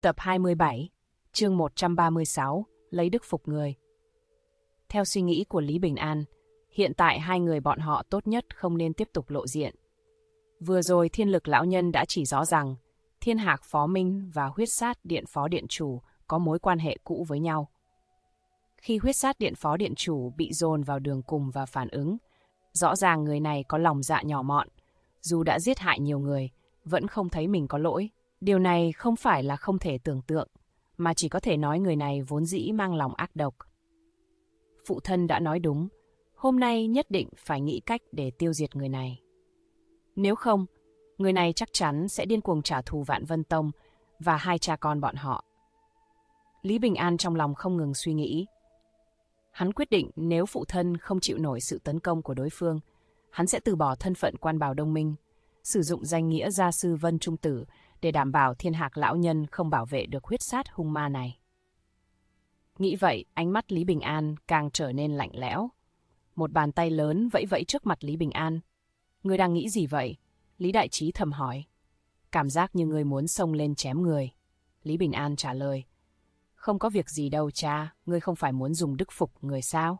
Tập 27, chương 136, lấy đức phục người. Theo suy nghĩ của Lý Bình An, hiện tại hai người bọn họ tốt nhất không nên tiếp tục lộ diện. Vừa rồi Thiên Lực lão nhân đã chỉ rõ rằng Thiên Hạc phó minh và Huyết Sát điện phó điện chủ có mối quan hệ cũ với nhau. Khi Huyết Sát điện phó điện chủ bị dồn vào đường cùng và phản ứng, rõ ràng người này có lòng dạ nhỏ mọn, dù đã giết hại nhiều người, vẫn không thấy mình có lỗi. Điều này không phải là không thể tưởng tượng, mà chỉ có thể nói người này vốn dĩ mang lòng ác độc. Phụ thân đã nói đúng, hôm nay nhất định phải nghĩ cách để tiêu diệt người này. Nếu không, người này chắc chắn sẽ điên cuồng trả thù Vạn Vân Tông và hai cha con bọn họ. Lý Bình An trong lòng không ngừng suy nghĩ. Hắn quyết định nếu phụ thân không chịu nổi sự tấn công của đối phương, hắn sẽ từ bỏ thân phận quan bào Đông Minh, sử dụng danh nghĩa gia sư Vân Trung Tử để đảm bảo Thiên Hạc lão nhân không bảo vệ được huyết sát hung ma này. Nghĩ vậy, ánh mắt Lý Bình An càng trở nên lạnh lẽo. Một bàn tay lớn vẫy vẫy trước mặt Lý Bình An. Ngươi đang nghĩ gì vậy? Lý Đại Trí thầm hỏi. Cảm giác như ngươi muốn xông lên chém người. Lý Bình An trả lời. Không có việc gì đâu cha, ngươi không phải muốn dùng đức phục người sao?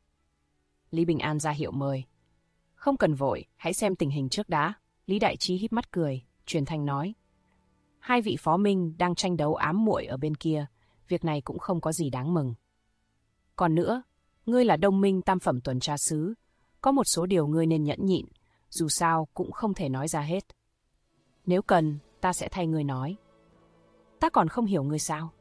Lý Bình An ra hiệu mời. Không cần vội, hãy xem tình hình trước đã. Lý Đại Trí híp mắt cười, truyền thanh nói. Hai vị phó minh đang tranh đấu ám muội ở bên kia, việc này cũng không có gì đáng mừng. Còn nữa, ngươi là Đông Minh tam phẩm tuần tra sứ, có một số điều ngươi nên nhẫn nhịn, dù sao cũng không thể nói ra hết. Nếu cần, ta sẽ thay ngươi nói. Ta còn không hiểu ngươi sao?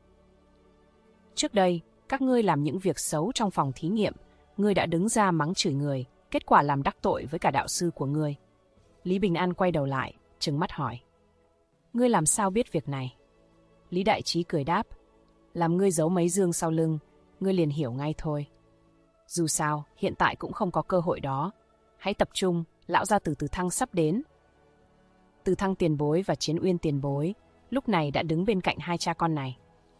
Trước đây, các ngươi làm những việc xấu trong phòng thí nghiệm, ngươi đã đứng ra mắng chửi người, kết quả làm đắc tội với cả đạo sư của ngươi. Lý Bình An quay đầu lại, trừng mắt hỏi. Ngươi làm sao biết việc này? Lý Đại Trí cười đáp. Làm ngươi giấu mấy dương sau lưng, ngươi liền hiểu ngay thôi. Dù sao, hiện tại cũng không có cơ hội đó. Hãy tập trung, lão gia tử Từ Thăng sắp đến. Từ Thăng tiền bối và Chiến Uyên tiền bối, lúc này đã đứng bên cạnh hai cha con này.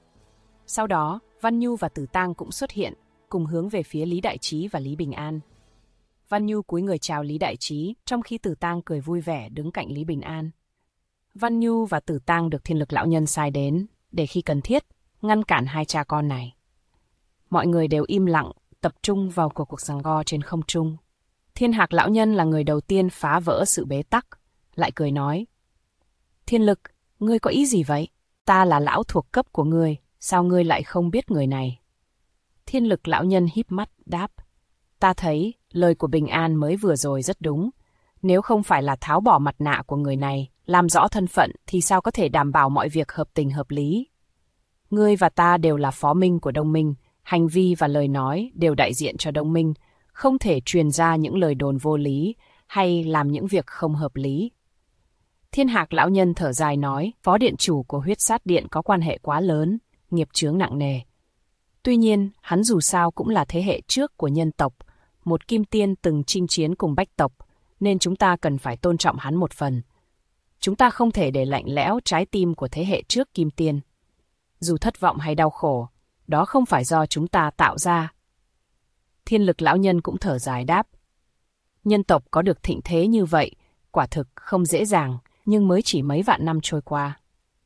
Sau đó, Văn Nhu và Tử Tang cũng xuất hiện, cùng hướng về phía Lý Đại Trí và Lý Bình An. Văn Nhu cúi người chào Lý Đại Trí, trong khi Tử Tang cười vui vẻ đứng cạnh Lý Bình An. Văn Nhu và Tử Tang được Thiên Lực lão nhân sai đến, để khi cần thiết, ngăn cản hai cha con này. Mọi người đều im lặng, tập trung vào cuộc giằng co trên không trung. Thiên Hạc lão nhân là người đầu tiên phá vỡ sự bế tắc, lại cười nói. Thiên Lực, ngươi có ý gì vậy? Ta là lão thuộc cấp của ngươi, sao ngươi lại không biết người này? Thiên Lực lão nhân híp mắt, đáp. Ta thấy, lời của Bình An mới vừa rồi rất đúng. Nếu không phải là tháo bỏ mặt nạ của người này, làm rõ thân phận thì sao có thể đảm bảo mọi việc hợp tình hợp lý? Ngươi và ta đều là phó minh của Đông Minh, hành vi và lời nói đều đại diện cho Đông Minh, không thể truyền ra những lời đồn vô lý hay làm những việc không hợp lý. Thiên Hạc lão nhân thở dài nói, phó điện chủ của huyết sát điện có quan hệ quá lớn, nghiệp chướng nặng nề. Tuy nhiên, hắn dù sao cũng là thế hệ trước của nhân tộc, một kim tiên từng chinh chiến cùng bách tộc, nên chúng ta cần phải tôn trọng hắn một phần. Chúng ta không thể để lạnh lẽo trái tim của thế hệ trước kim tiên. Dù thất vọng hay đau khổ, đó không phải do chúng ta tạo ra. Thiên Lực lão nhân cũng thở dài đáp. Nhân tộc có được thịnh thế như vậy, quả thực không dễ dàng, nhưng mới chỉ mấy vạn năm trôi qua.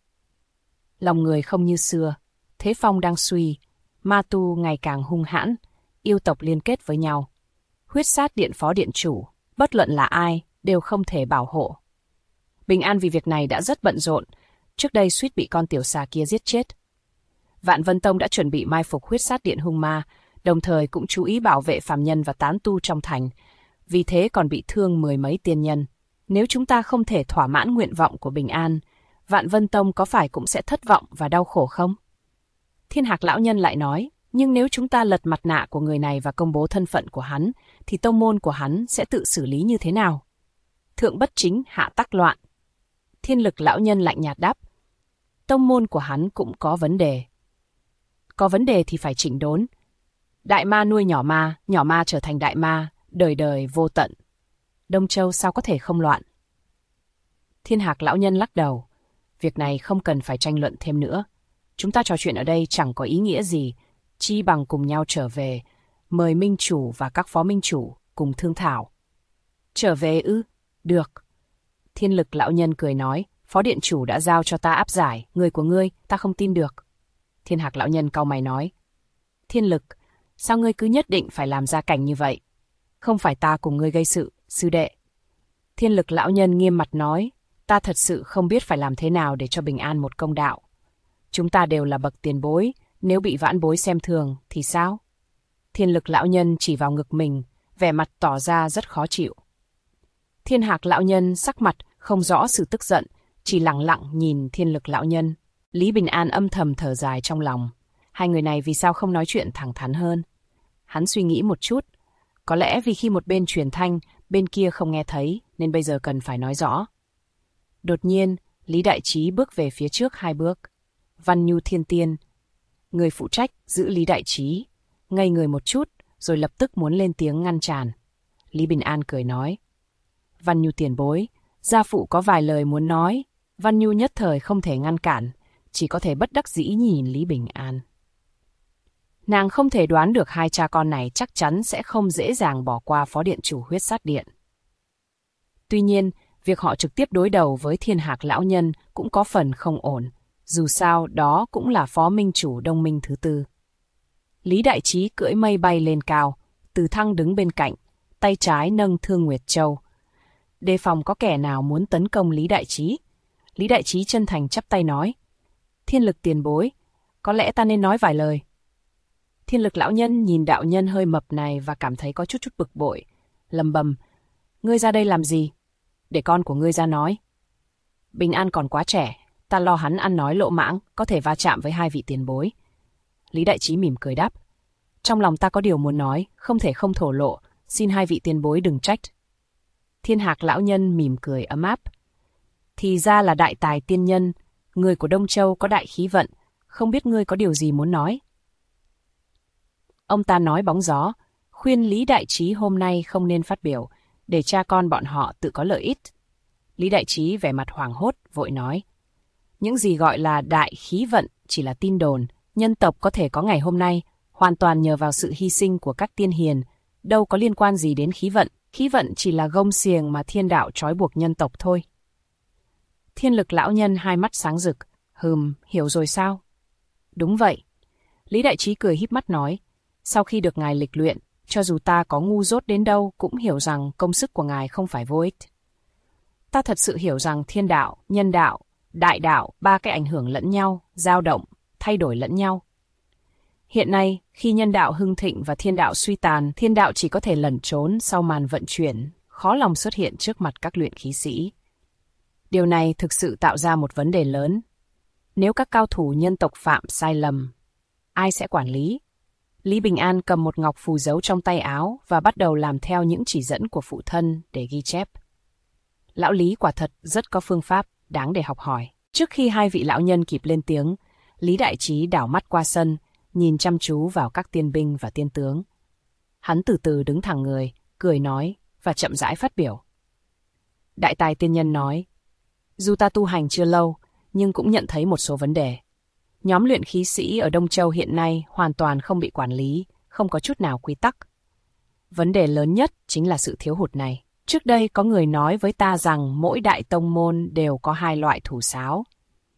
Lòng người không như xưa, thế phong đang suy, ma tu ngày càng hung hãn, yêu tộc liên kết với nhau. Huyết sát điện phó điện chủ, bất luận là ai, đều không thể bảo hộ. Bình An vì việc này đã rất bận rộn, trước đây suýt bị con tiểu xà kia giết chết. Vạn Vân Tông đã chuẩn bị mai phục huyết sát điện hung ma, đồng thời cũng chú ý bảo vệ phàm nhân và tán tu trong thành, vì thế còn bị thương 10 mấy tiên nhân. Nếu chúng ta không thể thỏa mãn nguyện vọng của Bình An, Vạn Vân Tông có phải cũng sẽ thất vọng và đau khổ không? Thiên Hạc lão nhân lại nói, nhưng nếu chúng ta lật mặt nạ của người này và công bố thân phận của hắn, thì tông môn của hắn sẽ tự xử lý như thế nào? Thượng bất chính, hạ tắc loạn. Thiên Lực lão nhân lạnh nhạt đáp, tông môn của hắn cũng có vấn đề. Có vấn đề thì phải chỉnh đốn. Đại ma nuôi nhỏ ma trở thành đại ma, đời đời vô tận. Đông Châu sao có thể không loạn? Thiên Hạc lão nhân lắc đầu. Việc này không cần phải tranh luận thêm nữa. Chúng ta trò chuyện ở đây chẳng có ý nghĩa gì, chi bằng cùng nhau trở về, mời minh chủ và các phó minh chủ cùng thương thảo. Trở về ư? Được. Thiên Lực lão nhân cười nói, Phó điện chủ đã giao cho ta áp giải, người của ngươi, ta không tin được. Thiên Hạc lão nhân cau mày nói. Thiên Lực, sao ngươi cứ nhất định phải làm ra cảnh như vậy? Không phải ta cùng ngươi gây sự, sư đệ. Thiên Lực lão nhân nghiêm mặt nói, ta thật sự không biết phải làm thế nào để cho bình an một công đạo. Chúng ta đều là bậc tiền bối, nếu bị vãn bối xem thường thì sao? Thiên Lực lão nhân chỉ vào ngực mình, vẻ mặt tỏ ra rất khó chịu. Thiên Hạc lão nhân sắc mặt không rõ sự tức giận, chỉ lặng lặng nhìn Thiên Lực lão nhân. Lý Bình An âm thầm thở dài trong lòng. Hai người này vì sao không nói chuyện thẳng thắn hơn? Hắn suy nghĩ một chút. Có lẽ vì khi một bên truyền thanh, bên kia không nghe thấy, nên bây giờ cần phải nói rõ. Đột nhiên, Lý Đại Trí bước về phía trước 2 bước. Văn Nhu Thiên Tiên, người phụ trách giữ Lý Đại Trí, ngây người một chút, rồi lập tức muốn lên tiếng ngăn cản. Lý Bình An cười nói. Văn Nhu tiền bối, gia phụ có vài lời muốn nói. Văn Nhu nhất thời không thể ngăn cản, chỉ có thể bất đắc dĩ nhìn Lý Bình An. Nàng không thể đoán được hai cha con này chắc chắn sẽ không dễ dàng bỏ qua phó điện chủ Huyết Sát Điện. Tuy nhiên, việc họ trực tiếp đối đầu với Thiên Hạc lão nhân cũng có phần không ổn, dù sao đó cũng là phó minh chủ Đông Minh thứ 4. Lý Đại Trí cưỡi mây bay lên cao, Từ Thăng đứng bên cạnh, tay trái nâng Thương Nguyệt Châu. Đề phòng có kẻ nào muốn tấn công Lý Đại Trí. Lý Đại Trí chân thành chắp tay nói. Thiên Lực tiền bối, có lẽ ta nên nói vài lời. Thiên Lực lão nhân nhìn đạo nhân hơi mập này và cảm thấy có chút bực bội, lầm bầm. Ngươi ra đây làm gì? Để con của ngươi ra nói. Bình An còn quá trẻ, ta lo hắn ăn nói lỗ mãng, có thể va chạm với hai vị tiền bối. Lý Đại Trí mỉm cười đáp. Trong lòng ta có điều muốn nói, không thể không thổ lộ, xin hai vị tiền bối đừng trách. Thiên Hạc lão nhân mỉm cười ấm áp. Thì ra là đại tài tiên nhân, người của Đông Châu có đại khí vận, không biết ngươi có điều gì muốn nói. Ông ta nói bóng gió, khuyên Lý Đại Trí hôm nay không nên phát biểu, để cha con bọn họ tự có lợi ích. Lý Đại Trí vẻ mặt hoảng hốt, vội nói. Những gì gọi là đại khí vận chỉ là tin đồn, nhân tộc có thể có ngày hôm nay, hoàn toàn nhờ vào sự hy sinh của các tiên hiền, đâu có liên quan gì đến khí vận. Khí vận chỉ là gông xiềng mà thiên đạo trói buộc nhân tộc thôi. Thiên Lực lão nhân hai mắt sáng rực, hiểu rồi sao? Đúng vậy. Lý Đại Trí cười híp mắt nói, sau khi được ngài lịch luyện, cho dù ta có ngu dốt đến đâu cũng hiểu rằng công sức của ngài không phải vô ích. Ta thật sự hiểu rằng thiên đạo, nhân đạo, đại đạo, 3 cái ảnh hưởng lẫn nhau, dao động, thay đổi lẫn nhau. Hiện nay, khi nhân đạo hưng thịnh và thiên đạo suy tàn, thiên đạo chỉ có thể lẩn trốn sau màn vận chuyển, khó lòng xuất hiện trước mặt các luyện khí sĩ. Điều này thực sự tạo ra một vấn đề lớn. Nếu các cao thủ nhân tộc phạm sai lầm, ai sẽ quản lý? Lý Bình An cầm một ngọc phù dấu trong tay áo và bắt đầu làm theo những chỉ dẫn của phụ thân để ghi chép. Lão Lý quả thật rất có phương pháp, đáng để học hỏi. Trước khi hai vị lão nhân kịp lên tiếng, Lý Đại Trí đảo mắt qua sân, nhìn chăm chú vào các tiên binh và tiên tướng. Hắn từ từ đứng thẳng người, cười nói và chậm rãi phát biểu. Đại tài tiên nhân nói, dù ta tu hành chưa lâu, nhưng cũng nhận thấy một số vấn đề. Nhóm luyện khí sĩ ở Đông Châu hiện nay hoàn toàn không bị quản lý, không có chút nào quy tắc. Vấn đề lớn nhất chính là sự thiếu hụt này. Trước đây có người nói với ta rằng mỗi đại tông môn đều có 2 loại thủ sáo.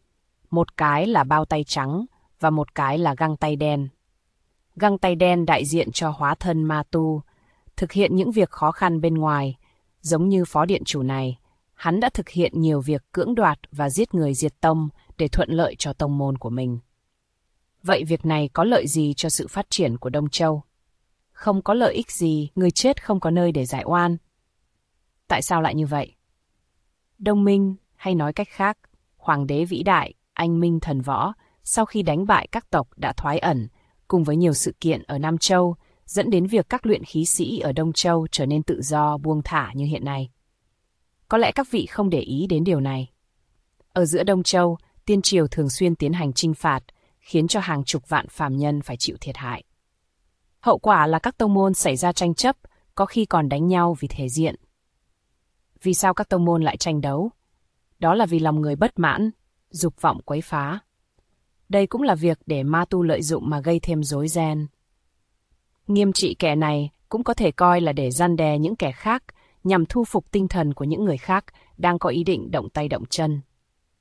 Một cái là bao tay trắng và một cái là găng tay đen. Găng tay đen đại diện cho hóa thân ma tu, thực hiện những việc khó khăn bên ngoài. Giống như phó điện chủ này, hắn đã thực hiện nhiều việc cưỡng đoạt và giết người diệt tông để thuận lợi cho tông môn của mình. Vậy việc này có lợi gì cho sự phát triển của Đông Châu? Không có lợi ích gì, người chết không có nơi để giải oan. Tại sao lại như vậy? Đông Minh, hay nói cách khác, Hoàng đế vĩ đại, anh Minh thần võ, sau khi đánh bại các tộc đã thoái ẩn, cùng với nhiều sự kiện ở Nam Châu, dẫn đến việc các luyện khí sĩ ở Đông Châu trở nên tự do buông thả như hiện nay. Có lẽ các vị không để ý đến điều này. Ở giữa Đông Châu, tiên triều thường xuyên tiến hành chinh phạt, khiến cho hàng chục vạn phàm nhân phải chịu thiệt hại. Hậu quả là các tông môn xảy ra tranh chấp, có khi còn đánh nhau vì thể diện. Vì sao các tông môn lại tranh đấu? Đó là vì lòng người bất mãn, dục vọng quấy phá. Đây cũng là việc để ma tu lợi dụng mà gây thêm rối ren. Nghiêm trị kẻ này cũng có thể coi là để răn đe những kẻ khác, nhằm thu phục tinh thần của những người khác đang có ý định động tay động chân.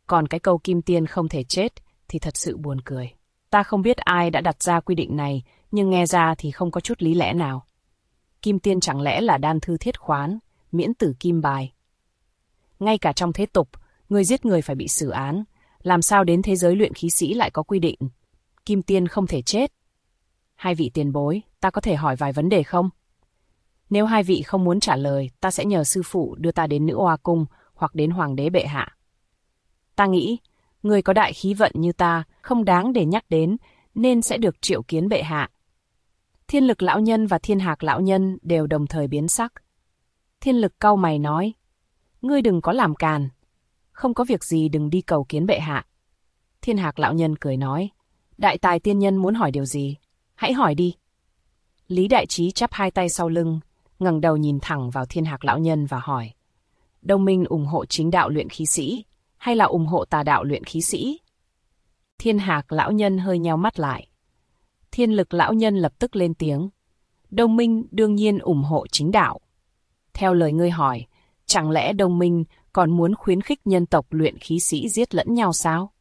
Còn cái câu kim tiên không thể chết thì thật sự buồn cười. Ta không biết ai đã đặt ra quy định này, nhưng nghe ra thì không có chút lý lẽ nào. Kim tiên chẳng lẽ là đan thư thiết khoán, miễn tử kim bài. Ngay cả trong thế tục, người giết người phải bị xử án, làm sao đến thế giới luyện khí sĩ lại có quy định kim tiên không thể chết? Hai vị tiền bối, ta có thể hỏi vài vấn đề không? Nếu hai vị không muốn trả lời, ta sẽ nhờ sư phụ đưa ta đến Nữ Hoa Cung hoặc đến Hoàng đế bệ hạ. Ta nghĩ, người có đại khí vận như ta không đáng để nhắc đến, nên sẽ được triệu kiến bệ hạ. Thiên Lực lão nhân và Thiên Hạc lão nhân đều đồng thời biến sắc. Thiên Lực cau mày nói, ngươi đừng có làm càn, không có việc gì đừng đi cầu kiến bệ hạ. Thiên Hạc lão nhân cười nói, đại tài tiên nhân muốn hỏi điều gì? Hãy hỏi đi. Lý Đại Trí chắp hai tay sau lưng, ngẩng đầu nhìn thẳng vào Thiên Hạc lão nhân và hỏi, Đông Minh ủng hộ chính đạo luyện khí sĩ, hay là ủng hộ tà đạo luyện khí sĩ? Thiên Hạc lão nhân hơi nheo mắt lại. Thiên Lực lão nhân lập tức lên tiếng, Đông Minh đương nhiên ủng hộ chính đạo. Theo lời ngươi hỏi, chẳng lẽ Đông Minh còn muốn khuyến khích nhân tộc luyện khí sĩ giết lẫn nhau sao?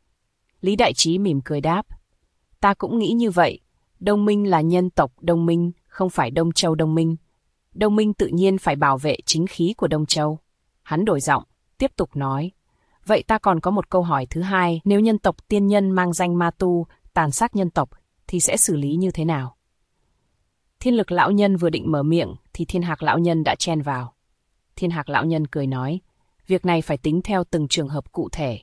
Lý Đại Trí mỉm cười đáp, ta cũng nghĩ như vậy. Đông Minh là nhân tộc Đông Minh, không phải Đông Châu Đông Minh. Đông Minh tự nhiên phải bảo vệ chính khí của Đông Châu. Hắn đổi giọng, tiếp tục nói, vậy ta còn có một câu hỏi thứ hai, nếu nhân tộc tiên nhân mang danh ma tu, tàn sát nhân tộc, thì sẽ xử lý như thế nào? Thiên Lực lão nhân vừa định mở miệng, thì Thiên Hạc lão nhân đã chen vào. Thiên Hạc lão nhân cười nói, việc này phải tính theo từng trường hợp cụ thể.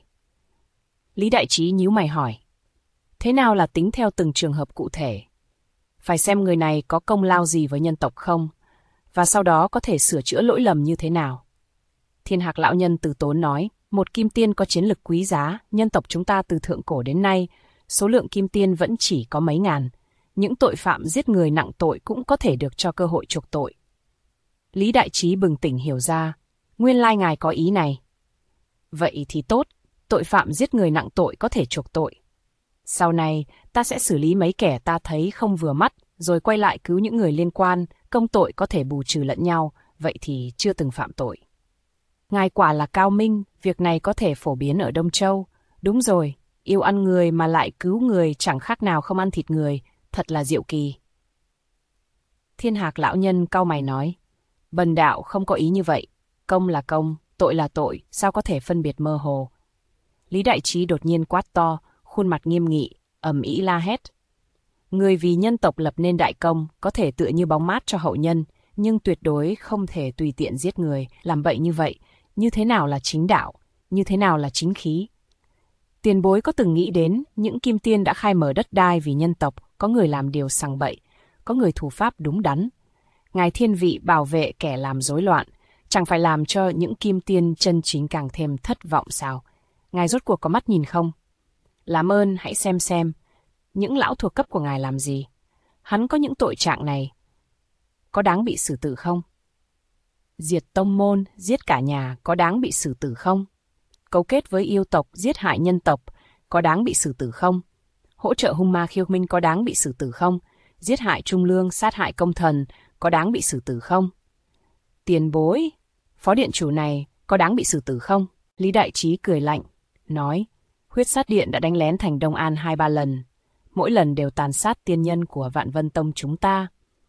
Lý Đại Trí nhíu mày hỏi, thế nào là tính theo từng trường hợp cụ thể? Phải xem người này có công lao gì với nhân tộc không, và sau đó có thể sửa chữa lỗi lầm như thế nào. Thiên Hạc lão nhân từ tốn nói, một kim tiên có chiến lực quý giá, nhân tộc chúng ta từ thượng cổ đến nay, số lượng kim tiên vẫn chỉ có mấy ngàn. Những tội phạm giết người nặng tội cũng có thể được cho cơ hội chuộc tội. Lý Đại Trí bừng tỉnh hiểu ra, nguyên lai ngài có ý này. Vậy thì tốt, tội phạm giết người nặng tội có thể chuộc tội. Sau này, ta sẽ xử lý mấy kẻ ta thấy không vừa mắt, rồi quay lại cứu những người liên quan, công tội có thể bù trừ lẫn nhau, vậy thì chưa từng phạm tội. Ngài quả là cao minh, việc này có thể phổ biến ở Đông Châu. Đúng rồi, yêu ăn người mà lại cứu người chẳng khác nào không ăn thịt người, thật là diệu kỳ. Thiên Hạc lão nhân cau mày nói, bần đạo không có ý như vậy, công là công, tội là tội, sao có thể phân biệt mơ hồ. Lý Đại Trí đột nhiên quát to, khuôn mặt nghiêm nghị, ầm ĩ la hét. Người vì nhân tộc lập nên đại công, có thể tựa như bóng mát cho hậu nhân, nhưng tuyệt đối không thể tùy tiện giết người, làm bậy như vậy. Như thế nào là chính đạo, như thế nào là chính khí? Tiền bối có từng nghĩ đến những kim tiên đã khai mở đất đai vì nhân tộc, có người làm điều sằng bậy, có người thủ pháp đúng đắn. Ngài thiên vị bảo vệ kẻ làm rối loạn, chẳng phải làm cho những kim tiên chân chính càng thêm thất vọng sao? Ngài rốt cuộc có mắt nhìn không? Làm ơn hãy xem, những lão thuộc cấp của ngài làm gì? Hắn có những tội trạng này, có đáng bị xử tử không? Diệt tông môn, giết cả nhà, có đáng bị xử tử không? Cấu kết với yêu tộc, giết hại nhân tộc, có đáng bị xử tử không? Hỗ trợ hung ma khiêu minh có đáng bị xử tử không? Giết hại trung lương, sát hại công thần, có đáng bị xử tử không? Tiền bối, phó điện chủ này có đáng bị xử tử không? Lý Đại Trí cười lạnh, nói, Huyết Sát Điện đã đánh lén thành Đông An 2-3 lần, mỗi lần đều tàn sát tiên nhân của Vạn Vân Tông chúng ta.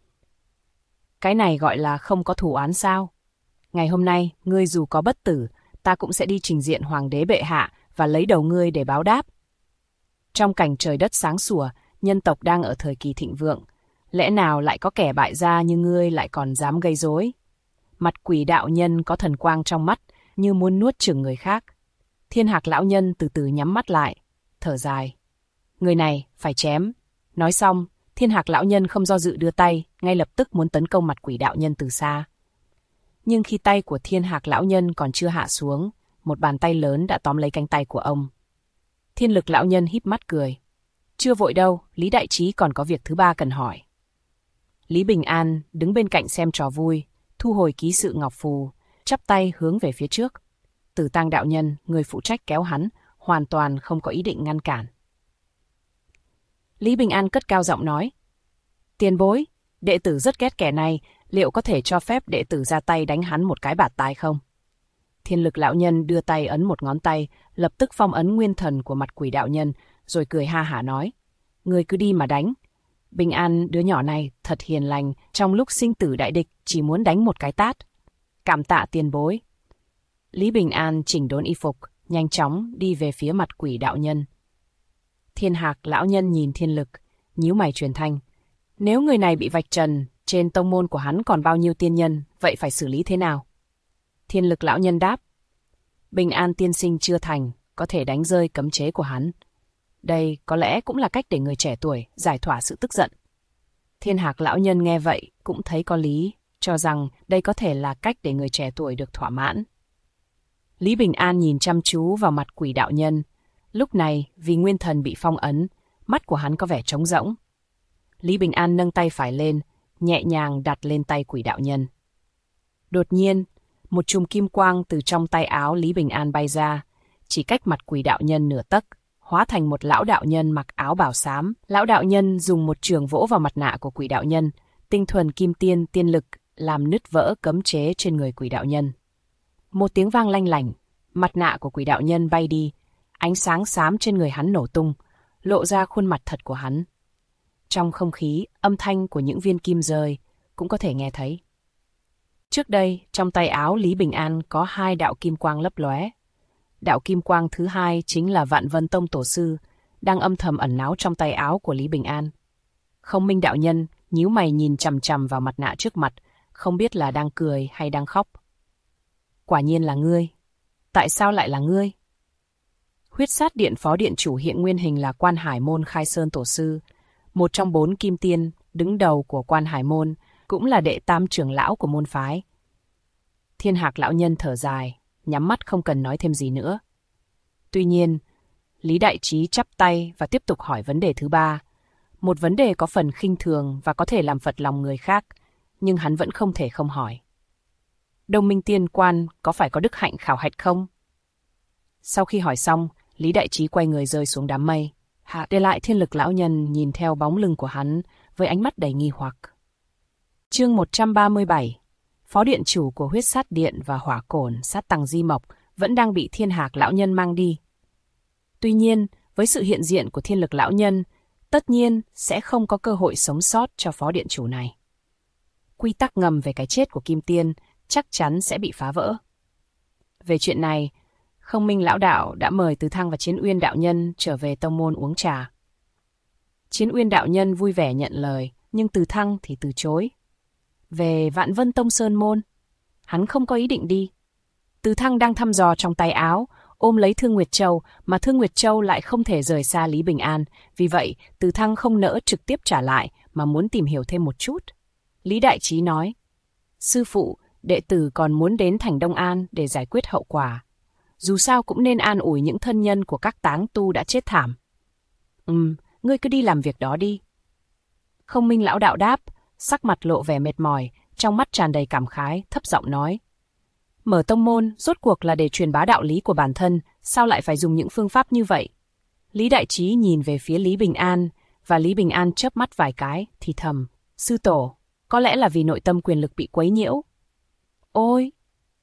Cái này gọi là không có thù oán sao? Ngày hôm nay, ngươi dù có bất tử, ta cũng sẽ đi trình diện Hoàng đế bệ hạ và lấy đầu ngươi để báo đáp. Trong cảnh trời đất sáng sủa, nhân tộc đang ở thời kỳ thịnh vượng, lẽ nào lại có kẻ bại gia như ngươi lại còn dám gây rối? Mặt quỷ đạo nhân có thần quang trong mắt, như muốn nuốt chửng người khác. Thiên Hạc lão nhân từ từ nhắm mắt lại, thở dài. Người này phải chém. Nói xong, Thiên Hạc lão nhân không do dự đưa tay, ngay lập tức muốn tấn công mặt quỷ đạo nhân từ xa. Nhưng khi tay của Thiên Hạc lão nhân còn chưa hạ xuống, một bàn tay lớn đã tóm lấy cánh tay của ông. Thiên Lực lão nhân híp mắt cười. Chưa vội đâu, Lý Đại Trí còn có việc thứ ba cần hỏi. Lý Bình An đứng bên cạnh xem trò vui, thu hồi ký sự ngọc phù, chắp tay hướng về phía trước. Tử Tang đạo nhân, người phụ trách kéo hắn, hoàn toàn không có ý định ngăn cản. Lý Bình An cất cao giọng nói, tiền bối, đệ tử rất ghét kẻ này, liệu có thể cho phép đệ tử ra tay đánh hắn một cái bạt tai không? Thiên Lực lão nhân đưa tay ấn một ngón tay, lập tức phong ấn nguyên thần của mặt quỷ đạo nhân, rồi cười ha hả nói: "Ngươi cứ đi mà đánh. Bình An đứa nhỏ này thật hiền lành, trong lúc sinh tử đại địch chỉ muốn đánh một cái tát. Cảm tạ tiền bối." Lý Bình An chỉnh đốn y phục, nhanh chóng đi về phía mặt quỷ đạo nhân. Thiên Hạc lão nhân nhìn Thiên Lực, nhíu mày truyền thanh: "Nếu người này bị vạch trần, trên tông môn của hắn còn bao nhiêu tiên nhân, vậy phải xử lý thế nào?" Thiên Lực lão nhân đáp: "Bình An tiên sinh chưa thành, có thể đánh rơi cấm chế của hắn. Đây có lẽ cũng là cách để người trẻ tuổi giải tỏa sự tức giận." Thiên Hạc lão nhân nghe vậy cũng thấy có lý, cho rằng đây có thể là cách để người trẻ tuổi được thỏa mãn. Lý Bình An nhìn chăm chú vào mặt quỷ đạo nhân. Lúc này, vì nguyên thần bị phong ấn, mắt của hắn có vẻ trống rỗng. Lý Bình An nâng tay phải lên, nhẹ nhàng đặt lên tay quỷ đạo nhân. Đột nhiên, một chùm kim quang từ trong tay áo Lý Bình An bay ra, chỉ cách mặt quỷ đạo nhân nửa tấc, hóa thành một lão đạo nhân mặc áo bào xám. Lão đạo nhân dùng một chưởng vỗ vào mặt nạ của quỷ đạo nhân, tinh thuần kim tiên tiên lực làm nứt vỡ cấm chế trên người quỷ đạo nhân. Một tiếng vang lanh lảnh, mặt nạ của quỷ đạo nhân bay đi, ánh sáng xám trên người hắn nổ tung, lộ ra khuôn mặt thật của hắn. Trong không khí, âm thanh của những viên kim rơi cũng có thể nghe thấy. Trước đây, trong tay áo Lý Bình An có 2 đạo kim quang lấp lóe. Đạo kim quang thứ 2 chính là Vạn Vân Tông tổ sư, đang âm thầm ẩn náu trong tay áo của Lý Bình An. Không Minh đạo nhân nhíu mày nhìn chằm chằm vào mặt nạ trước mặt, không biết là đang cười hay đang khóc. "Quả nhiên là ngươi. Tại sao lại là ngươi?" Huyết Sát Điện phó điện chủ hiện nguyên hình là Quan Hải Môn Khai Sơn tổ sư, một trong 4 kim tiên đứng đầu của Quan Hải Môn, cũng là đệ tam trưởng lão của môn phái. Thiên Hạc lão nhân thở dài, nhắm mắt không cần nói thêm gì nữa. Tuy nhiên, Lý Đại Trí chắp tay và tiếp tục hỏi vấn đề thứ 3. Một vấn đề có phần khinh thường và có thể làm phật lòng người khác, nhưng hắn vẫn không thể không hỏi. Đông Minh Tiên Quan có phải có đức hạnh khảo hạch không? Sau khi hỏi xong, Lý Đại Trí quay người rơi xuống đám mây, để lại Thiên Lực lão nhân nhìn theo bóng lưng của hắn với ánh mắt đầy nghi hoặc. Chương 137. Phó điện chủ của Huyết Sát Điện và Hỏa Cổn Sát Tằng Di Mộc vẫn đang bị Thiên Hạc lão nhân mang đi. Tuy nhiên, với sự hiện diện của Thiên Lực lão nhân, tất nhiên sẽ không có cơ hội sống sót cho phó điện chủ này. Quy tắc ngầm về cái chết của Kim Tiên chắc chắn sẽ bị phá vỡ. Về chuyện này, Không Minh lão đạo đã mời Từ Thăng và Chiến Uyên đạo nhân trở về tông môn uống trà. Chiến Uyên đạo nhân vui vẻ nhận lời, nhưng Từ Thăng thì từ chối. Về Vạn Vân Tông Sơn môn, hắn không có ý định đi. Từ Thăng đang thăm dò trong tay áo, ôm lấy Thương Nguyệt Châu, mà Thương Nguyệt Châu lại không thể rời xa Lý Bình An, vì vậy Từ Thăng không nỡ trực tiếp trả lại mà muốn tìm hiểu thêm một chút. Lý Đại Trí nói: "Sư phụ, đệ tử còn muốn đến thành Đông An để giải quyết hậu quả. Dù sao cũng nên an ủi những thân nhân của các táng tu đã chết thảm." Ngươi cứ đi làm việc đó đi." Không Minh lão đạo đáp, sắc mặt lộ vẻ mệt mỏi, trong mắt tràn đầy cảm khái, thấp giọng nói: "Mở tông môn rốt cuộc là để truyền bá đạo lý của bản thân, sao lại phải dùng những phương pháp như vậy?" Lý Đại Trí nhìn về phía Lý Bình An, và Lý Bình An chớp mắt vài cái, thì thầm: "Sư tổ, có lẽ là vì nội tâm quyền lực bị quấy nhiễu." "Ôi!"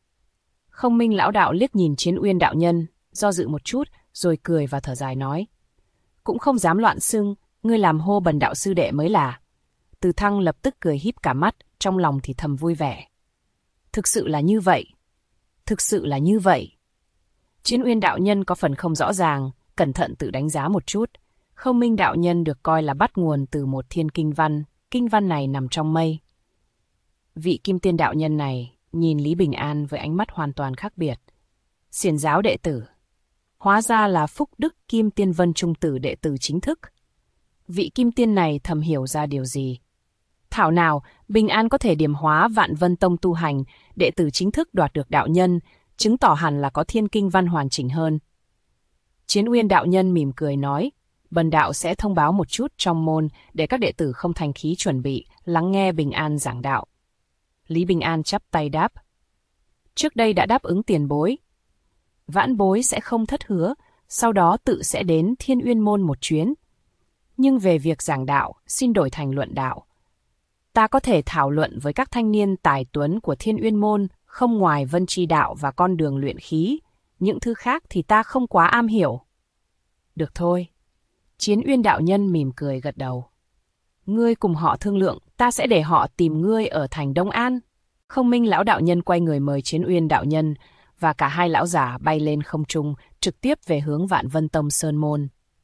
Không Minh lão đạo liếc nhìn Chiến Uyên đạo nhân, do dự một chút, rồi cười và thở dài nói: "Cũng không dám loạn xưng, ngươi làm hô bần đạo sư đệ mới là." Từ Thăng lập tức cười híp cả mắt, trong lòng thì thầm vui vẻ. Thực sự là như vậy. Thực sự là như vậy. Chiến Uyên đạo nhân có phần không rõ ràng, cẩn thận tự đánh giá một chút. Không Minh đạo nhân được coi là bắt nguồn từ một thiên kinh văn này nằm trong mây. Vị Kim Tiên đạo nhân này nhìn Lý Bình An với ánh mắt hoàn toàn khác biệt. Xiển giáo đệ tử. Hóa ra là Phúc Đức Kim Tiên Vân Trung tử đệ tử chính thức. Vị Kim Tiên này thầm hiểu ra điều gì? Thảo nào, Bình An có thể điểm hóa Vạn Vân Tông tu hành, đệ tử chính thức đoạt được đạo nhân, chứng tỏ hẳn là có thiên kinh văn hoàn chỉnh hơn. Chiến Uyên đạo nhân mỉm cười nói: "Bần đạo sẽ thông báo một chút trong môn để các đệ tử không thành khí chuẩn bị, lắng nghe Bình An giảng đạo." Lý Bình An chắp tay đáp: "Trước đây đã đáp ứng tiền bối. Vãn bối sẽ không thất hứa, sau đó tự sẽ đến Thiên Uyên môn một chuyến. Nhưng về việc giảng đạo, xin đổi thành luận đạo. Ta có thể thảo luận với các thanh niên tài tuấn của Thiên Uyên môn không ngoài vân tri đạo và con đường luyện khí, những thứ khác thì ta không quá am hiểu. Được thôi. Chiến Uyên đạo nhân mỉm cười gật đầu. Ngươi cùng họ thương lượng, ta sẽ để họ tìm ngươi ở thành Đông An. Không Minh lão đạo nhân quay người mời Chiến Uyên đạo nhân, và cả hai lão giả bay lên không trung, trực tiếp về hướng Vạn Vân Tông Sơn Môn.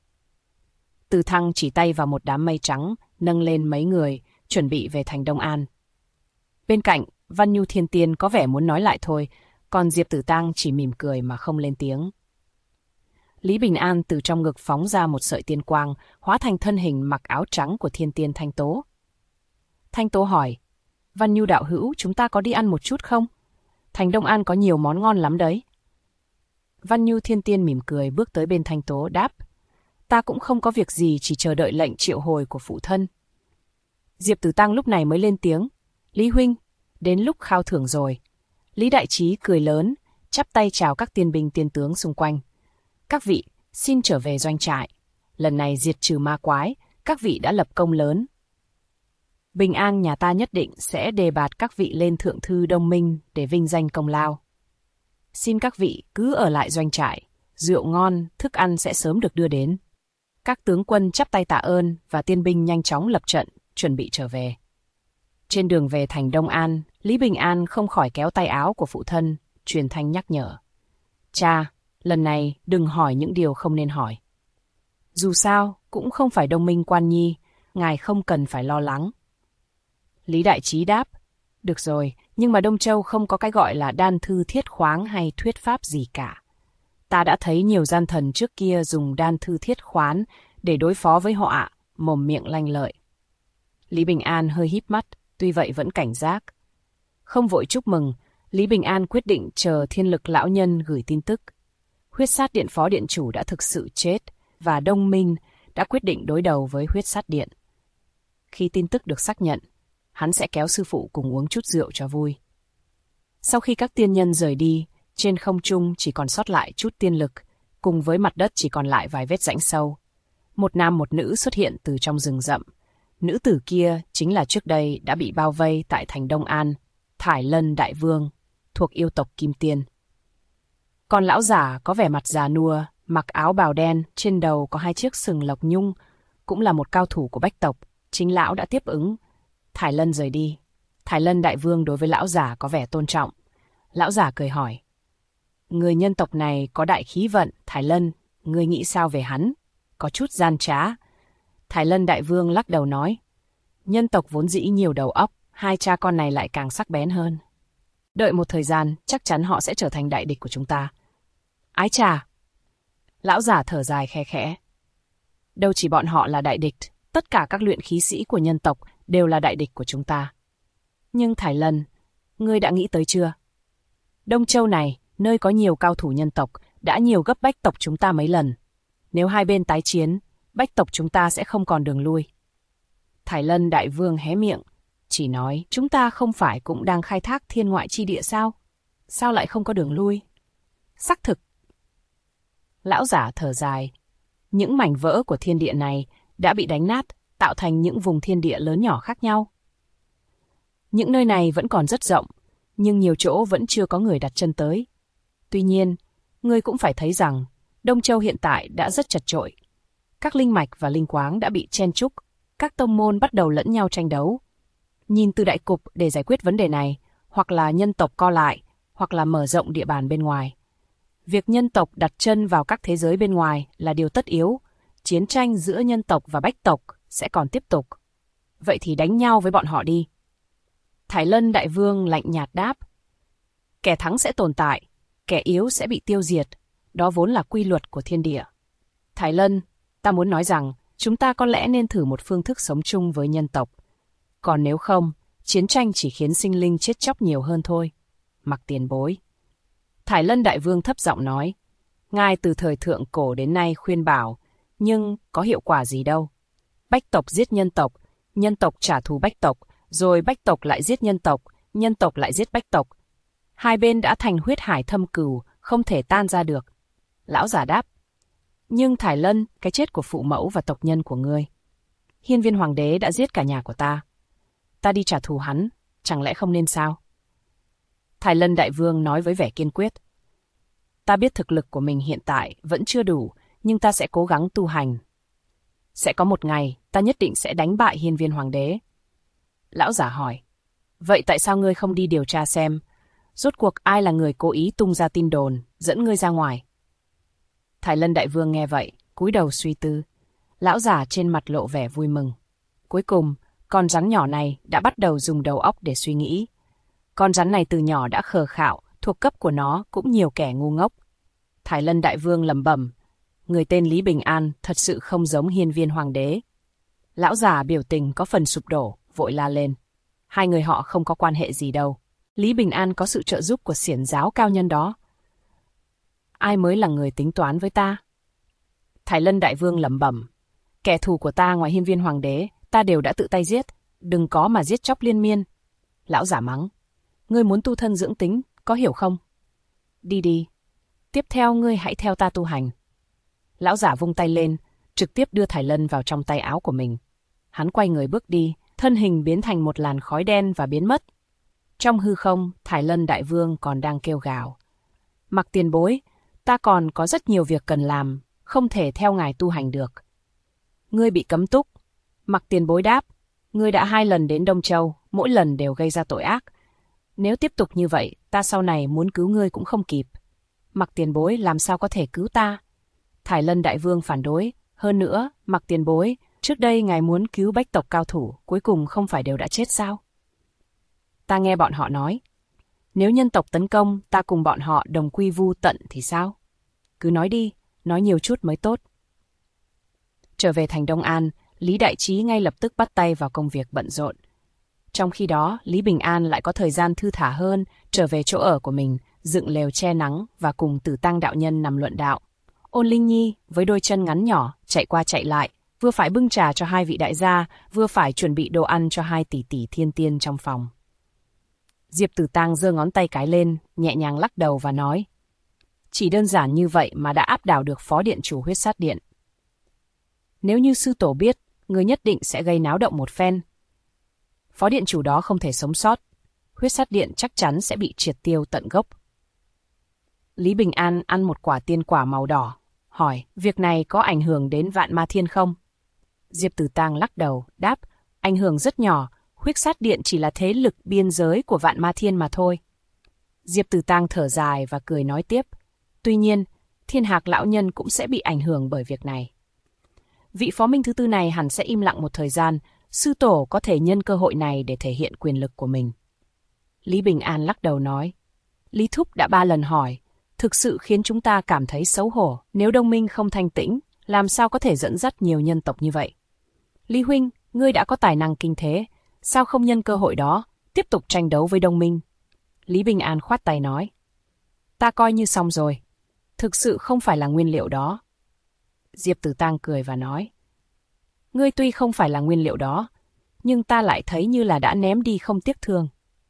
Từ Thăng chỉ tay vào một đám mây trắng, nâng lên mấy người, chuẩn bị về thành Đông An. Bên cạnh, Văn Nhu Thiên Tiên có vẻ muốn nói lại thôi, còn Diệp Tử Tang chỉ mỉm cười mà không lên tiếng. Lý Bình An từ trong ngực phóng ra một sợi tiên quang, hóa thành thân hình mặc áo trắng của Thiên Tiên Thanh Tố. Thanh Tố hỏi, Văn Nhu đạo hữu, chúng ta có đi ăn một chút không? Thành Đông An có nhiều món ngon lắm đấy. Văn Nhu Thiên Tiên mỉm cười bước tới bên Thanh Tố đáp, ta cũng không có việc gì, chỉ chờ đợi lệnh triệu hồi của phụ thân. Diệp Tử Tang lúc này mới lên tiếng, Lý huynh, đến lúc khao thưởng rồi. Lý Đại Trí cười lớn, chắp tay chào các tiên binh tiên tướng xung quanh. Các vị, xin trở về doanh trại. Lần này diệt trừ ma quái, các vị đã lập công lớn. Bình An nhà ta nhất định sẽ đề bạt các vị lên thượng thư Đông Minh để vinh danh công lao. Xin các vị cứ ở lại doanh trại, rượu ngon, thức ăn sẽ sớm được đưa đến. Các tướng quân chắp tay tạ ơn và tiên binh nhanh chóng lập trận, chuẩn bị trở về. Trên đường về thành Đông An, Lý Bình An không khỏi kéo tay áo của phụ thân, truyền thanh nhắc nhở. Cha, lần này đừng hỏi những điều không nên hỏi. Dù sao, cũng không phải Đông Minh Quan Nhi, ngài không cần phải lo lắng. Lý Đại Trí đáp, được rồi, nhưng mà Đông Châu không có cái gọi là đan thư thiết khoáng hay thuyết pháp gì cả. Ta đã thấy nhiều gian thần trước kia dùng đan thư thiết khoán để đối phó với họ ạ, mồm miệng lanh lợi. Lý Bình An hơi híp mắt, tuy vậy vẫn cảnh giác. Không vội chúc mừng, Lý Bình An quyết định chờ Thiên Lực lão nhân gửi tin tức. Huyết Sát Điện phó điện chủ đã thực sự chết, và Đông Minh đã quyết định đối đầu với Huyết Sát Điện. Khi tin tức được xác nhận, hắn sẽ kéo sư phụ cùng uống chút rượu cho vui. Sau khi các tiên nhân rời đi, trên không trung chỉ còn sót lại chút tiên lực, cùng với mặt đất chỉ còn lại vài vết rãnh sâu. Một nam một nữ xuất hiện từ trong rừng rậm. Nữ tử kia chính là trước đây đã bị bao vây tại thành Đông An, Thải Lân Đại Vương, thuộc yêu tộc Kim Tiên. Còn lão giả có vẻ mặt già nua, mặc áo bào đen, trên đầu có 2 chiếc sừng lộc nhung, cũng là một cao thủ của Bách tộc, chính lão đã tiếp ứng. Thải Lân rời đi. Thải Lân Đại Vương đối với lão giả có vẻ tôn trọng. Lão giả cười hỏi, người nhân tộc này có đại khí vận, Thải Lân, ngươi nghĩ sao về hắn? Có chút gian trá. Thải Lân Đại Vương lắc đầu nói, nhân tộc vốn dĩ nhiều đầu óc, 2 cha con này lại càng sắc bén hơn. Đợi một thời gian, chắc chắn họ sẽ trở thành đại địch của chúng ta. Ái chà! Lão giả thở dài khe khẽ. Đâu chỉ bọn họ là đại địch, tất cả các luyện khí sĩ của nhân tộc đều là đại địch của chúng ta. Nhưng Thải Lân, ngươi đã nghĩ tới chưa? Đông Châu này, nơi có nhiều cao thủ nhân tộc, đã nhiều gấp Bách tộc chúng ta mấy lần. Nếu hai bên tái chiến, Bách tộc chúng ta sẽ không còn đường lui. Thải Lân Đại Vương hé miệng, chỉ nói, chúng ta không phải cũng đang khai thác thiên ngoại chi địa sao? Sao lại không có đường lui? Xác thực. Lão giả thở dài. Những mảnh vỡ của thiên địa này đã bị đánh nát, tạo thành những vùng thiên địa lớn nhỏ khác nhau. Những nơi này vẫn còn rất rộng, nhưng nhiều chỗ vẫn chưa có người đặt chân tới. Tuy nhiên, ngươi cũng phải thấy rằng, Đông Châu hiện tại đã rất chật chội. Các linh mạch và linh quáng đã bị chen chúc, các tông môn bắt đầu lẫn nhau tranh đấu. Nhìn từ đại cục để giải quyết vấn đề này, hoặc là nhân tộc co lại, hoặc là mở rộng địa bàn bên ngoài. Việc nhân tộc đặt chân vào các thế giới bên ngoài là điều tất yếu. Chiến tranh giữa nhân tộc và Bách tộc sẽ còn tiếp tục. Vậy thì đánh nhau với bọn họ đi. Thải Lân Đại Vương lạnh nhạt đáp. Kẻ thắng sẽ tồn tại, kẻ yếu sẽ bị tiêu diệt. Đó vốn là quy luật của thiên địa. Thải Lân, ta muốn nói rằng, chúng ta có lẽ nên thử một phương thức sống chung với nhân tộc. Còn nếu không, chiến tranh chỉ khiến sinh linh chết chóc nhiều hơn thôi. Mặc tiền bối. Thải Lân Đại Vương thấp giọng nói. Ngài từ thời thượng cổ đến nay khuyên bảo, nhưng có hiệu quả gì đâu. Bách tộc giết nhân tộc trả thù Bách tộc, rồi Bách tộc lại giết nhân tộc lại giết Bách tộc. Hai bên đã thành huyết hải thâm cừu, không thể tan ra được. Lão giả đáp. Nhưng Thải Lân, cái chết của phụ mẫu và tộc nhân của ngươi. Hiên Viên Hoàng đế đã giết cả nhà của ta. Ta đi trả thù hắn, chẳng lẽ không nên sao? Thái Lân Đại Vương nói với vẻ kiên quyết. Ta biết thực lực của mình hiện tại vẫn chưa đủ, nhưng ta sẽ cố gắng tu hành. Sẽ có một ngày, ta nhất định sẽ đánh bại Hiên Viên Hoàng đế. Lão giả hỏi, vậy tại sao ngươi không đi điều tra xem, rốt cuộc ai là người cố ý tung ra tin đồn, dẫn ngươi ra ngoài? Thái Lân Đại Vương nghe vậy, cúi đầu suy tư. Lão giả trên mặt lộ vẻ vui mừng. Cuối cùng, con rắn nhỏ này đã bắt đầu dùng đầu óc để suy nghĩ. Con rắn này từ nhỏ đã khờ khạo, thuộc cấp của nó cũng nhiều kẻ ngu ngốc. Thái Lân Đại Vương lẩm bẩm, người tên Lý Bình An thật sự không giống Hiên Viên Hoàng đế. Lão già biểu tình có phần sụp đổ, vội la lên. Hai người họ không có quan hệ gì đâu. Lý Bình An có sự trợ giúp của xiển giáo cao nhân đó. Ai mới là người tính toán với ta? Thái Lân Đại Vương lẩm bẩm, kẻ thù của ta ngoài Hiên Viên Hoàng đế, ta đều đã tự tay giết, đừng có mà giết chóc liên miên. Lão giả mắng, ngươi muốn tu thân dưỡng tính, có hiểu không? Đi đi, tiếp theo ngươi hãy theo ta tu hành. Lão giả vung tay lên, trực tiếp đưa Thái Lân vào trong tay áo của mình. Hắn quay người bước đi, thân hình biến thành một làn khói đen và biến mất. Trong hư không, Thái Lân Đại Vương còn đang kêu gào. Mặc tiền bối, ta còn có rất nhiều việc cần làm, không thể theo ngài tu hành được. Ngươi bị cấm túc. Mặc tiền bối đáp, ngươi đã 2 lần đến Đông Châu, mỗi lần đều gây ra tội ác. Nếu tiếp tục như vậy, ta sau này muốn cứu ngươi cũng không kịp. Mặc tiền bối làm sao có thể cứu ta? Thái Lân Đại Vương phản đối. Hơn nữa, Mặc tiền bối, trước đây ngài muốn cứu bách tộc cao thủ, cuối cùng không phải đều đã chết sao? Ta nghe bọn họ nói, nếu nhân tộc tấn công, ta cùng bọn họ đồng quy vu tận thì sao? Cứ nói đi, nói nhiều chút mới tốt. Trở về thành Đông An, Lý Đại Trí ngay lập tức bắt tay vào công việc bận rộn. Trong khi đó, Lý Bình An lại có thời gian thư thả hơn, trở về chỗ ở của mình, dựng lều che nắng và cùng Tử Tăng đạo nhân nằm luận đạo. Ôn Linh Nhi, với đôi chân ngắn nhỏ, chạy qua chạy lại, vừa phải bưng trà cho 2 vị đại gia, vừa phải chuẩn bị đồ ăn cho 2 tỷ tỷ thiên tiên trong phòng. Diệp Tử Tăng giơ ngón tay cái lên, nhẹ nhàng lắc đầu và nói, chỉ đơn giản như vậy mà đã áp đảo được Phó Điện Chủ Huyết Sát Điện. Nếu như sư tổ biết, người nhất định sẽ gây náo động một phen. Phó Điện Chủ đó không thể sống sót, Huyết Sát Điện chắc chắn sẽ bị triệt tiêu tận gốc. Lý Bình An ăn một quả tiên quả màu đỏ, hỏi, việc này có ảnh hưởng đến Vạn Ma Thiên không? Diệp Tử Tăng lắc đầu, đáp, ảnh hưởng rất nhỏ, Huyết Sát Điện chỉ là thế lực biên giới của Vạn Ma Thiên mà thôi. Diệp Tử Tăng thở dài và cười nói tiếp, tuy nhiên, Thiên Hạc lão nhân cũng sẽ bị ảnh hưởng bởi việc này. Vị phó minh thứ tư này hẳn sẽ im lặng một thời gian, sư tổ có thể nhân cơ hội này để thể hiện quyền lực của mình. Lý Bình An lắc đầu nói, Lý Thúc đã 3 lần hỏi, thực sự khiến chúng ta cảm thấy xấu hổ. Nếu Đông Minh không thanh tĩnh, làm sao có thể dẫn dắt nhiều nhân tộc như vậy? Lý Huynh, ngươi đã có tài năng kinh thế, sao không nhân cơ hội đó, tiếp tục tranh đấu với Đông Minh? Lý Bình An khoát tay nói, ta coi như xong rồi, thực sự không phải là nguyên liệu đó. Diệp Tử Tăng cười và nói, ngươi tuy không phải là nguyên liệu đó, nhưng ta lại thấy như là đã ném đi không tiếc thương.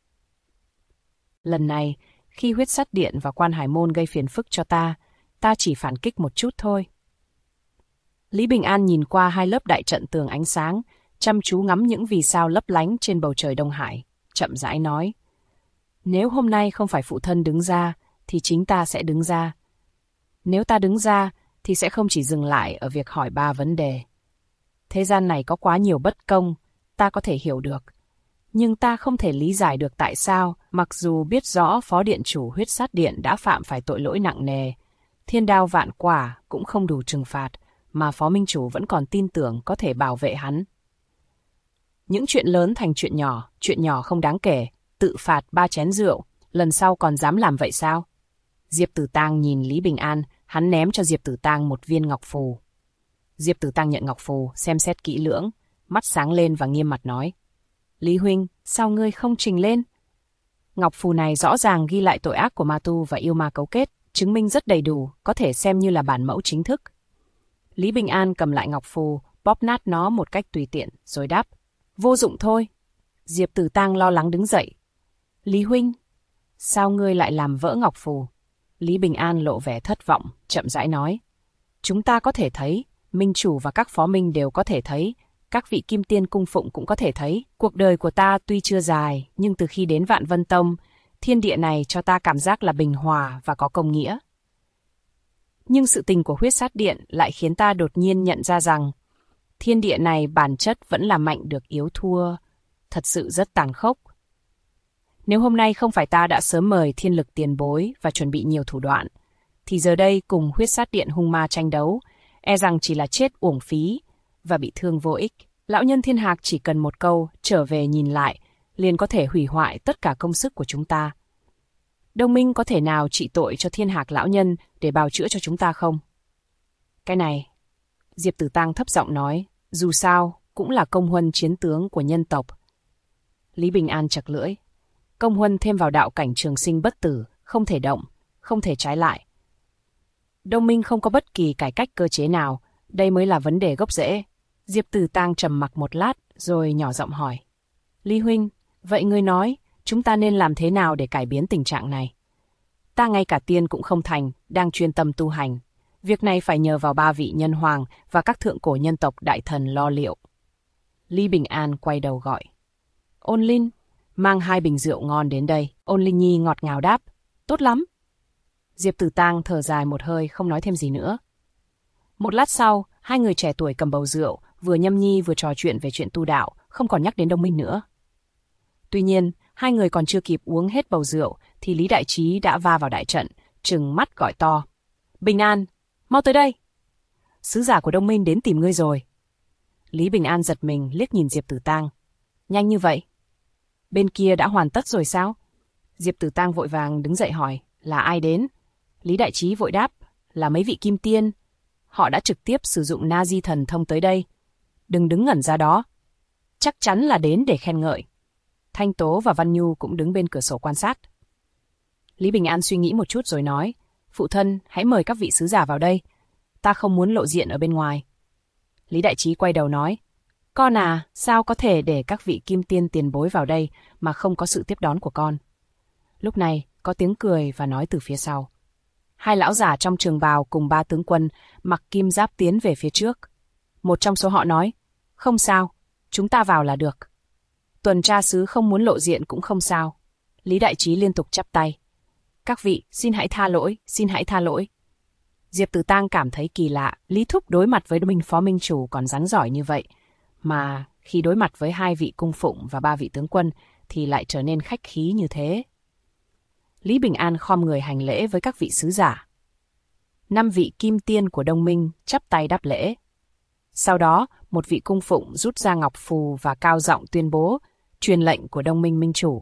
Lần này, khi Huyết Sát Điện và Quan Hải Môn gây phiền phức cho ta chỉ phản kích một chút thôi. Lý Bình An nhìn qua 2 lớp đại trận tường ánh sáng, chăm chú ngắm những vì sao lấp lánh trên bầu trời Đông Hải, chậm rãi nói, nếu hôm nay không phải phụ thân đứng ra, thì chính ta sẽ đứng ra. Nếu ta đứng ra, thì sẽ không chỉ dừng lại ở việc hỏi 3 vấn đề. Thế gian này có quá nhiều bất công, ta có thể hiểu được. Nhưng ta không thể lý giải được tại sao, mặc dù biết rõ Phó Điện Chủ Huyết Sát Điện đã phạm phải tội lỗi nặng nề, thiên đao vạn quả cũng không đủ trừng phạt, mà Phó Minh Chủ vẫn còn tin tưởng có thể bảo vệ hắn. Những chuyện lớn thành chuyện nhỏ không đáng kể, tự phạt 3 chén rượu, lần sau còn dám làm vậy sao? Diệp Tử Tăng nhìn Lý Bình An, hắn ném cho Diệp Tử Tăng một viên ngọc phù. Diệp Tử Tăng nhận ngọc phù, xem xét kỹ lưỡng, mắt sáng lên và nghiêm mặt nói, Lý Huynh, sao ngươi không trình lên? Ngọc phù này rõ ràng ghi lại tội ác của ma tu và yêu ma cấu kết, chứng minh rất đầy đủ, có thể xem như là bản mẫu chính thức. Lý Bình An cầm lại ngọc phù, bóp nát nó một cách tùy tiện, rồi đáp, vô dụng thôi. Diệp Tử Tăng lo lắng đứng dậy. Lý Huynh, sao ngươi lại làm vỡ ngọc phù? Lý Bình An lộ vẻ thất vọng, chậm rãi nói, chúng ta có thể thấy, Minh Chủ và các phó minh đều có thể thấy, các vị kim tiên cung phụng cũng có thể thấy, cuộc đời của ta tuy chưa dài, nhưng từ khi đến Vạn Vân Tông, Thiên địa này cho ta cảm giác là bình hòa và có công nghĩa. Nhưng sự tình của huyết sát điện lại khiến ta đột nhiên nhận ra rằng thiên địa này bản chất vẫn là mạnh được yếu thua, thật sự rất tàn khốc. Nếu hôm nay không phải ta đã sớm mời thiên lực tiền bối và chuẩn bị nhiều thủ đoạn, thì giờ đây cùng huyết sát điện hung ma tranh đấu, e rằng chỉ là chết uổng phí và bị thương vô ích. Lão nhân thiên hạc chỉ cần một câu trở về nhìn lại, liền có thể hủy hoại tất cả công sức của chúng ta. Đông Minh có thể nào trị tội cho thiên hạc lão nhân để bào chữa cho chúng ta không? Cái này, Diệp Tử Tang thấp giọng nói, dù sao cũng là công huân chiến tướng của nhân tộc. Lý Bình An chặt lưỡi. Công huân thêm vào đạo cảnh trường sinh bất tử, không thể động, không thể trái lại. Đông Minh không có bất kỳ cải cách cơ chế nào, đây mới là vấn đề gốc rễ. Diệp Tử Tang trầm mặc một lát, rồi nhỏ giọng hỏi. Lý huynh, vậy ngươi nói, chúng ta nên làm thế nào để cải biến tình trạng này? Ta ngay cả tiên cũng không thành, đang chuyên tâm tu hành. Việc này phải nhờ vào 3 vị nhân hoàng và các thượng cổ nhân tộc đại thần lo liệu. Lý Bình An quay đầu gọi. Ôn Linh, mang 2 bình rượu ngon đến đây. Ôn Linh Nhi ngọt ngào đáp. Tốt lắm. Diệp Tử Tang thở dài một hơi không nói thêm gì nữa. Một lát sau, 2 người trẻ tuổi cầm bầu rượu, vừa nhâm nhi vừa trò chuyện về chuyện tu đạo, không còn nhắc đến Đông Minh nữa. Tuy nhiên, 2 người còn chưa kịp uống hết bầu rượu, thì Lý Đại Trí đã va vào đại trận, trừng mắt gọi to. Bình An, mau tới đây. Sứ giả của Đông Minh đến tìm ngươi rồi. Lý Bình An giật mình liếc nhìn Diệp Tử Tang. Nhanh như vậy? Bên kia đã hoàn tất rồi sao? Diệp Tử Tang vội vàng đứng dậy hỏi, là ai đến? Lý Đại Trí vội đáp, là mấy vị kim tiên. Họ đã trực tiếp sử dụng Na Di thần thông tới đây. Đừng đứng ngẩn ra đó. Chắc chắn là đến để khen ngợi. Thanh Tố và Văn Nhu cũng đứng bên cửa sổ quan sát. Lý Bình An suy nghĩ một chút rồi nói, phụ thân, hãy mời các vị sứ giả vào đây. Ta không muốn lộ diện ở bên ngoài. Lý Đại Trí quay đầu nói, con à, sao có thể để các vị kim tiên tiền bối vào đây mà không có sự tiếp đón của con? Lúc này, có tiếng cười và nói từ phía sau. 2 lão giả trong trường bào cùng 3 tướng quân mặc kim giáp tiến về phía trước. Một trong số họ nói, không sao, chúng ta vào là được. Tuần tra sứ không muốn lộ diện cũng không sao. Lý Đại Trí liên tục chắp tay. Các vị, xin hãy tha lỗi, xin hãy tha lỗi. Diệp Tử Tang cảm thấy kỳ lạ, Lý Thúc đối mặt với Minh Phó Minh Chủ còn rắn giỏi như vậy, mà khi đối mặt với 2 vị cung phụng và 3 vị tướng quân thì lại trở nên khách khí như thế. Lý Bình An khom người hành lễ với các vị sứ giả. 5 vị kim tiên của Đông Minh chắp tay đáp lễ. Sau đó, một vị cung phụng rút ra ngọc phù và cao giọng tuyên bố truyền lệnh của Đông Minh Minh Chủ.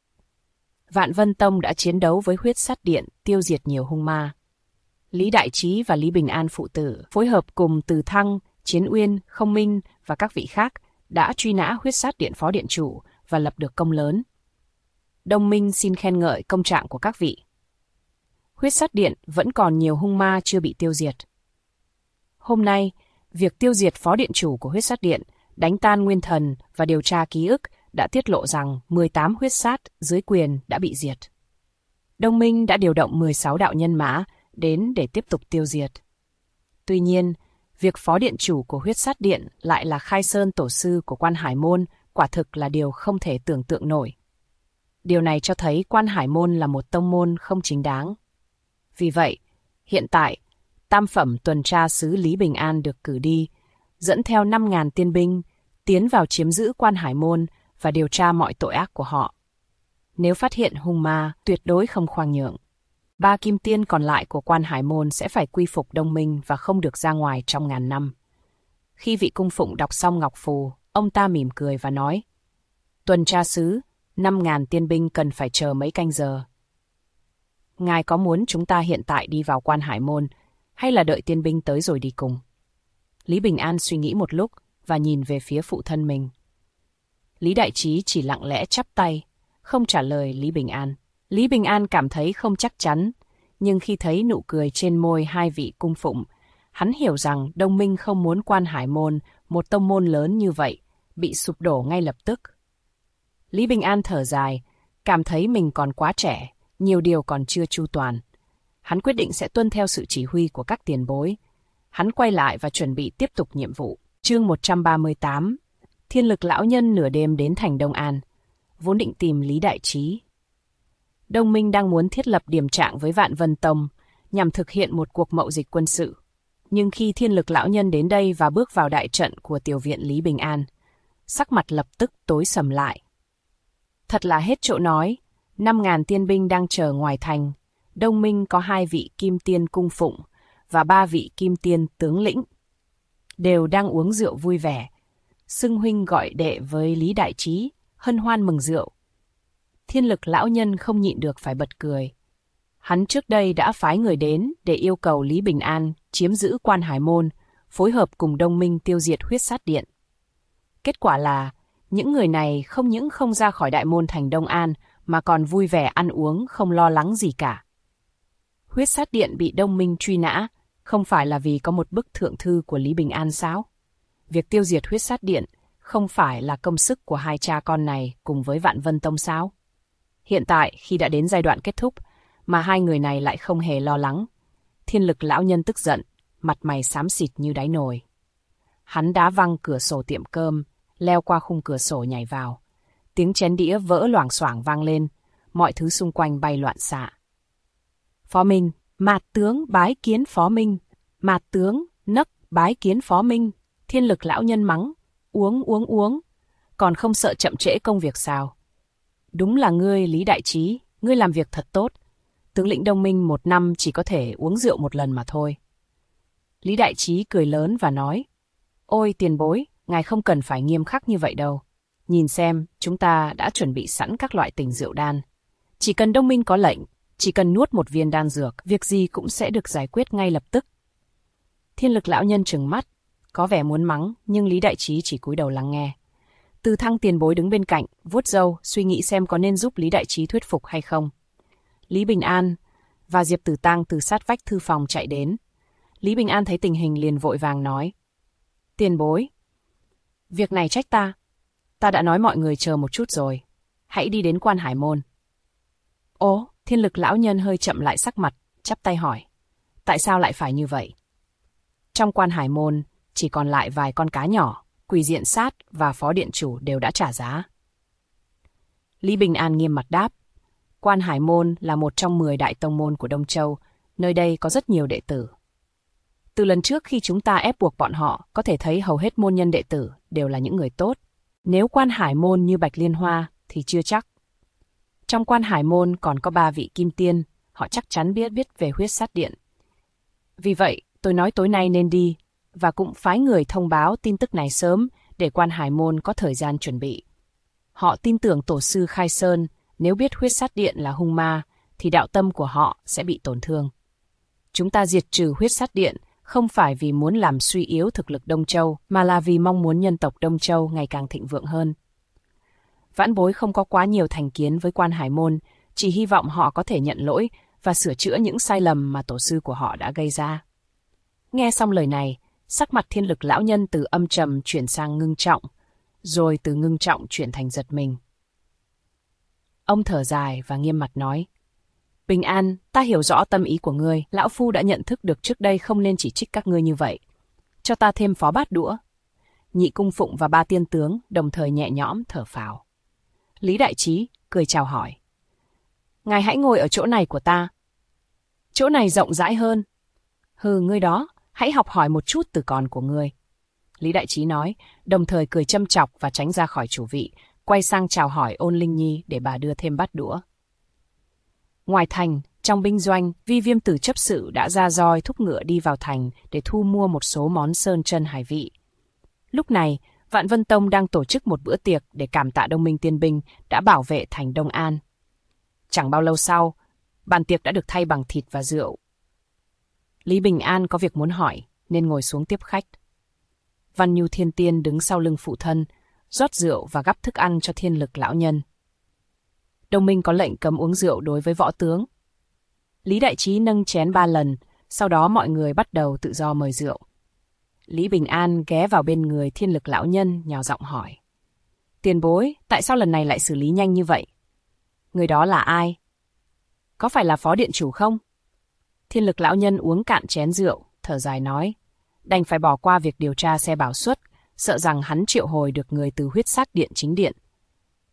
Vạn Vân Tông đã chiến đấu với huyết sát điện, tiêu diệt nhiều hung ma. Lý Đại Trí và Lý Bình An phụ tử phối hợp cùng Từ Thăng, Chiến Uyên, Không Minh và các vị khác đã truy nã huyết sát điện phó điện chủ và lập được công lớn. Đông Minh xin khen ngợi công trạng của các vị. Huyết sát điện vẫn còn nhiều hung ma chưa bị tiêu diệt. Hôm nay, việc tiêu diệt phó điện chủ của huyết sát điện, đánh tan nguyên thần và điều tra ký ức đã tiết lộ rằng 18 huyết sát dưới quyền đã bị diệt. Đông Minh đã điều động 16 đạo nhân mã đến để tiếp tục tiêu diệt. Tuy nhiên, việc phó điện chủ của huyết sát điện lại là Khai Sơn tổ sư của Quan Hải Môn quả thực là điều không thể tưởng tượng nổi. Điều này cho thấy Quan Hải Môn là một tông môn không chính đáng. Vì vậy, hiện tại, tam phẩm tuần tra sứ Lý Bình An được cử đi, dẫn theo 5.000 tiên binh, tiến vào chiếm giữ Quan Hải Môn và điều tra mọi tội ác của họ. Nếu phát hiện hung ma, tuyệt đối không khoan nhượng. 3 kim tiên còn lại của Quan Hải Môn sẽ phải quy phục Đông Minh và không được ra ngoài trong ngàn năm. Khi vị cung phụng đọc xong ngọc phù, ông ta mỉm cười và nói, tuần tra sứ, 5.000 tiên binh cần phải chờ mấy canh giờ. Ngài có muốn chúng ta hiện tại đi vào Quan Hải Môn, hay là đợi tiên binh tới rồi đi cùng? Lý Bình An suy nghĩ một lúc và nhìn về phía phụ thân mình. Lý Đại Trí chỉ lặng lẽ chắp tay, không trả lời Lý Bình An. Lý Bình An cảm thấy không chắc chắn, nhưng khi thấy nụ cười trên môi 2 vị cung phụng, hắn hiểu rằng Đông Minh không muốn Quan Hải Môn, một tông môn lớn như vậy, bị sụp đổ ngay lập tức. Lý Bình An thở dài, cảm thấy mình còn quá trẻ, nhiều điều còn chưa chu toàn. Hắn quyết định sẽ tuân theo sự chỉ huy của các tiền bối. Hắn quay lại và chuẩn bị tiếp tục nhiệm vụ. Chương 138. Thiên lực lão nhân nửa đêm đến thành Đông An, vốn định tìm Lý Đại Trí. Đông Minh đang muốn thiết lập điểm trạng với Vạn Vân Tông nhằm thực hiện một cuộc mậu dịch quân sự. Nhưng khi Thiên Lực lão nhân đến đây và bước vào đại trận của tiểu viện Lý Bình An, sắc mặt lập tức tối sầm lại. Thật là hết chỗ nói, 5.000 tiên binh đang chờ ngoài thành. Đông Minh có 2 vị kim tiên cung phụng và 3 vị kim tiên tướng lĩnh. Đều đang uống rượu vui vẻ, xưng huynh gọi đệ với Lý Đại Trí, hân hoan mừng rượu. Thiên Lực lão nhân không nhịn được phải bật cười. Hắn trước đây đã phái người đến để yêu cầu Lý Bình An chiếm giữ Quan Hải Môn, phối hợp cùng Đông Minh tiêu diệt Huyết Sát Điện. Kết quả là, những người này không những không ra khỏi đại môn thành Đông An, mà còn vui vẻ ăn uống không lo lắng gì cả. Huyết Sát Điện bị Đông Minh truy nã, không phải là vì có một bức thượng thư của Lý Bình An sao? Việc tiêu diệt Huyết Sát Điện không phải là công sức của hai cha con này cùng với Vạn Vân Tông sao? Hiện tại, khi đã đến giai đoạn kết thúc, mà hai người này lại không hề lo lắng. Thiên Lực lão nhân tức giận, mặt mày xám xịt như đáy nồi. Hắn đá văng cửa sổ tiệm cơm, leo qua khung cửa sổ nhảy vào. Tiếng chén đĩa vỡ loảng xoảng vang lên, mọi thứ xung quanh bay loạn xạ. Phó Minh, Mạt tướng bái kiến Phó Minh, Mạt tướng nấc bái kiến Phó Minh. Thiên Lực lão nhân mắng, uống, còn không sợ chậm trễ công việc sao? Đúng là ngươi Lý Đại Trí, ngươi làm việc thật tốt. Tướng lĩnh Đông Minh 1 năm chỉ có thể uống rượu 1 lần mà thôi. Lý Đại Trí cười lớn và nói, ôi tiền bối, ngài không cần phải nghiêm khắc như vậy đâu. Nhìn xem, chúng ta đã chuẩn bị sẵn các loại tình rượu đan. Chỉ cần Đông Minh có lệnh, chỉ cần nuốt 1 viên đan dược, việc gì cũng sẽ được giải quyết ngay lập tức. Thiên Lực lão nhân trừng mắt, có vẻ muốn mắng, nhưng Lý Đại Trí chỉ cúi đầu lắng nghe. Từ Thăng tiền bối đứng bên cạnh, vuốt râu, suy nghĩ xem có nên giúp Lý Đại Trí thuyết phục hay không. Lý Bình An và Diệp Tử Tang từ sát vách thư phòng chạy đến. Lý Bình An thấy tình hình liền vội vàng nói, tiền bối, việc này trách ta. Ta đã nói mọi người chờ một chút rồi. Hãy đi đến Quan Hải Môn. Ồ, Thiên Lực lão nhân hơi chậm lại sắc mặt, chắp tay hỏi. Tại sao lại phải như vậy? Trong Quan Hải Môn, chỉ còn lại vài con cá nhỏ, Quỷ Diện Sát và Phó Điện Chủ đều đã trả giá. Lý Bình An nghiêm mặt đáp. Quan Hải Môn là một trong 10 đại tông môn của Đông Châu, nơi đây có rất nhiều đệ tử. Từ lần trước khi chúng ta ép buộc bọn họ, có thể thấy hầu hết môn nhân đệ tử đều là những người tốt. Nếu Quan Hải Môn như Bạch Liên Hoa thì chưa chắc. Trong Quan Hải Môn còn có 3 vị kim tiên, họ chắc chắn biết về Huyết Sát Điện. Vì vậy, tôi nói tối nay nên đi, và cũng phái người thông báo tin tức này sớm để Quan Hải Môn có thời gian chuẩn bị. Họ tin tưởng tổ sư Khai Sơn, nếu biết Huyết Sát Điện là hung ma, thì đạo tâm của họ sẽ bị tổn thương. Chúng ta diệt trừ Huyết Sát Điện không phải vì muốn làm suy yếu thực lực Đông Châu, mà là vì mong muốn nhân tộc Đông Châu ngày càng thịnh vượng hơn. Vãn bối không có quá nhiều thành kiến với Quan Hải Môn, chỉ hy vọng họ có thể nhận lỗi và sửa chữa những sai lầm mà tổ sư của họ đã gây ra. Nghe xong lời này, sắc mặt Thiên Lực lão nhân từ âm trầm chuyển sang ngưng trọng, rồi từ ngưng trọng chuyển thành giật mình. Ông thở dài và nghiêm mặt nói, Bình An, ta hiểu rõ tâm ý của ngươi, lão phu đã nhận thức được trước đây không nên chỉ trích các ngươi như vậy. Cho ta thêm phó bát đũa. Nhị cung phụng và 3 tiên tướng đồng thời nhẹ nhõm thở phào. Lý Đại Trí cười chào hỏi. Ngài hãy ngồi ở chỗ này của ta. Chỗ này rộng rãi hơn. Hừ, ngươi đó, hãy học hỏi một chút từ con của ngươi. Lý Đại Trí nói, đồng thời cười châm chọc và tránh ra khỏi chủ vị, quay sang chào hỏi Ôn Linh Nhi để bà đưa thêm bát đũa. Ngoài thành, trong binh doanh, Vi Viêm Tử chấp sự đã ra roi thúc ngựa đi vào thành để thu mua một số món sơn chân hải vị. Lúc này, Vạn Vân Tông đang tổ chức một bữa tiệc để cảm tạ Đông Minh tiên binh đã bảo vệ thành Đông An. Chẳng bao lâu sau, bàn tiệc đã được thay bằng thịt và rượu. Lý Bình An có việc muốn hỏi nên ngồi xuống tiếp khách. Văn Nhu Thiên Tiên đứng sau lưng phụ thân, rót rượu và gắp thức ăn cho Thiên Lực lão nhân. Đông Minh có lệnh cấm uống rượu đối với võ tướng. Lý Đại Trí nâng chén 3 lần, sau đó mọi người bắt đầu tự do mời rượu. Lý Bình An ghé vào bên người Thiên Lực lão nhân nhào giọng hỏi. Tiền bối, tại sao lần này lại xử lý nhanh như vậy? Người đó là ai? Có phải là Phó Điện Chủ không? Thiên Lực lão nhân uống cạn chén rượu, thở dài nói. Đành phải bỏ qua việc điều tra xe bảo xuất, sợ rằng hắn triệu hồi được người từ Huyết Sát Điện chính điện.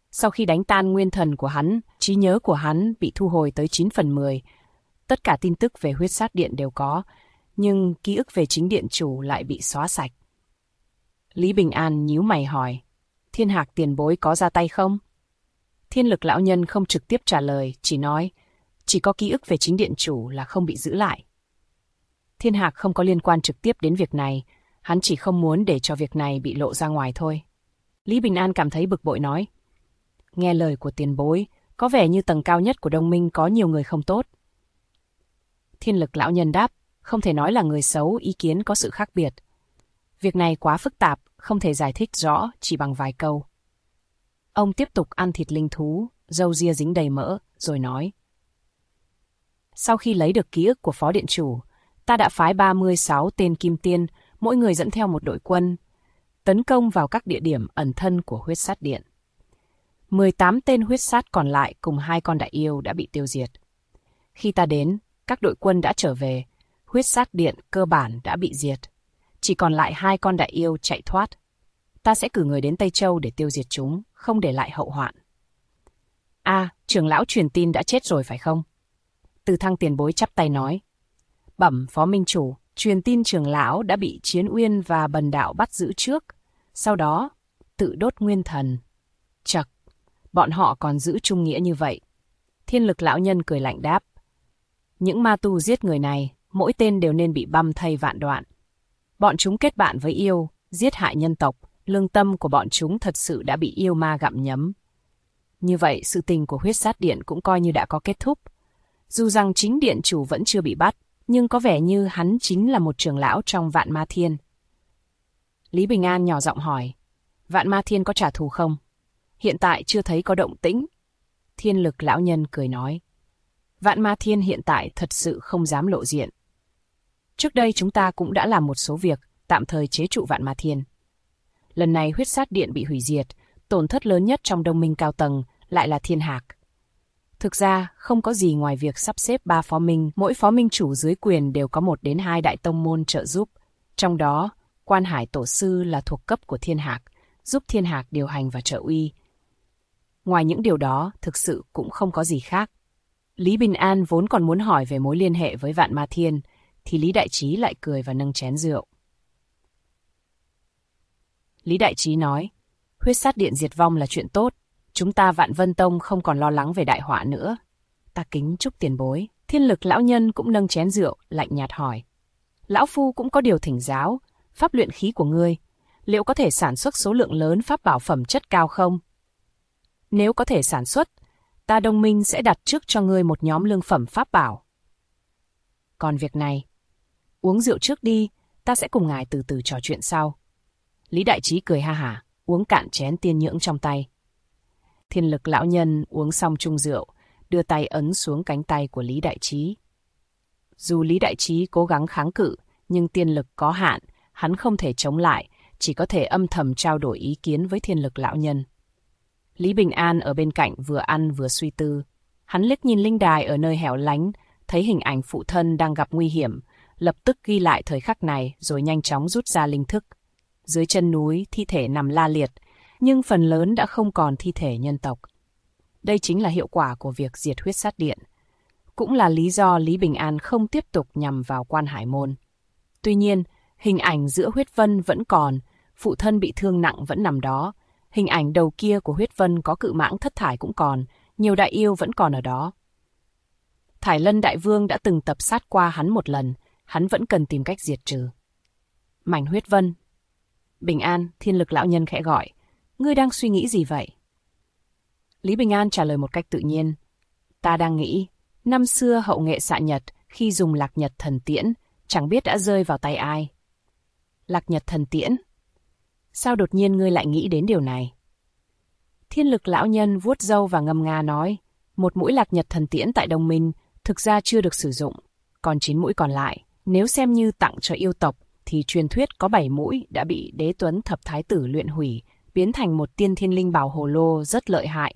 Sau khi đánh tan nguyên thần của hắn, trí nhớ của hắn bị thu hồi tới 9/10. Tất cả tin tức về huyết sát điện đều có, nhưng ký ức về chính điện chủ lại bị xóa sạch. Lý Bình An nhíu mày hỏi, Thiên Hạc tiền bối có ra tay không? Thiên Lực lão nhân không trực tiếp trả lời, chỉ nói, chỉ có ký ức về chính điện chủ là không bị giữ lại. Thiên Hạc không có liên quan trực tiếp đến việc này, hắn chỉ không muốn để cho việc này bị lộ ra ngoài thôi. Lý Bình An cảm thấy bực bội nói, nghe lời của tiền bối, có vẻ như tầng cao nhất của Đông Minh có nhiều người không tốt. Thiên Lực lão nhân đáp, không thể nói là người xấu, ý kiến có sự khác biệt. Việc này quá phức tạp, không thể giải thích rõ chỉ bằng vài câu. Ông tiếp tục ăn thịt linh thú, râu ria dính đầy mỡ, rồi nói. Sau khi lấy được ký ức của phó điện chủ, ta đã phái 36 tên kim tiên, mỗi người dẫn theo một đội quân, tấn công vào các địa điểm ẩn thân của huyết sát điện. 18 tên huyết sát còn lại cùng 2 con đại yêu đã bị tiêu diệt. Khi ta đến, các đội quân đã trở về, huyết sát điện cơ bản đã bị diệt. Chỉ còn lại 2 con đại yêu chạy thoát. Ta sẽ cử người đến Tây Châu để tiêu diệt chúng, không để lại hậu hoạn. Trưởng lão truyền tin đã chết rồi phải không? Từ Thăng tiền bối chắp tay nói. Bẩm phó minh chủ, truyền tin trưởng lão đã bị Chiến Uyên và Bần Đạo bắt giữ trước, sau đó tự đốt nguyên thần. Chậc, bọn họ còn giữ trung nghĩa như vậy. Thiên Lực lão nhân cười lạnh đáp. Những ma tu giết người này, mỗi tên đều nên bị băm thây vạn đoạn. Bọn chúng kết bạn với yêu, giết hại nhân tộc, lương tâm của bọn chúng thật sự đã bị yêu ma gặm nhấm. Như vậy, sự tình của huyết sát điện cũng coi như đã có kết thúc. Dù rằng chính điện chủ vẫn chưa bị bắt, nhưng có vẻ như hắn chính là một trưởng lão trong Vạn Ma Thiên. Lý Bình An nhỏ giọng hỏi, Vạn Ma Thiên có trả thù không? Hiện tại chưa thấy có động tĩnh. Thiên Lực lão nhân cười nói, Vạn Ma Thiên hiện tại thật sự không dám lộ diện. Trước đây chúng ta cũng đã làm một số việc, tạm thời chế trụ Vạn Ma Thiên. Lần này huyết sát điện bị hủy diệt, tổn thất lớn nhất trong Đông Minh cao tầng lại là Thiên Hạc. Thực ra, không có gì ngoài việc sắp xếp 3 phó minh, mỗi phó minh chủ dưới quyền đều có 1 đến 2 đại tông môn trợ giúp. Trong đó, Quan Hải Tổ Sư là thuộc cấp của Thiên Hạc, giúp Thiên Hạc điều hành và trợ uy. Ngoài những điều đó, thực sự cũng không có gì khác. Lý Bình An vốn còn muốn hỏi về mối liên hệ với Vạn Ma Thiên, thì Lý Đại Trí lại cười và nâng chén rượu. Lý Đại Trí nói, huyết sát điện diệt vong là chuyện tốt, chúng ta Vạn Vân Tông không còn lo lắng về đại họa nữa. Ta kính chúc tiền bối. Thiên Lực lão nhân cũng nâng chén rượu, lạnh nhạt hỏi. Lão Phu cũng có điều thỉnh giáo, pháp luyện khí của ngươi, liệu có thể sản xuất số lượng lớn pháp bảo phẩm chất cao không? Nếu có thể sản xuất, ta Đông Minh sẽ đặt trước cho ngươi một nhóm lương phẩm pháp bảo. Còn việc này, uống rượu trước đi, ta sẽ cùng ngài từ từ trò chuyện sau. Lý Đại Trí cười ha hả, uống cạn chén tiên nhưỡng trong tay. Thiên Lực lão nhân uống xong chung rượu, đưa tay ấn xuống cánh tay của Lý Đại Trí. Dù Lý Đại Trí cố gắng kháng cự, nhưng tiên lực có hạn, hắn không thể chống lại, chỉ có thể âm thầm trao đổi ý kiến với Thiên Lực lão nhân. Lý Bình An ở bên cạnh vừa ăn vừa suy tư. Hắn liếc nhìn linh đài ở nơi hẻo lánh, thấy hình ảnh phụ thân đang gặp nguy hiểm, lập tức ghi lại thời khắc này rồi nhanh chóng rút ra linh thức. Dưới chân núi, thi thể nằm la liệt, nhưng phần lớn đã không còn thi thể nhân tộc. Đây chính là hiệu quả của việc diệt huyết sát điện. Cũng là lý do Lý Bình An không tiếp tục nhằm vào Quan Hải Môn. Tuy nhiên, hình ảnh giữa huyết vân vẫn còn, phụ thân bị thương nặng vẫn nằm đó. Hình ảnh đầu kia của huyết vân có cự mãng thất thải cũng còn, nhiều đại yêu vẫn còn ở đó. Thải Lân Đại Vương đã từng tập sát qua hắn một lần, hắn vẫn cần tìm cách diệt trừ. Mảnh huyết vân. Bình An, Thiên Lực lão nhân khẽ gọi. Ngươi đang suy nghĩ gì vậy? Lý Bình An trả lời một cách tự nhiên. Ta đang nghĩ, năm xưa hậu nghệ xạ nhật, khi dùng lạc nhật thần tiễn, chẳng biết đã rơi vào tay ai. Lạc nhật thần tiễn? Sao đột nhiên ngươi lại nghĩ đến điều này? Thiên Lực lão nhân vuốt râu và ngâm nga nói, một mũi lạc nhật thần tiễn tại Đông Minh thực ra chưa được sử dụng, còn 9 mũi còn lại, nếu xem như tặng cho yêu tộc, thì truyền thuyết có 7 mũi đã bị Đế Tuấn Thập Thái Tử luyện hủy, biến thành một tiên thiên linh bảo hồ lô rất lợi hại.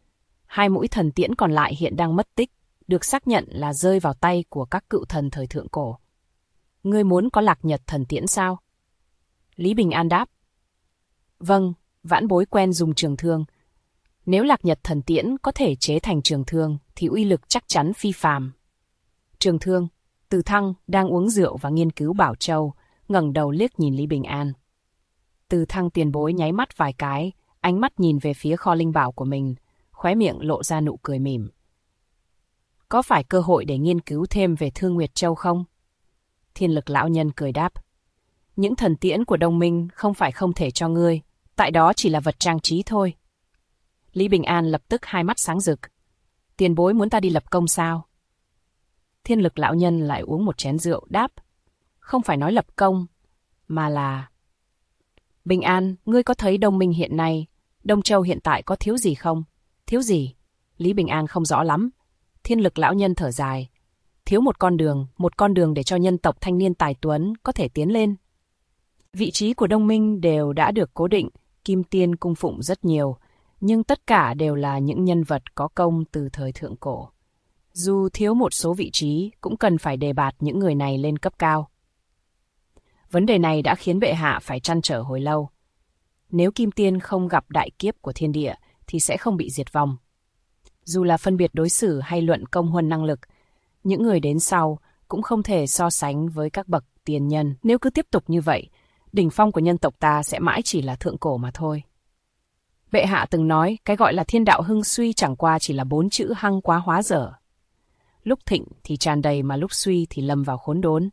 2 mũi thần tiễn còn lại hiện đang mất tích, được xác nhận là rơi vào tay của các cựu thần thời thượng cổ. Ngươi muốn có lạc nhật thần tiễn sao? Lý Bình An đáp. Vâng, vãn bối quen dùng trường thương. Nếu Lạc Nhật thần tiễn có thể chế thành trường thương thì uy lực chắc chắn phi phàm. Trường thương. Từ Thăng đang uống rượu và nghiên cứu Bảo Châu, ngẩng đầu liếc nhìn Lý Bình An. Từ Thăng tiền bối nháy mắt vài cái, ánh mắt nhìn về phía kho linh bảo của mình, khóe miệng lộ ra nụ cười mỉm. Có phải cơ hội để nghiên cứu thêm về Thương Nguyệt Châu không? Thiên Lực lão nhân cười đáp. Những thần tiễn của Đông Minh không phải không thể cho ngươi, tại đó chỉ là vật trang trí thôi. Lý Bình An lập tức hai mắt sáng rực. Tiền bối muốn ta đi lập công sao? Thiên Lực lão nhân lại uống một chén rượu đáp. Không phải nói lập công, mà là... Bình An, ngươi có thấy Đông Minh hiện nay, Đông Châu hiện tại có thiếu gì không? Thiếu gì? Lý Bình An không rõ lắm. Thiên Lực lão nhân thở dài. Thiếu một con đường để cho nhân tộc thanh niên tài tuấn có thể tiến lên. Vị trí của Đông Minh đều đã được cố định, Kim Tiên cung phụng rất nhiều, nhưng tất cả đều là những nhân vật có công từ thời thượng cổ. Dù thiếu một số vị trí, cũng cần phải đề bạt những người này lên cấp cao. Vấn đề này đã khiến bệ hạ phải trăn trở hồi lâu. Nếu Kim Tiên không gặp đại kiếp của thiên địa, thì sẽ không bị diệt vong. Dù là phân biệt đối xử hay luận công huân năng lực, những người đến sau cũng không thể so sánh với các bậc tiền nhân. Nếu cứ tiếp tục như vậy, đỉnh phong của nhân tộc ta sẽ mãi chỉ là thượng cổ mà thôi. Bệ hạ từng nói cái gọi là thiên đạo hưng suy chẳng qua chỉ là 4 chữ hăng quá hóa dở. Lúc thịnh thì tràn đầy mà lúc suy thì lâm vào khốn đốn.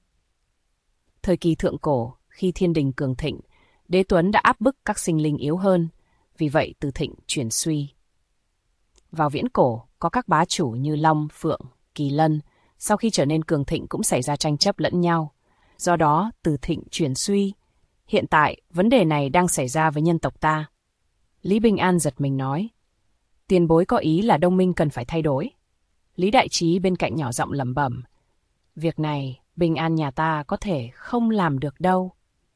Thời kỳ thượng cổ, khi thiên đình cường thịnh, đế tuấn đã áp bức các sinh linh yếu hơn, vì vậy từ thịnh chuyển suy. Vào viễn cổ, có các bá chủ như Long, Phượng, Kỳ Lân, sau khi trở nên cường thịnh cũng xảy ra tranh chấp lẫn nhau. Do đó, từ thịnh chuyển suy. Hiện tại, vấn đề này đang xảy ra với nhân tộc ta. Lý Bình An giật mình nói. Tiền bối có ý là Đông Minh cần phải thay đổi. Lý Đại Trí bên cạnh nhỏ giọng lẩm bẩm. Việc này, Bình An nhà ta có thể không làm được đâu.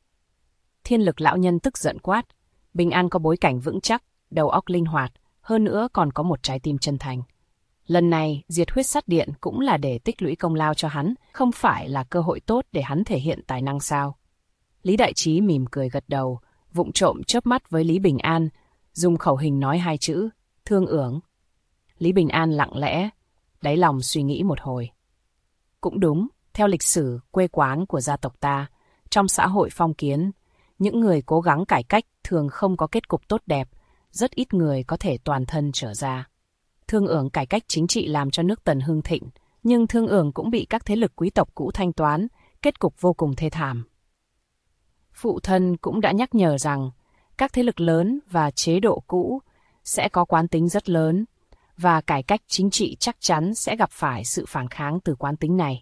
Thiên Lực lão nhân tức giận quát. Bình An có bối cảnh vững chắc, đầu óc linh hoạt, hơn nữa còn có một trái tim chân thành. Lần này, diệt huyết sát điện cũng là để tích lũy công lao cho hắn, không phải là cơ hội tốt để hắn thể hiện tài năng sao. Lý Đại Trí mỉm cười gật đầu, vụng trộm chớp mắt với Lý Bình An, dùng khẩu hình nói 2 chữ, thương ưởng. Lý Bình An lặng lẽ, đáy lòng suy nghĩ một hồi. Cũng đúng, theo lịch sử quê quán của gia tộc ta, trong xã hội phong kiến, những người cố gắng cải cách thường không có kết cục tốt đẹp, rất ít người có thể toàn thân trở ra. Thương ưởng cải cách chính trị làm cho nước Tần hưng thịnh, nhưng Thương ưởng cũng bị các thế lực quý tộc cũ thanh toán, kết cục vô cùng thê thảm. Phụ thân cũng đã nhắc nhở rằng, các thế lực lớn và chế độ cũ sẽ có quán tính rất lớn, và cải cách chính trị chắc chắn sẽ gặp phải sự phản kháng từ quán tính này.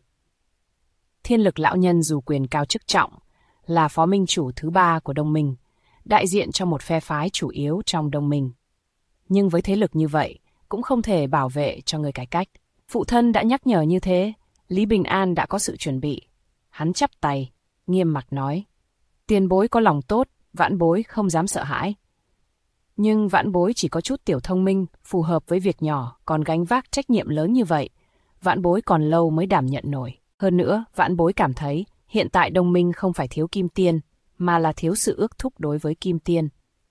Thiên Lực lão nhân dù quyền cao chức trọng, là phó minh chủ thứ 3 của Đông Minh, đại diện cho một phe phái chủ yếu trong Đông Minh. Nhưng với thế lực như vậy, cũng không thể bảo vệ cho người cải cách. Phụ thân đã nhắc nhở như thế, Lý Bình An đã có sự chuẩn bị. Hắn chắp tay, nghiêm mặt nói. Tiền bối có lòng tốt, vãn bối không dám sợ hãi. Nhưng vãn bối chỉ có chút tiểu thông minh, phù hợp với việc nhỏ, còn gánh vác trách nhiệm lớn như vậy. Vãn bối còn lâu mới đảm nhận nổi. Hơn nữa, vãn bối cảm thấy, hiện tại Đông Minh không phải thiếu Kim Tiên, mà là thiếu sự ước thúc đối với Kim Tiên.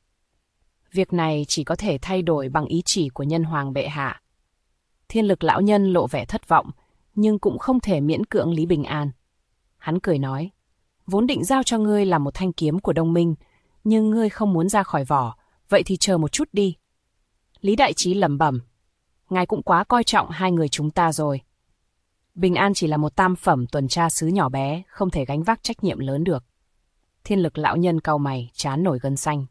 Việc này chỉ có thể thay đổi bằng ý chỉ của nhân hoàng bệ hạ. Thiên Lực lão nhân lộ vẻ thất vọng, nhưng cũng không thể miễn cưỡng Lý Bình An. Hắn cười nói, vốn định giao cho ngươi làm một thanh kiếm của Đông Minh, nhưng ngươi không muốn ra khỏi vỏ, vậy thì chờ một chút đi. Lý Đại Trí lẩm bẩm, ngài cũng quá coi trọng hai người chúng ta rồi. Bình An chỉ là một tam phẩm tuần tra sứ nhỏ bé, không thể gánh vác trách nhiệm lớn được. Thiên Lực lão nhân cau mày, trán nổi gân xanh.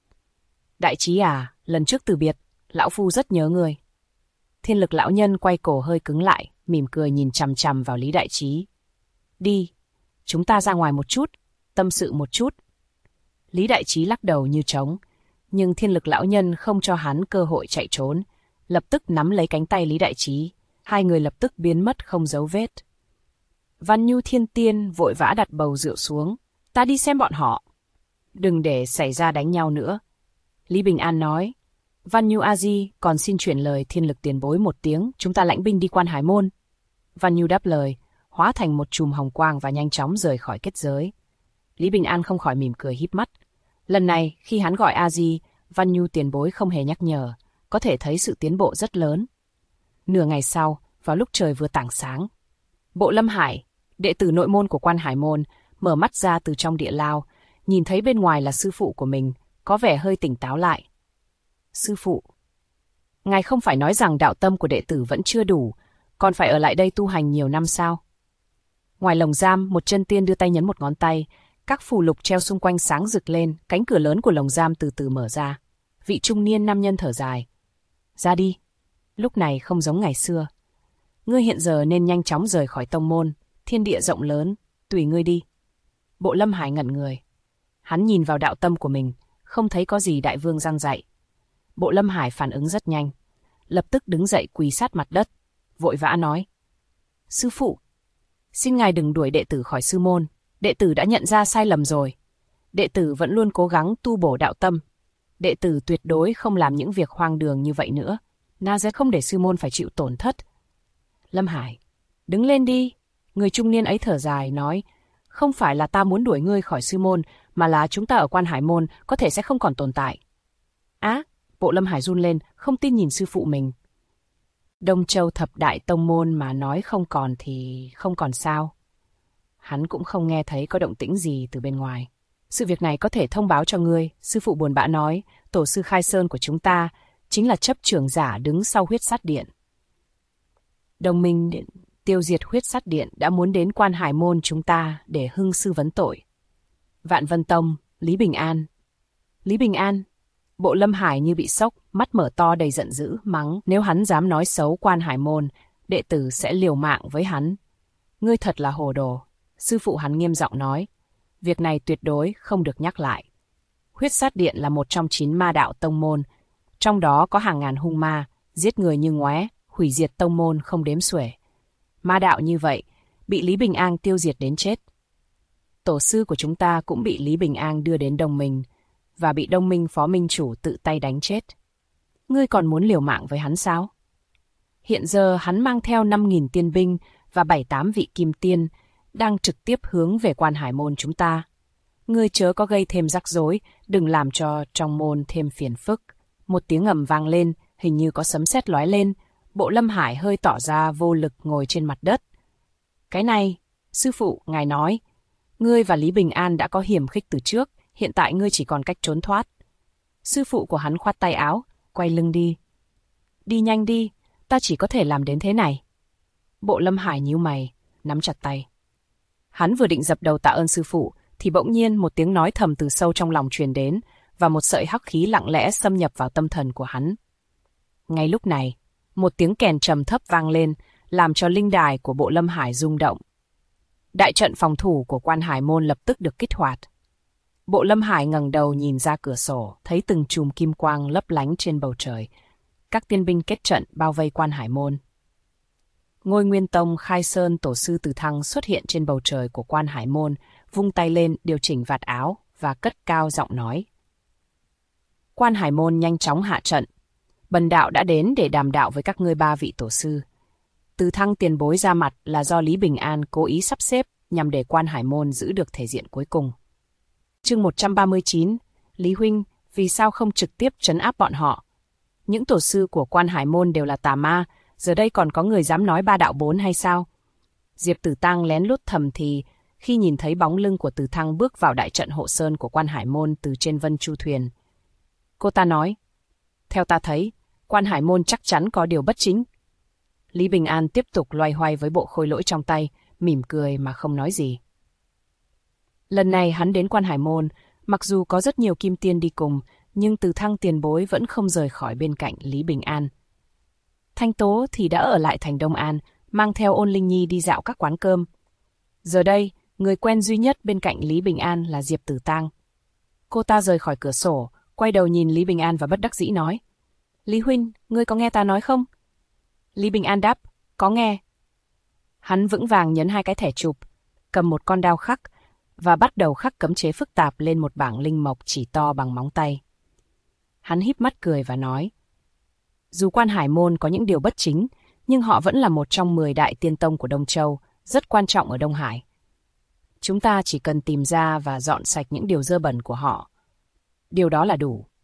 Đại Trí à, lần trước từ biệt, lão phu rất nhớ ngươi. Thiên Lực lão nhân quay cổ hơi cứng lại, mỉm cười nhìn chằm chằm vào Lý Đại Trí. Đi, chúng ta ra ngoài một chút, tâm sự một chút. Lý Đại Trí lắc đầu như trống, nhưng Thiên Lực lão nhân không cho hắn cơ hội chạy trốn, lập tức nắm lấy cánh tay Lý Đại Trí, hai người lập tức biến mất không dấu vết. Văn Nhu Thiên Tiên vội vã đặt bầu rượu xuống, ta đi xem bọn họ. Đừng để xảy ra đánh nhau nữa. Lý Bình An nói, Văn Nhu A-di còn xin chuyển lời Thiên Lực tiền bối một tiếng, chúng ta lãnh binh đi Quan Hải Môn. Văn Nhu đáp lời, hóa thành một chùm hồng quang và nhanh chóng rời khỏi kết giới. Lý Bình An không khỏi mỉm cười híp mắt. Lần này, khi hắn gọi A-di, Văn Nhu tiền bối không hề nhắc nhở, có thể thấy sự tiến bộ rất lớn. Nửa ngày sau, vào lúc trời vừa tảng sáng, Bộ Lâm Hải, đệ tử nội môn của Quan Hải Môn, mở mắt ra từ trong địa lao, nhìn thấy bên ngoài là sư phụ của mình, có vẻ hơi tỉnh táo lại. Sư phụ, ngài không phải nói rằng đạo tâm của đệ tử vẫn chưa đủ, còn phải ở lại đây tu hành nhiều năm sao? Ngoài lồng giam, một chân tiên đưa tay nhấn một ngón tay, các phù lục treo xung quanh sáng rực lên, cánh cửa lớn của lồng giam từ từ mở ra. Vị trung niên nam nhân thở dài. Ra đi. Lúc này không giống ngày xưa. Ngươi hiện giờ nên nhanh chóng rời khỏi tông môn, thiên địa rộng lớn, tùy ngươi đi. Bộ Lâm Hải ngẩn người. Hắn nhìn vào đạo tâm của mình, không thấy có gì đại vương răn dạy. Bộ Lâm Hải phản ứng rất nhanh, lập tức đứng dậy quỳ sát mặt đất, vội vã nói. Sư phụ, xin ngài đừng đuổi đệ tử khỏi sư môn, đệ tử đã nhận ra sai lầm rồi. Đệ tử vẫn luôn cố gắng tu bổ đạo tâm. Đệ tử tuyệt đối không làm những việc hoang đường như vậy nữa. Na sẽ không để sư môn phải chịu tổn thất. Lâm Hải, đứng lên đi. Người trung niên ấy thở dài, nói, không phải là ta muốn đuổi ngươi khỏi sư môn, mà là chúng ta ở Quan Hải Môn có thể sẽ không còn tồn tại. Á, Bộ Lâm Hải run lên, không tin nhìn sư phụ mình. Đông Châu thập đại tông môn mà nói không còn thì không còn sao. Hắn cũng không nghe thấy có động tĩnh gì từ bên ngoài. Sự việc này có thể thông báo cho ngươi, sư phụ buồn bã nói, tổ sư Khai Sơn của chúng ta chính là chấp trưởng giả đứng sau Huyết Sát Điện. Đồng minh tiêu diệt Huyết Sát Điện đã muốn đến Quan Hải Môn chúng ta để hưng sư vấn tội. Vạn Vân Tông, Lý Bình An. Lý Bình An? Bộ Lâm Hải như bị sốc, mắt mở to đầy giận dữ, mắng, nếu hắn dám nói xấu Quan Hải Môn, đệ tử sẽ liều mạng với hắn. Ngươi thật là hồ đồ. Sư phụ hắn nghiêm giọng nói, việc này tuyệt đối không được nhắc lại. Huyết Sát Điện là một trong 9 ma đạo tông môn, trong đó có hàng ngàn hung ma, giết người như ngoé, hủy diệt tông môn không đếm xuể. Ma đạo như vậy, bị Lý Bình An tiêu diệt đến chết. Tổ sư của chúng ta cũng bị Lý Bình An đưa đến Đông Minh, và bị Đông Minh phó minh chủ tự tay đánh chết. Ngươi còn muốn liều mạng với hắn sao? Hiện giờ hắn mang theo 5.000 tiên binh và 7-8 vị kim tiên, đang trực tiếp hướng về Quan Hải Môn chúng ta. Ngươi chớ có gây thêm rắc rối, đừng làm cho trong môn thêm phiền phức. Một tiếng ầm vang lên, hình như có sấm sét lóe lên, Bộ Lâm Hải hơi tỏ ra vô lực ngồi trên mặt đất. Cái này, sư phụ, ngài nói, ngươi và Lý Bình An đã có hiểm khích từ trước, hiện tại ngươi chỉ còn cách trốn thoát. Sư phụ của hắn khoát tay áo, quay lưng đi. Đi nhanh đi, ta chỉ có thể làm đến thế này. Bộ Lâm Hải nhíu mày, nắm chặt tay. Hắn vừa định dập đầu tạ ơn sư phụ, thì bỗng nhiên một tiếng nói thầm từ sâu trong lòng truyền đến, và một sợi hắc khí lặng lẽ xâm nhập vào tâm thần của hắn. Ngay lúc này, một tiếng kèn trầm thấp vang lên, làm cho linh đài của Bộ Lâm Hải rung động. Đại trận phòng thủ của Quan Hải Môn lập tức được kích hoạt. Bộ Lâm Hải ngẩng đầu nhìn ra cửa sổ, thấy từng chùm kim quang lấp lánh trên bầu trời. Các tiên binh kết trận bao vây Quan Hải Môn. Ngôi Nguyên Tông Khai Sơn tổ sư Từ Thăng xuất hiện trên bầu trời của Quan Hải Môn, vung tay lên điều chỉnh vạt áo và cất cao giọng nói. Quan Hải Môn nhanh chóng hạ trận. Bần đạo đã đến để đàm đạo với các ngươi 3 vị tổ sư. Từ Thăng tiền bối ra mặt là do Lý Bình An cố ý sắp xếp nhằm để Quan Hải Môn giữ được thể diện cuối cùng. Chương 139, Lý Huynh, vì sao không trực tiếp trấn áp bọn họ? Những tổ sư của Quan Hải Môn đều là tà ma, giờ đây còn có người dám nói 3 đạo 4 hay sao? Diệp Tử Tăng lén lút thầm thì, khi nhìn thấy bóng lưng của Từ Thăng bước vào đại trận hộ sơn của Quan Hải Môn từ trên Vân Chu Thuyền. Cô ta nói, theo ta thấy, Quan Hải Môn chắc chắn có điều bất chính. Lý Bình An tiếp tục loay hoay với bộ khôi lỗi trong tay, mỉm cười mà không nói gì. Lần này hắn đến Quan Hải Môn, mặc dù có rất nhiều kim tiên đi cùng, nhưng Từ Thăng tiền bối vẫn không rời khỏi bên cạnh Lý Bình An. Thanh Tố thì đã ở lại thành Đông An, mang theo Ôn Linh Nhi đi dạo các quán cơm. Giờ đây, người quen duy nhất bên cạnh Lý Bình An là Diệp Tử Tăng. Cô ta rời khỏi cửa sổ, quay đầu nhìn Lý Bình An và bất đắc dĩ nói. Lý Huynh, ngươi có nghe ta nói không? Lý Bình An đáp, có nghe. Hắn vững vàng nhấn 2 cái thẻ chụp, cầm một con đao khắc và bắt đầu khắc cấm chế phức tạp lên một bảng linh mộc chỉ to bằng móng tay. Hắn híp mắt cười và nói, dù Quan Hải Môn có những điều bất chính, nhưng họ vẫn là một trong 10 đại tiên tông của Đông Châu, rất quan trọng ở Đông Hải. Chúng ta chỉ cần tìm ra và dọn sạch những điều dơ bẩn của họ. Điều đó là đủ.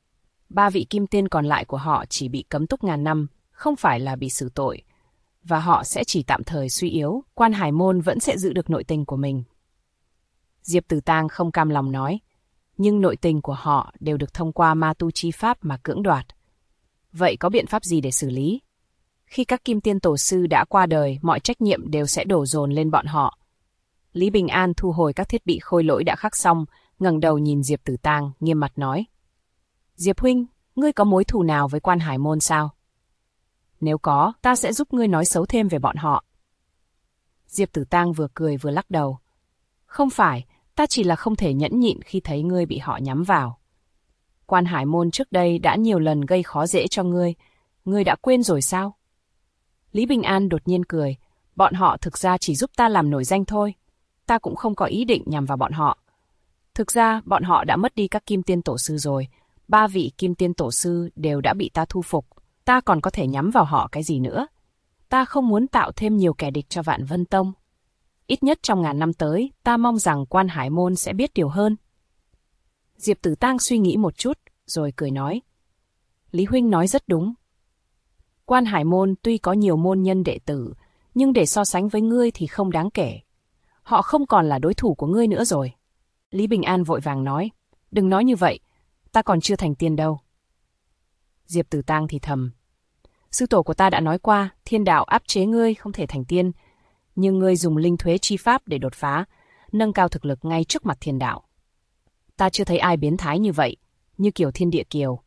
Ba vị kim tiên còn lại của họ chỉ bị cấm túc ngàn năm, không phải là bị xử tội. Và họ sẽ chỉ tạm thời suy yếu, Quan Hải Môn vẫn sẽ giữ được nội tình của mình. Diệp Tử Tang không cam lòng nói, nhưng nội tình của họ đều được thông qua ma tu chi pháp mà cưỡng đoạt. Vậy có biện pháp gì để xử lý? Khi các kim tiên tổ sư đã qua đời, mọi trách nhiệm đều sẽ đổ dồn lên bọn họ. Lý Bình An thu hồi các thiết bị khôi lỗi đã khắc xong, ngẩng đầu nhìn Diệp Tử Tang, nghiêm mặt nói. Diệp huynh, ngươi có mối thù nào với Quan Hải Môn sao? Nếu có, ta sẽ giúp ngươi nói xấu thêm về bọn họ. Diệp Tử Tang vừa cười vừa lắc đầu. Không phải, ta chỉ là không thể nhẫn nhịn khi thấy ngươi bị họ nhắm vào. Quan Hải Môn trước đây đã nhiều lần gây khó dễ cho ngươi đã quên rồi sao? Lý Bình An đột nhiên cười, bọn họ thực ra chỉ giúp ta làm nổi danh thôi. Ta cũng không có ý định nhằm vào bọn họ. Thực ra, bọn họ đã mất đi các kim tiên tổ sư rồi. 3 vị kim tiên tổ sư đều đã bị ta thu phục. Ta còn có thể nhắm vào họ cái gì nữa? Ta không muốn tạo thêm nhiều kẻ địch cho Vạn Vân Tông. Ít nhất trong ngàn năm tới, ta mong rằng Quan Hải Môn sẽ biết điều hơn. Diệp Tử Tang suy nghĩ một chút, rồi cười nói. Lý huynh nói rất đúng. Quan Hải Môn tuy có nhiều môn nhân đệ tử, nhưng để so sánh với ngươi thì không đáng kể. Họ không còn là đối thủ của ngươi nữa rồi. Lý Bình An vội vàng nói. Đừng nói như vậy, ta còn chưa thành tiên đâu. Diệp Tử Tang thì thầm. Sư tổ của ta đã nói qua, thiên đạo áp chế ngươi không thể thành tiên, nhưng ngươi dùng linh thuế chi pháp để đột phá, nâng cao thực lực ngay trước mặt thiên đạo. Ta chưa thấy ai biến thái như vậy, như kiểu Thiên Địa Kiều.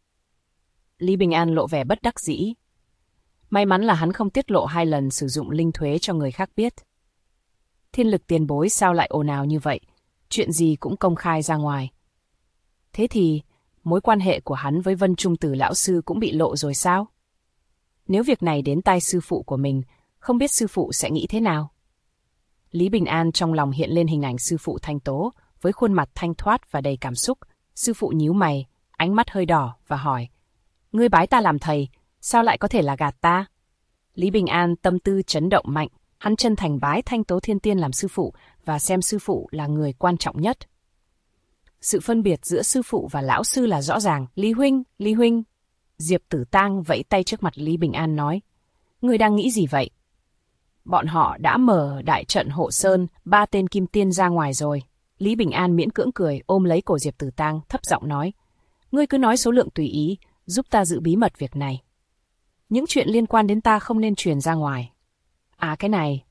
Lý Bình An lộ vẻ bất đắc dĩ. May mắn là hắn không tiết lộ 2 lần sử dụng linh thuế cho người khác biết. Thiên Lực tiền bối sao lại ồn ào như vậy, chuyện gì cũng công khai ra ngoài. Thế thì, mối quan hệ của hắn với Vân Trung Tử lão sư cũng bị lộ rồi sao? Nếu việc này đến tai sư phụ của mình, không biết sư phụ sẽ nghĩ thế nào? Lý Bình An trong lòng hiện lên hình ảnh sư phụ thanh tố, với khuôn mặt thanh thoát và đầy cảm xúc. Sư phụ nhíu mày, ánh mắt hơi đỏ và hỏi. Ngươi bái ta làm thầy, sao lại có thể là gạt ta? Lý Bình An tâm tư chấn động mạnh, hắn chân thành bái Thanh Tố Thiên Tiên làm sư phụ và xem sư phụ là người quan trọng nhất. Sự phân biệt giữa sư phụ và lão sư là rõ ràng. Lý huynh. Diệp Tử Tang vẫy tay trước mặt Lý Bình An nói. Ngươi đang nghĩ gì vậy? Bọn họ đã mở đại trận hộ sơn, 3 tên kim tiên ra ngoài rồi. Lý Bình An miễn cưỡng cười, ôm lấy cổ Diệp Tử Tang, thấp giọng nói. Ngươi cứ nói số lượng tùy ý, giúp ta giữ bí mật việc này. Những chuyện liên quan đến ta không nên truyền ra ngoài. À cái này.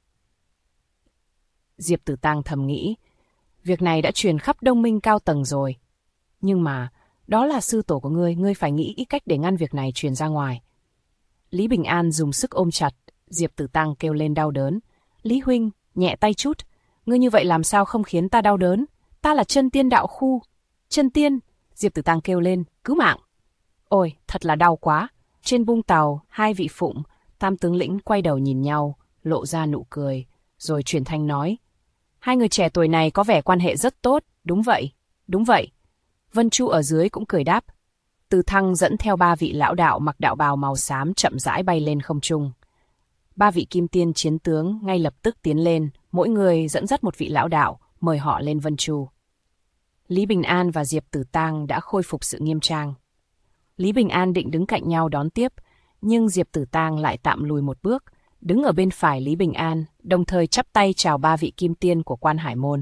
Diệp Tử Tang thầm nghĩ. Việc này đã truyền khắp Đông Minh cao tầng rồi. Nhưng mà, đó là sư tổ của ngươi phải nghĩ ít cách để ngăn việc này truyền ra ngoài. Lý Bình An dùng sức ôm chặt, Diệp Tử Tang kêu lên đau đớn. Lý huynh, nhẹ tay chút. Ngươi như vậy làm sao không khiến ta đau đớn? Ta là chân tiên đạo khu. Chân tiên, Diệp Tử Tang kêu lên, cứu mạng. Ôi, thật là đau quá. Trên bung tàu, 2 vị phụng, Tam tướng lĩnh quay đầu nhìn nhau, lộ ra nụ cười, rồi chuyển thanh nói. 2 người trẻ tuổi này có vẻ quan hệ rất tốt, đúng vậy. Vân Chu ở dưới cũng cười đáp. Từ Thăng dẫn theo 3 vị lão đạo mặc đạo bào màu xám chậm rãi bay lên không trung. 3 vị kim tiên chiến tướng ngay lập tức tiến lên, mỗi người dẫn dắt một vị lão đạo, mời họ lên Vân Chu. Lý Bình An và Diệp Tử Tang đã khôi phục sự nghiêm trang. Lý Bình An định đứng cạnh nhau đón tiếp, nhưng Diệp Tử Tang lại tạm lùi một bước, đứng ở bên phải Lý Bình An, đồng thời chắp tay chào 3 vị kim tiên của Quan Hải Môn.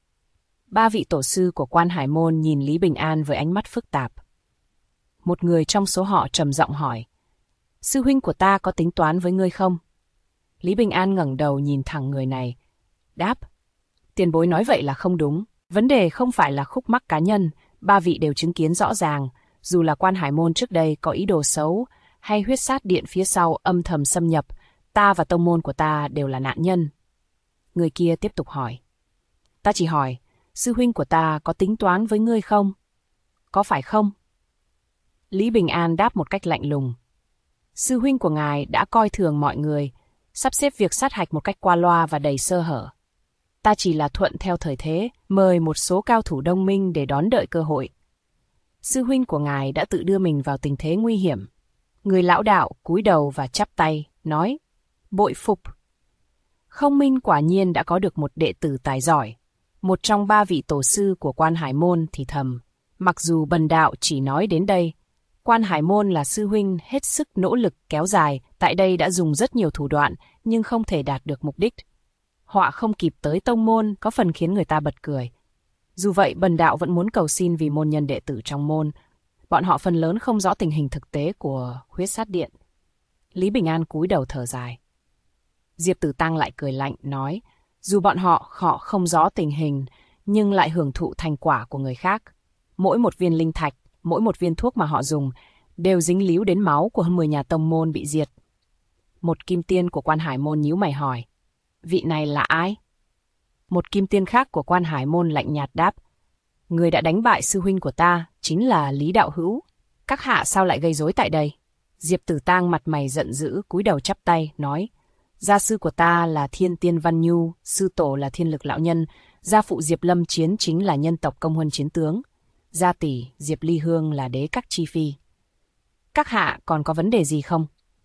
3 vị tổ sư của Quan Hải Môn nhìn Lý Bình An với ánh mắt phức tạp. Một người trong số họ trầm giọng hỏi, sư huynh của ta có tính toán với ngươi không? Lý Bình An ngẩng đầu nhìn thẳng người này, đáp, tiền bối nói vậy là không đúng, vấn đề không phải là khúc mắc cá nhân, 3 vị đều chứng kiến rõ ràng, dù là Quan Hải Môn trước đây có ý đồ xấu, hay huyết sát điện phía sau âm thầm xâm nhập, ta và tông môn của ta đều là nạn nhân. Người kia tiếp tục hỏi, ta chỉ hỏi, sư huynh của ta có tính toán với ngươi không? Có phải không? Lý Bình An đáp một cách lạnh lùng. Sư huynh của ngài đã coi thường mọi người, sắp xếp việc sát hạch một cách qua loa và đầy sơ hở. Ta chỉ là thuận theo thời thế, mời một số cao thủ Đông Minh để đón đợi cơ hội. Sư huynh của ngài đã tự đưa mình vào tình thế nguy hiểm. Người lão đạo cúi đầu và chắp tay, nói, bội phục. Không Minh quả nhiên đã có được một đệ tử tài giỏi. Một trong 3 vị tổ sư của Quan Hải Môn thì thầm, mặc dù bần đạo chỉ nói đến đây, Quan Hải Môn là sư huynh hết sức nỗ lực kéo dài, tại đây đã dùng rất nhiều thủ đoạn, nhưng không thể đạt được mục đích. Họa không kịp tới tông môn có phần khiến người ta bật cười. Dù vậy, bần đạo vẫn muốn cầu xin vì môn nhân đệ tử trong môn. Bọn họ phần lớn không rõ tình hình thực tế của Huyết Sát Điện. Lý Bình An cúi đầu thở dài. Diệp Tử Tăng lại cười lạnh, nói, dù bọn họ không rõ tình hình, nhưng lại hưởng thụ thành quả của người khác. Mỗi một viên linh thạch, mỗi một viên thuốc mà họ dùng, đều dính líu đến máu của hơn 10 nhà tông môn bị diệt. Một kim tiên của Quan Hải Môn nhíu mày hỏi, vị này là ai? Một kim tiên khác của Quan Hải Môn lạnh nhạt đáp, người đã đánh bại sư huynh của ta chính là Lý Đạo Hữu. Các hạ sao lại gây rối tại đây? Diệp Tử Tăng mặt mày giận dữ, cúi đầu chắp tay, nói, gia sư của ta là Thiên Tiên Văn Nhu, sư tổ là Thiên Lực Lão Nhân, gia phụ Diệp Lâm Chiến chính là nhân tộc Công Huân Chiến Tướng, gia tỷ Diệp Ly Hương là đế các chi phi. Các hạ còn có vấn đề gì không?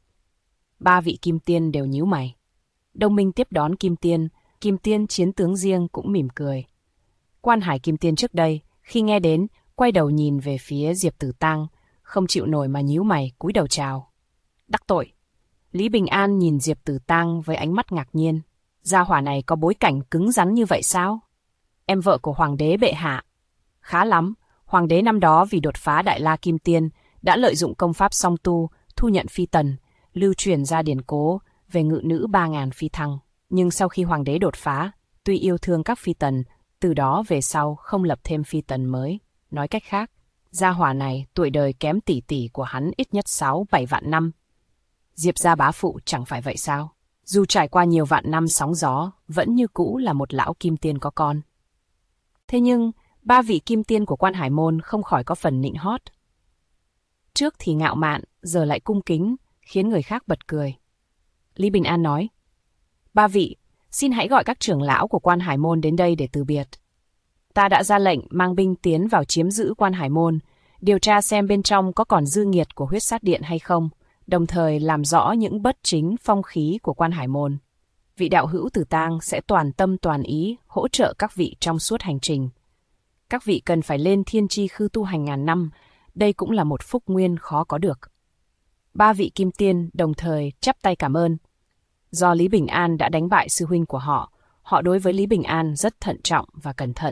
Ba vị kim tiên đều nhíu mày. Đông Minh tiếp đón kim tiên chiến tướng riêng cũng mỉm cười. Quan Hải kim tiên trước đây, khi nghe đến, quay đầu nhìn về phía Diệp Tử Tăng, không chịu nổi mà nhíu mày, cúi đầu chào. Đắc tội. Lý Bình An nhìn Diệp Tử Tăng với ánh mắt ngạc nhiên. Gia hỏa này có bối cảnh cứng rắn như vậy sao? Em vợ của Hoàng đế bệ hạ. Khá lắm, Hoàng đế năm đó vì đột phá Đại La Kim Tiên, đã lợi dụng công pháp song tu, thu nhận phi tần, lưu truyền ra điển cố về ngự nữ 3.000 phi thăng. Nhưng sau khi Hoàng đế đột phá, tuy yêu thương các phi tần, từ đó về sau không lập thêm phi tần mới. Nói cách khác, gia hỏa này tuổi đời kém tỷ tỷ của hắn ít nhất 6-7 vạn năm. Diệp gia bá phụ chẳng phải vậy sao? Dù trải qua nhiều vạn năm sóng gió, vẫn như cũ là một lão kim tiên có con. Thế nhưng, ba vị kim tiên của Quan Hải Môn không khỏi có phần nịnh hót. Trước thì ngạo mạn, giờ lại cung kính, khiến người khác bật cười. Lý Bình An nói, ba vị, xin hãy gọi các trưởng lão của Quan Hải Môn đến đây để từ biệt. Ta đã ra lệnh mang binh tiến vào chiếm giữ Quan Hải Môn, điều tra xem bên trong có còn dư nghiệt của Huyết Sát Điện hay không, đồng thời làm rõ những bất chính phong khí của Quan Hải Môn. Vị đạo hữu Tử Tang sẽ toàn tâm toàn ý hỗ trợ các vị trong suốt hành trình. Các vị cần phải lên thiên tri khư tu hành ngàn năm, đây cũng là một phúc nguyên khó có được. Ba vị kim tiên đồng thời chắp tay cảm ơn. Do Lý Bình An đã đánh bại sư huynh của họ, họ đối với Lý Bình An rất thận trọng và cẩn thận.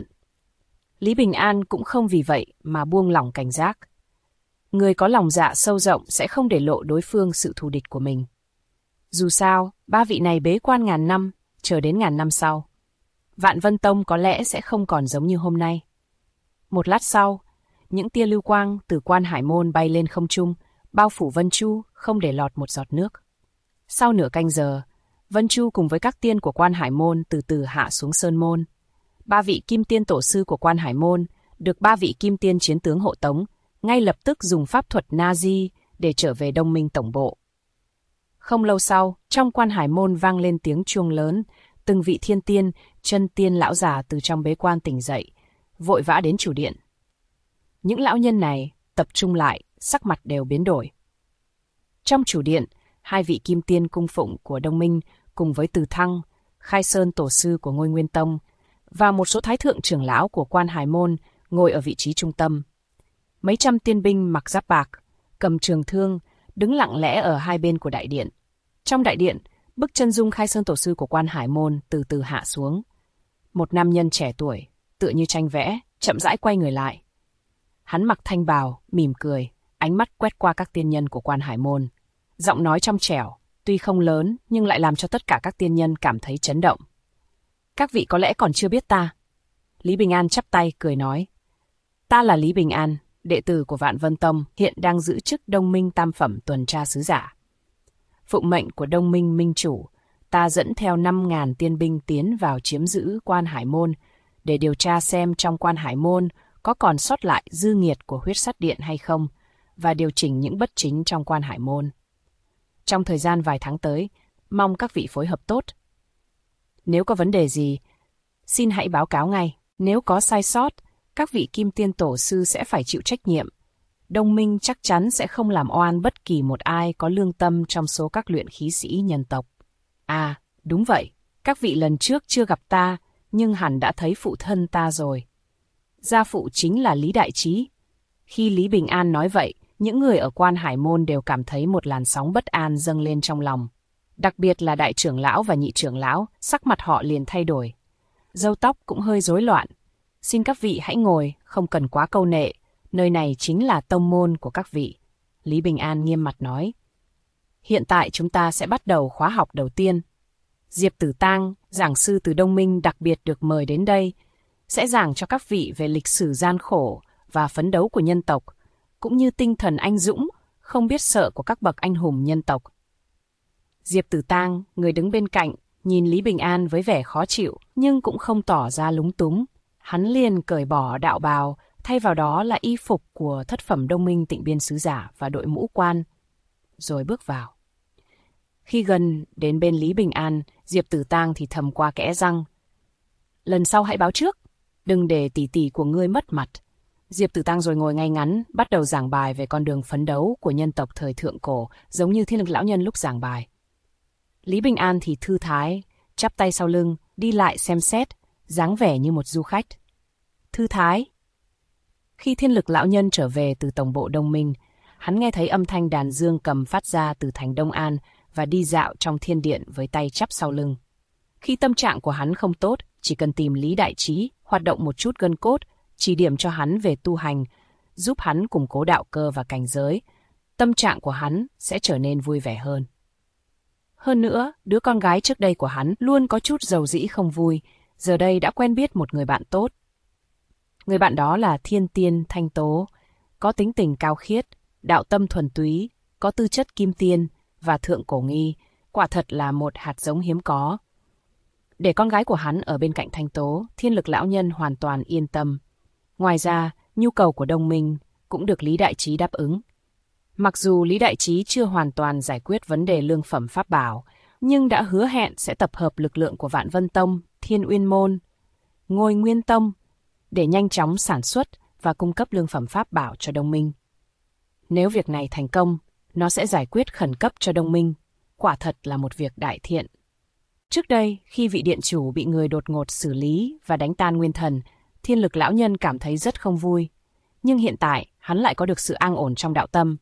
Lý Bình An cũng không vì vậy mà buông lỏng cảnh giác. Người có lòng dạ sâu rộng sẽ không để lộ đối phương sự thù địch của mình. Dù sao, ba vị này bế quan ngàn năm, chờ đến ngàn năm sau. Vạn Vân Tông có lẽ sẽ không còn giống như hôm nay. Một lát sau, những tia lưu quang từ Quan Hải Môn bay lên không trung, bao phủ Vân Chu, không để lọt một giọt nước. Sau nửa canh giờ, Vân Chu cùng với các tiên của Quan Hải Môn từ từ hạ xuống Sơn Môn. Ba vị kim tiên tổ sư của Quan Hải Môn được ba vị kim tiên chiến tướng hộ tống, ngay lập tức dùng pháp thuật Na-di để trở về Đông Minh tổng bộ. Không lâu sau, trong Quan Hải Môn vang lên tiếng chuông lớn, từng vị thiên tiên, chân tiên lão già từ trong bế quan tỉnh dậy, vội vã đến chủ điện. Những lão nhân này tập trung lại, sắc mặt đều biến đổi. Trong chủ điện, hai vị kim tiên cung phụng của Đông Minh cùng với Từ Thăng, Khai Sơn tổ sư của Ngôi Nguyên Tông và một số thái thượng trưởng lão của Quan Hải Môn ngồi ở vị trí trung tâm. Mấy trăm tiên binh mặc giáp bạc, cầm trường thương, đứng lặng lẽ ở hai bên của đại điện. Trong đại điện, bức chân dung Khai Sơn tổ sư của Quan Hải Môn từ từ hạ xuống. Một nam nhân trẻ tuổi, tựa như tranh vẽ, chậm rãi quay người lại. Hắn mặc thanh bào, mỉm cười, ánh mắt quét qua các tiên nhân của Quan Hải Môn. Giọng nói trong trẻo, tuy không lớn nhưng lại làm cho tất cả các tiên nhân cảm thấy chấn động. Các vị có lẽ còn chưa biết ta. Lý Bình An chắp tay cười nói. Ta là Lý Bình An, đệ tử của Vạn Vân Tông, hiện đang giữ chức Đông Minh Tam Phẩm tuần tra sứ giả. Phụng mệnh của Đông Minh Minh chủ, ta dẫn theo 5.000 tiên binh tiến vào chiếm giữ Quan Hải Môn để điều tra xem trong Quan Hải Môn có còn sót lại dư nghiệt của Huyết Sát Điện hay không và điều chỉnh những bất chính trong Quan Hải Môn. Trong thời gian vài tháng tới, mong các vị phối hợp tốt. Nếu có vấn đề gì, xin hãy báo cáo ngay. Nếu có sai sót, các vị kim tiên tổ sư sẽ phải chịu trách nhiệm. Đông Minh chắc chắn sẽ không làm oan bất kỳ một ai có lương tâm trong số các luyện khí sĩ nhân tộc. À, đúng vậy, các vị lần trước chưa gặp ta, nhưng hẳn đã thấy phụ thân ta rồi. Gia phụ chính là Lý Đại Trí. Khi Lý Bình An nói vậy, những người ở Quan Hải Môn đều cảm thấy một làn sóng bất an dâng lên trong lòng. Đặc biệt là đại trưởng lão và nhị trưởng lão, sắc mặt họ liền thay đổi. Râu tóc cũng hơi rối loạn. Xin các vị hãy ngồi, không cần quá câu nệ. Nơi này chính là tông môn của các vị. Lý Bình An nghiêm mặt nói. Hiện tại chúng ta sẽ bắt đầu khóa học đầu tiên. Diệp Tử Tang, giảng sư từ Đông Minh đặc biệt được mời đến đây, sẽ giảng cho các vị về lịch sử gian khổ và phấn đấu của nhân tộc, cũng như tinh thần anh dũng, không biết sợ của các bậc anh hùng nhân tộc. Diệp Tử Tang, người đứng bên cạnh, nhìn Lý Bình An với vẻ khó chịu, nhưng cũng không tỏ ra lúng túng. Hắn liền cởi bỏ đạo bào, thay vào đó là y phục của thất phẩm Đông Minh Tịnh Biên sứ giả và đội mũ quan, rồi bước vào. Khi gần đến bên Lý Bình An, Diệp Tử Tang thì thầm qua kẽ răng. Lần sau hãy báo trước, đừng để tỷ tỷ của ngươi mất mặt. Diệp Tử Tang rồi ngồi ngay ngắn, bắt đầu giảng bài về con đường phấn đấu của nhân tộc thời thượng cổ, giống như Thiên Lực lão nhân lúc giảng bài. Lý Bình An thì thư thái, chắp tay sau lưng, đi lại xem xét, dáng vẻ như một du khách. Thư thái. Khi Thiên Lực lão nhân trở về từ tổng bộ Đông Minh, hắn nghe thấy âm thanh đàn dương cầm phát ra từ thành Đông An và đi dạo trong thiên điện với tay chắp sau lưng. Khi tâm trạng của hắn không tốt, chỉ cần tìm Lý Đại Trí, hoạt động một chút gân cốt, chỉ điểm cho hắn về tu hành, giúp hắn củng cố đạo cơ và cảnh giới, tâm trạng của hắn sẽ trở nên vui vẻ hơn. Hơn nữa, đứa con gái trước đây của hắn luôn có chút dầu dĩ không vui, giờ đây đã quen biết một người bạn tốt. Người bạn đó là Thiên Tiên Thanh Tố, có tính tình cao khiết, đạo tâm thuần túy, có tư chất kim tiên và thượng cổ nghi, quả thật là một hạt giống hiếm có. Để con gái của hắn ở bên cạnh Thanh Tố, Thiên Lực lão nhân hoàn toàn yên tâm. Ngoài ra, nhu cầu của Đông Minh cũng được Lý Đại Trí đáp ứng. Mặc dù Lý Đại Trí chưa hoàn toàn giải quyết vấn đề lương phẩm pháp bảo, nhưng đã hứa hẹn sẽ tập hợp lực lượng của Vạn Vân Tông, Thiên Uyên Môn, Ngôi Nguyên Tông để nhanh chóng sản xuất và cung cấp lương phẩm pháp bảo cho Đông Minh. Nếu việc này thành công, nó sẽ giải quyết khẩn cấp cho Đông Minh, quả thật là một việc đại thiện. Trước đây, khi vị điện chủ bị người đột ngột xử lý và đánh tan nguyên thần, Thiên Lực lão nhân cảm thấy rất không vui. Nhưng hiện tại, hắn lại có được sự an ổn trong đạo tâm.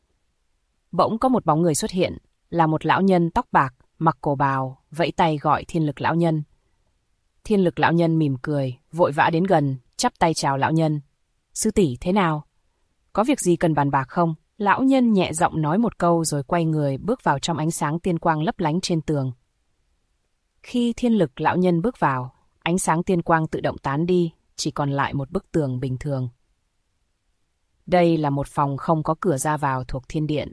Bỗng có một bóng người xuất hiện, là một lão nhân tóc bạc, mặc cổ bào, vẫy tay gọi Thiên Lực lão nhân. Thiên Lực lão nhân mỉm cười, vội vã đến gần, chắp tay chào lão nhân. Sư tỷ thế nào? Có việc gì cần bàn bạc không? Lão nhân nhẹ giọng nói một câu rồi quay người bước vào trong ánh sáng tiên quang lấp lánh trên tường. Khi Thiên Lực lão nhân bước vào, ánh sáng tiên quang tự động tán đi, chỉ còn lại một bức tường bình thường. Đây là một phòng không có cửa ra vào thuộc thiên điện.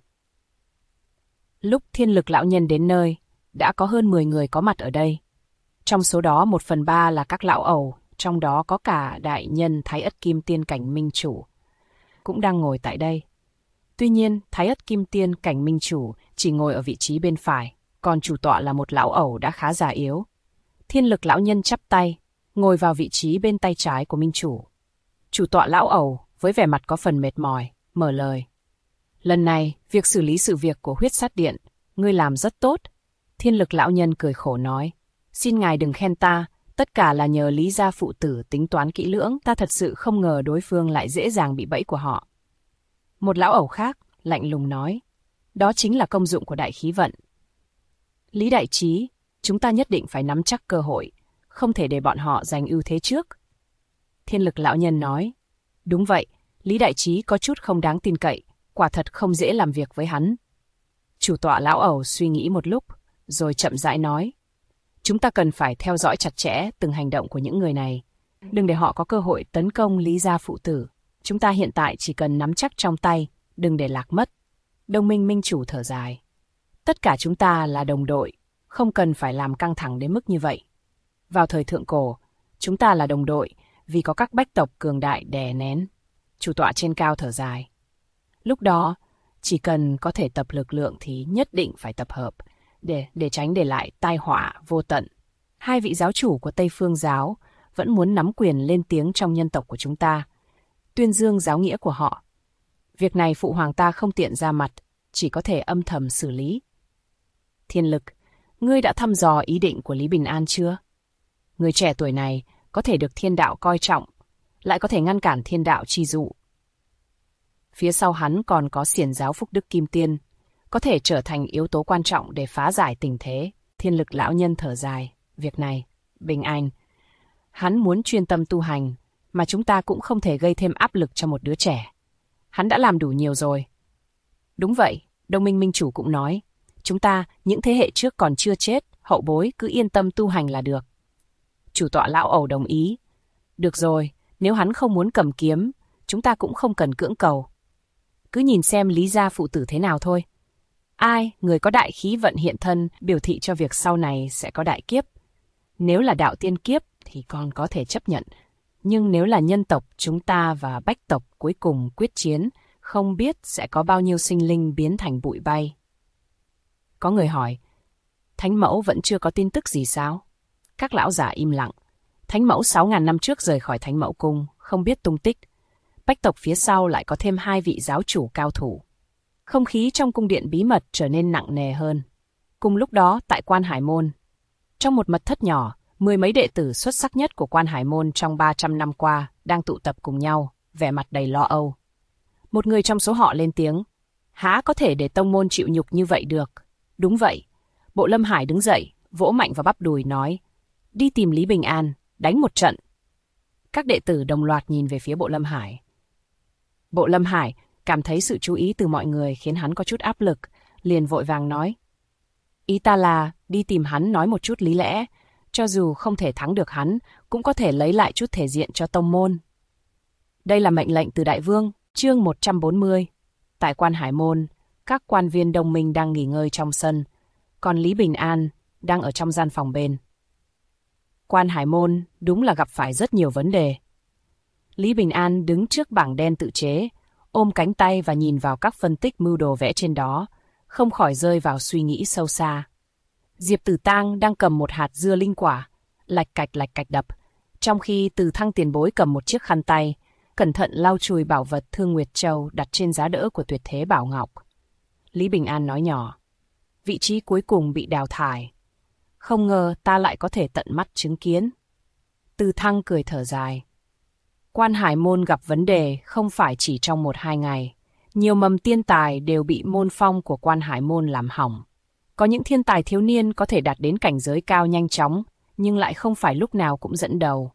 Lúc Thiên Lực lão nhân đến nơi, đã có hơn 10 người có mặt ở đây. Trong số đó 1/3 là các lão ẩu, trong đó có cả đại nhân Thái Ất Kim Tiên Cảnh Minh Chủ, cũng đang ngồi tại đây. Tuy nhiên, Thái Ất Kim Tiên Cảnh Minh Chủ chỉ ngồi ở vị trí bên phải, còn chủ tọa là một lão ẩu đã khá già yếu. Thiên Lực lão nhân chắp tay, ngồi vào vị trí bên tay trái của Minh Chủ. Chủ tọa lão ẩu, với vẻ mặt có phần mệt mỏi, mở lời. Lần này, việc xử lý sự việc của Huyết Sát Điện, ngươi làm rất tốt. Thiên Lực lão nhân cười khổ nói. Xin ngài đừng khen ta, tất cả là nhờ Lý gia phụ tử tính toán kỹ lưỡng, ta thật sự không ngờ đối phương lại dễ dàng bị bẫy của họ. Một lão ẩu khác, lạnh lùng nói. Đó chính là công dụng của đại khí vận. Lý Đại Trí, chúng ta nhất định phải nắm chắc cơ hội, không thể để bọn họ giành ưu thế trước. Thiên Lực lão nhân nói. Đúng vậy, Lý Đại Trí có chút không đáng tin cậy, quả thật không dễ làm việc với hắn. Chủ tọa lão ẩu suy nghĩ một lúc, rồi chậm rãi nói. Chúng ta cần phải theo dõi chặt chẽ từng hành động của những người này. Đừng để họ có cơ hội tấn công Lý gia phụ tử. Chúng ta hiện tại chỉ cần nắm chắc trong tay, đừng để lạc mất. Đông Minh Minh Chủ thở dài. Tất cả chúng ta là đồng đội, không cần phải làm căng thẳng đến mức như vậy. Vào thời thượng cổ, chúng ta là đồng đội vì có các bách tộc cường đại đè nén. Chủ tọa trên cao thở dài. Lúc đó, chỉ cần có thể tập lực lượng thì nhất định phải tập hợp, để tránh để lại tai họa vô tận. Hai vị giáo chủ của Tây Phương giáo vẫn muốn nắm quyền lên tiếng trong nhân tộc của chúng ta, tuyên dương giáo nghĩa của họ. Việc này phụ hoàng ta không tiện ra mặt, chỉ có thể âm thầm xử lý. Thiên Lực, ngươi đã thăm dò ý định của Lý Bình An chưa? Người trẻ tuổi này có thể được thiên đạo coi trọng, lại có thể ngăn cản thiên đạo chi dụ. Phía sau hắn còn có xiển giáo Phúc Đức Kim Tiên, có thể trở thành yếu tố quan trọng để phá giải tình thế. Thiên Lực lão nhân thở dài, việc này, Bình An. Hắn muốn chuyên tâm tu hành, mà chúng ta cũng không thể gây thêm áp lực cho một đứa trẻ. Hắn đã làm đủ nhiều rồi. Đúng vậy, Đông Minh Minh chủ cũng nói, chúng ta, những thế hệ trước còn chưa chết, hậu bối cứ yên tâm tu hành là được. Chủ tọa lão ẩu đồng ý. Được rồi, nếu hắn không muốn cầm kiếm, chúng ta cũng không cần cưỡng cầu. Cứ nhìn xem Lý gia phụ tử thế nào thôi. Ai, người có đại khí vận hiện thân, biểu thị cho việc sau này sẽ có đại kiếp. Nếu là đạo tiên kiếp thì còn có thể chấp nhận. Nhưng nếu là nhân tộc chúng ta và bách tộc cuối cùng quyết chiến, không biết sẽ có bao nhiêu sinh linh biến thành bụi bay. Có người hỏi, Thánh Mẫu vẫn chưa có tin tức gì sao? Các lão giả im lặng. Thánh Mẫu 6.000 năm trước rời khỏi Thánh Mẫu Cung, không biết tung tích. Bách tộc phía sau lại có thêm 2 vị giáo chủ cao thủ. Không khí trong cung điện bí mật trở nên nặng nề hơn. Cùng lúc đó, tại Quan Hải Môn, trong một mật thất nhỏ, 10 mấy đệ tử xuất sắc nhất của Quan Hải Môn trong 300 năm qua đang tụ tập cùng nhau, vẻ mặt đầy lo âu. Một người trong số họ lên tiếng, há có thể để tông môn chịu nhục như vậy được? Đúng vậy. Bộ Lâm Hải đứng dậy, vỗ mạnh vào bắp đùi nói, đi tìm Lý Bình An, đánh một trận. Các đệ tử đồng loạt nhìn về phía Bộ Lâm Hải. Bộ Lâm Hải cảm thấy sự chú ý từ mọi người khiến hắn có chút áp lực, liền vội vàng nói, ý ta là đi tìm hắn nói một chút lý lẽ, cho dù không thể thắng được hắn, cũng có thể lấy lại chút thể diện cho tông môn. Đây là mệnh lệnh từ Đại Vương, chương 140. Tại Quan Hải Môn, các quan viên Đông Minh đang nghỉ ngơi trong sân, còn Lý Bình An đang ở trong gian phòng bên. Quan Hải Môn đúng là gặp phải rất nhiều vấn đề. Lý Bình An đứng trước bảng đen tự chế, ôm cánh tay và nhìn vào các phân tích mưu đồ vẽ trên đó, không khỏi rơi vào suy nghĩ sâu xa. Diệp Tử Tang đang cầm một hạt dưa linh quả, lạch cạch đập, trong khi Từ Thăng tiền bối cầm một chiếc khăn tay, cẩn thận lau chùi bảo vật Thương Nguyệt Châu đặt trên giá đỡ của Tuyệt Thế Bảo Ngọc. Lý Bình An nói nhỏ, vị trí cuối cùng bị đào thải. Không ngờ ta lại có thể tận mắt chứng kiến. Từ Thăng cười thở dài. Quan Hải Môn gặp vấn đề không phải chỉ trong 1-2 ngày. Nhiều mầm tiên tài đều bị môn phong của Quan Hải Môn làm hỏng. Có những thiên tài thiếu niên có thể đạt đến cảnh giới cao nhanh chóng, nhưng lại không phải lúc nào cũng dẫn đầu.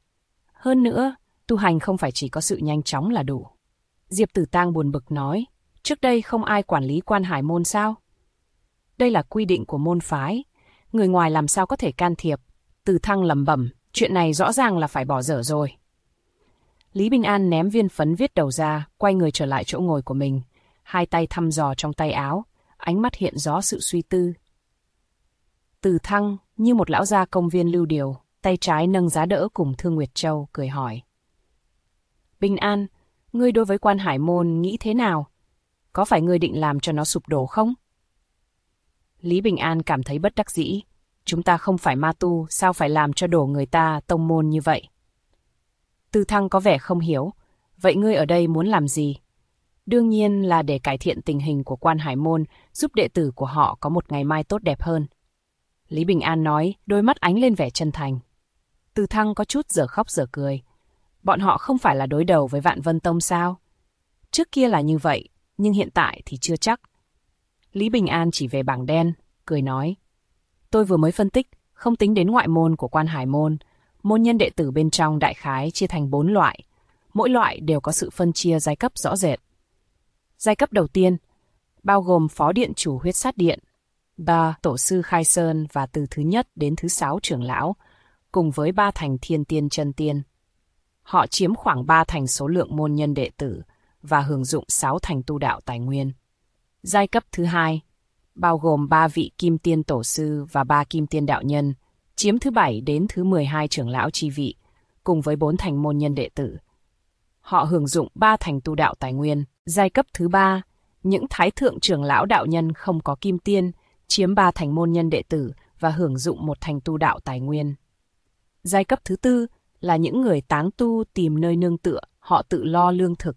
Hơn nữa, tu hành không phải chỉ có sự nhanh chóng là đủ. Diệp Tử Tang buồn bực nói, trước đây không ai quản lý Quan Hải Môn sao? Đây là quy định của môn phái, người ngoài làm sao có thể can thiệp. Từ Thăng lẩm bẩm, chuyện này rõ ràng là phải bỏ dở rồi. Lý Bình An ném viên phấn viết đầu ra, quay người trở lại chỗ ngồi của mình, hai tay thăm dò trong tay áo, ánh mắt hiện rõ sự suy tư. Từ Thăng như một lão gia công viên lưu điều, tay trái nâng giá đỡ cùng Thương Nguyệt Châu, cười hỏi. Bình An, ngươi đối với Quan Hải Môn nghĩ thế nào? Có phải ngươi định làm cho nó sụp đổ không? Lý Bình An cảm thấy bất đắc dĩ. Chúng ta không phải ma tu, sao phải làm cho đổ người ta tông môn như vậy? Từ Thăng có vẻ không hiểu. Vậy ngươi ở đây muốn làm gì? Đương nhiên là để cải thiện tình hình của Quan Hải Môn, giúp đệ tử của họ có một ngày mai tốt đẹp hơn. Lý Bình An nói, đôi mắt ánh lên vẻ chân thành. Từ Thăng có chút dở khóc dở cười. Bọn họ không phải là đối đầu với Vạn Vân Tông sao? Trước kia là như vậy, nhưng hiện tại thì chưa chắc. Lý Bình An chỉ về bảng đen, cười nói. Tôi vừa mới phân tích, không tính đến ngoại môn của Quan Hải Môn. Môn nhân đệ tử bên trong đại khái chia thành 4 loại. Mỗi loại đều có sự phân chia giai cấp rõ rệt. Giai cấp đầu tiên, bao gồm Phó Điện Chủ Huyết Sát Điện, 3 Tổ sư Khai Sơn và từ thứ nhất đến thứ 6 trưởng lão, cùng với 3 thành Thiên Tiên Chân Tiên. Họ chiếm khoảng 3 thành số lượng môn nhân đệ tử và hưởng dụng 6 thành tu đạo tài nguyên. Giai cấp thứ hai, bao gồm 3 vị Kim Tiên Tổ sư và 3 Kim Tiên Đạo Nhân, chiếm thứ 7 đến thứ 12 trưởng lão chi vị, cùng với 4 thành môn nhân đệ tử. Họ hưởng dụng 3 thành tu đạo tài nguyên. Giai cấp thứ ba, những Thái Thượng trưởng lão đạo nhân không có Kim Tiên, chiếm 3 thành môn nhân đệ tử và hưởng dụng 1 thành tu đạo tài nguyên. Giai cấp thứ tư là những người tán tu tìm nơi nương tựa, họ tự lo lương thực.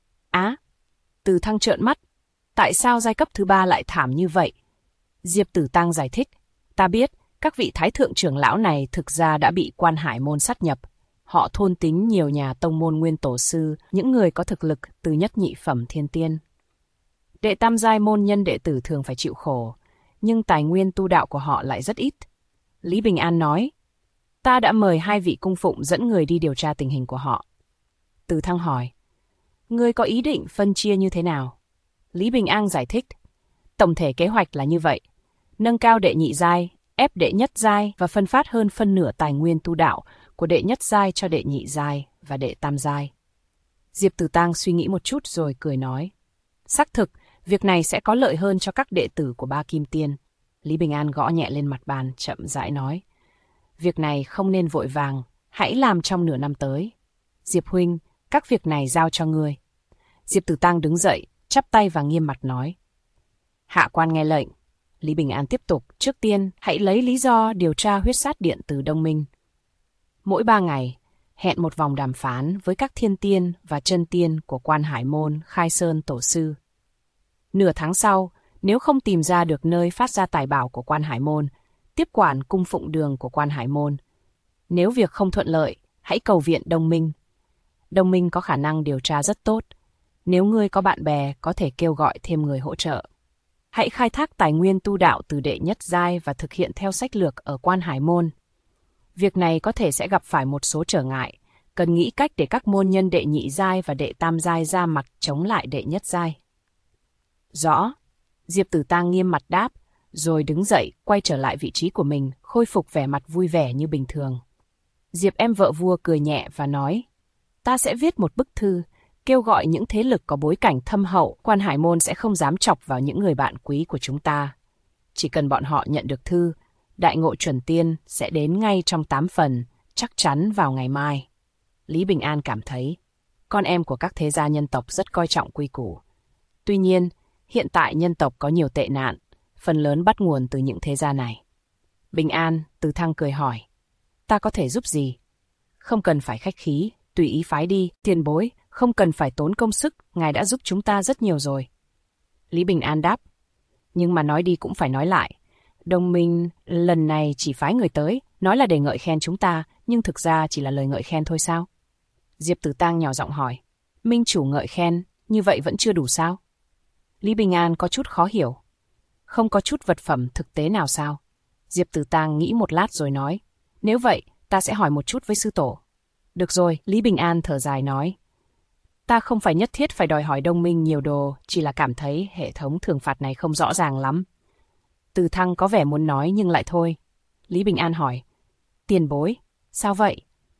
Từ Thăng trợn mắt. Tại sao giai cấp thứ ba lại thảm như vậy? Diệp Tử Tang giải thích. Ta biết, các vị Thái Thượng trưởng lão này thực ra đã bị Quan Hải Môn sát nhập. Họ thôn tính nhiều nhà tông môn nguyên tổ sư, những người có thực lực từ nhất nhị phẩm thiên tiên. Đệ tam giai môn nhân đệ tử thường phải chịu khổ, nhưng tài nguyên tu đạo của họ lại rất ít. Lý Bình An nói, ta đã mời 2 vị cung phụng dẫn người đi điều tra tình hình của họ. Từ Thăng hỏi, ngươi có ý định phân chia như thế nào? Lý Bình An giải thích, tổng thể kế hoạch là như vậy, nâng cao đệ nhị giai, ép đệ nhất giai và phân phát hơn phân nửa tài nguyên tu đạo của đệ nhất giai cho đệ nhị giai và đệ tam giai. Diệp Tử Tang suy nghĩ một chút rồi cười nói, xác thực, việc này sẽ có lợi hơn cho các đệ tử của Ba Kim Tiên. Lý Bình An gõ nhẹ lên mặt bàn, chậm rãi nói, việc này không nên vội vàng, hãy làm trong nửa năm tới. Diệp huynh, các việc này giao cho ngươi. Diệp Tử Tang đứng dậy, chắp tay và nghiêm mặt nói, hạ quan nghe lệnh. Lý Bình An tiếp tục, trước tiên hãy lấy lý do điều tra huyết sát điện từ Đông Minh. Mỗi 3 ngày, hẹn một vòng đàm phán với các thiên tiên và chân tiên của Quan Hải Môn, Khai Sơn Tổ Sư. Nửa tháng sau, nếu không tìm ra được nơi phát ra tài bảo của Quan Hải Môn, tiếp quản cung phụng đường của Quan Hải Môn. Nếu việc không thuận lợi, hãy cầu viện Đông Minh. Đông Minh có khả năng điều tra rất tốt. Nếu ngươi có bạn bè, có thể kêu gọi thêm người hỗ trợ. Hãy khai thác tài nguyên tu đạo từ đệ nhất giai và thực hiện theo sách lược ở Quan Hải Môn. Việc này có thể sẽ gặp phải một số trở ngại, cần nghĩ cách để các môn nhân đệ nhị giai và đệ tam giai ra mặt chống lại đệ nhất giai. Rõ. Diệp Tử Tang nghiêm mặt đáp, rồi đứng dậy, quay trở lại vị trí của mình, khôi phục vẻ mặt vui vẻ như bình thường. Diệp em vợ vua cười nhẹ và nói, ta sẽ viết một bức thư, kêu gọi những thế lực có bối cảnh thâm hậu, Quan Hải Môn sẽ không dám chọc vào những người bạn quý của chúng ta. Chỉ cần bọn họ nhận được thư, đại ngộ chuẩn tiên sẽ đến ngay trong 8 phần, chắc chắn vào ngày mai. Lý Bình An cảm thấy, con em của các thế gia nhân tộc rất coi trọng quy củ. Tuy nhiên, hiện tại nhân tộc có nhiều tệ nạn, phần lớn bắt nguồn từ những thế gia này. Bình An, Từ Thăng cười hỏi, ta có thể giúp gì? Không cần phải khách khí, tùy ý phái đi, tiền bối, không cần phải tốn công sức, ngài đã giúp chúng ta rất nhiều rồi. Lý Bình An đáp, nhưng mà nói đi cũng phải nói lại. Đông Minh lần này chỉ phái người tới, nói là để ngợi khen chúng ta, nhưng thực ra chỉ là lời ngợi khen thôi sao? Diệp Tử Tang nhỏ giọng hỏi, Minh chủ ngợi khen, như vậy vẫn chưa đủ sao? Lý Bình An có chút khó hiểu. Không có chút vật phẩm thực tế nào sao? Diệp Tử Tang nghĩ một lát rồi nói, nếu vậy, ta sẽ hỏi một chút với sư tổ. Được rồi, Lý Bình An thở dài nói, ta không phải nhất thiết phải đòi hỏi Đông Minh nhiều đồ, chỉ là cảm thấy hệ thống thưởng phạt này không rõ ràng lắm. Từ Thăng có vẻ muốn nói nhưng lại thôi. Lý Bình An hỏi, tiền bối, sao vậy?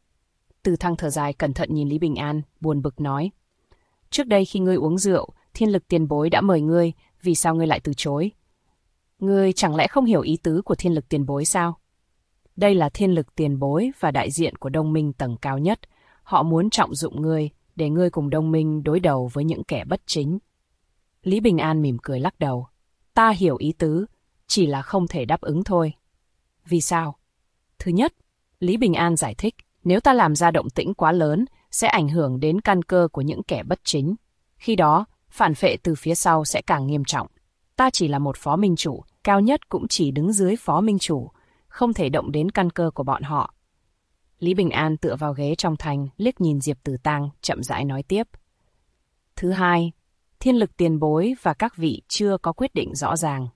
Từ Thăng thở dài cẩn thận nhìn Lý Bình An, buồn bực nói, trước đây khi ngươi uống rượu, Thiên Lực tiền bối đã mời ngươi, vì sao ngươi lại từ chối? Ngươi chẳng lẽ không hiểu ý tứ của Thiên Lực tiền bối sao? Đây là Thiên Lực tiền bối và đại diện của Đông Minh tầng cao nhất. Họ muốn trọng dụng ngươi, để ngươi cùng Đông Minh đối đầu với những kẻ bất chính. Lý Bình An mỉm cười lắc đầu. Ta hiểu ý tứ, chỉ là không thể đáp ứng thôi. Vì sao? Thứ nhất, Lý Bình An giải thích, nếu ta làm ra động tĩnh quá lớn, sẽ ảnh hưởng đến căn cơ của những kẻ bất chính. Khi đó, phản phệ từ phía sau sẽ càng nghiêm trọng. Ta chỉ là một phó minh chủ, cao nhất cũng chỉ đứng dưới phó minh chủ, không thể động đến căn cơ của bọn họ. Lý Bình An tựa vào ghế trong thành, liếc nhìn Diệp Tử Tang, chậm rãi nói tiếp. Thứ hai, Thiên Lực tiền bối và các vị chưa có quyết định rõ ràng.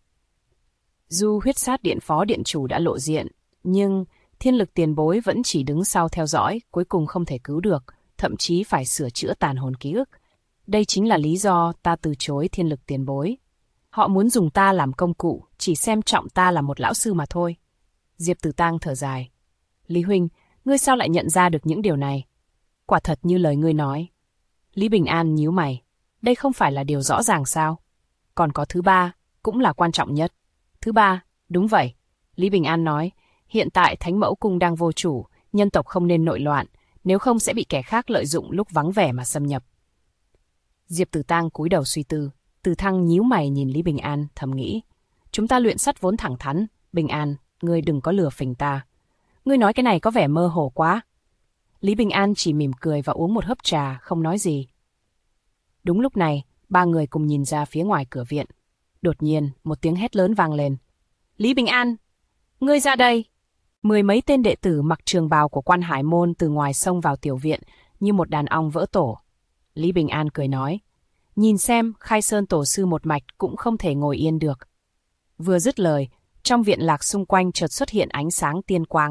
Dù huyết sát điện phó điện chủ đã lộ diện, nhưng Thiên Lực tiền bối vẫn chỉ đứng sau theo dõi, cuối cùng không thể cứu được, thậm chí phải sửa chữa tàn hồn ký ức. Đây chính là lý do ta từ chối Thiên Lực tiền bối. Họ muốn dùng ta làm công cụ, chỉ xem trọng ta là một lão sư mà thôi. Diệp Tử Tang thở dài. Lý huynh, ngươi sao lại nhận ra được những điều này? Quả thật như lời ngươi nói. Lý Bình An nhíu mày. Đây không phải là điều rõ ràng sao? Còn có thứ ba, cũng là quan trọng nhất. Thứ ba, đúng vậy. Lý Bình An nói, hiện tại Thánh Mẫu Cung đang vô chủ, nhân tộc không nên nội loạn, nếu không sẽ bị kẻ khác lợi dụng lúc vắng vẻ mà xâm nhập. Diệp Tử Tang cúi đầu suy tư. Từ Thăng nhíu mày nhìn Lý Bình An, thầm nghĩ. Chúng ta luyện sắt vốn thẳng thắn. Bình An, ngươi đừng có lừa phỉnh ta. Ngươi nói cái này có vẻ mơ hồ quá. Lý Bình An chỉ mỉm cười và uống một hớp trà, không nói gì. Đúng lúc này, ba người cùng nhìn ra phía ngoài cửa viện. Đột nhiên, một tiếng hét lớn vang lên. Lý Bình An, ngươi ra đây! Mười mấy tên đệ tử mặc trường bào của Quan Hải Môn từ ngoài xông vào tiểu viện như một đàn ong vỡ tổ. Lý Bình An cười nói, nhìn xem, Khai Sơn tổ sư một mạch cũng không thể ngồi yên được. Vừa dứt lời, trong viện lạc xung quanh chợt xuất hiện ánh sáng tiên quang.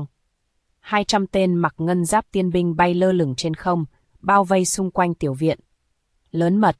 200 tên mặc ngân giáp tiên binh bay lơ lửng trên không, bao vây xung quanh tiểu viện. Lớn mật.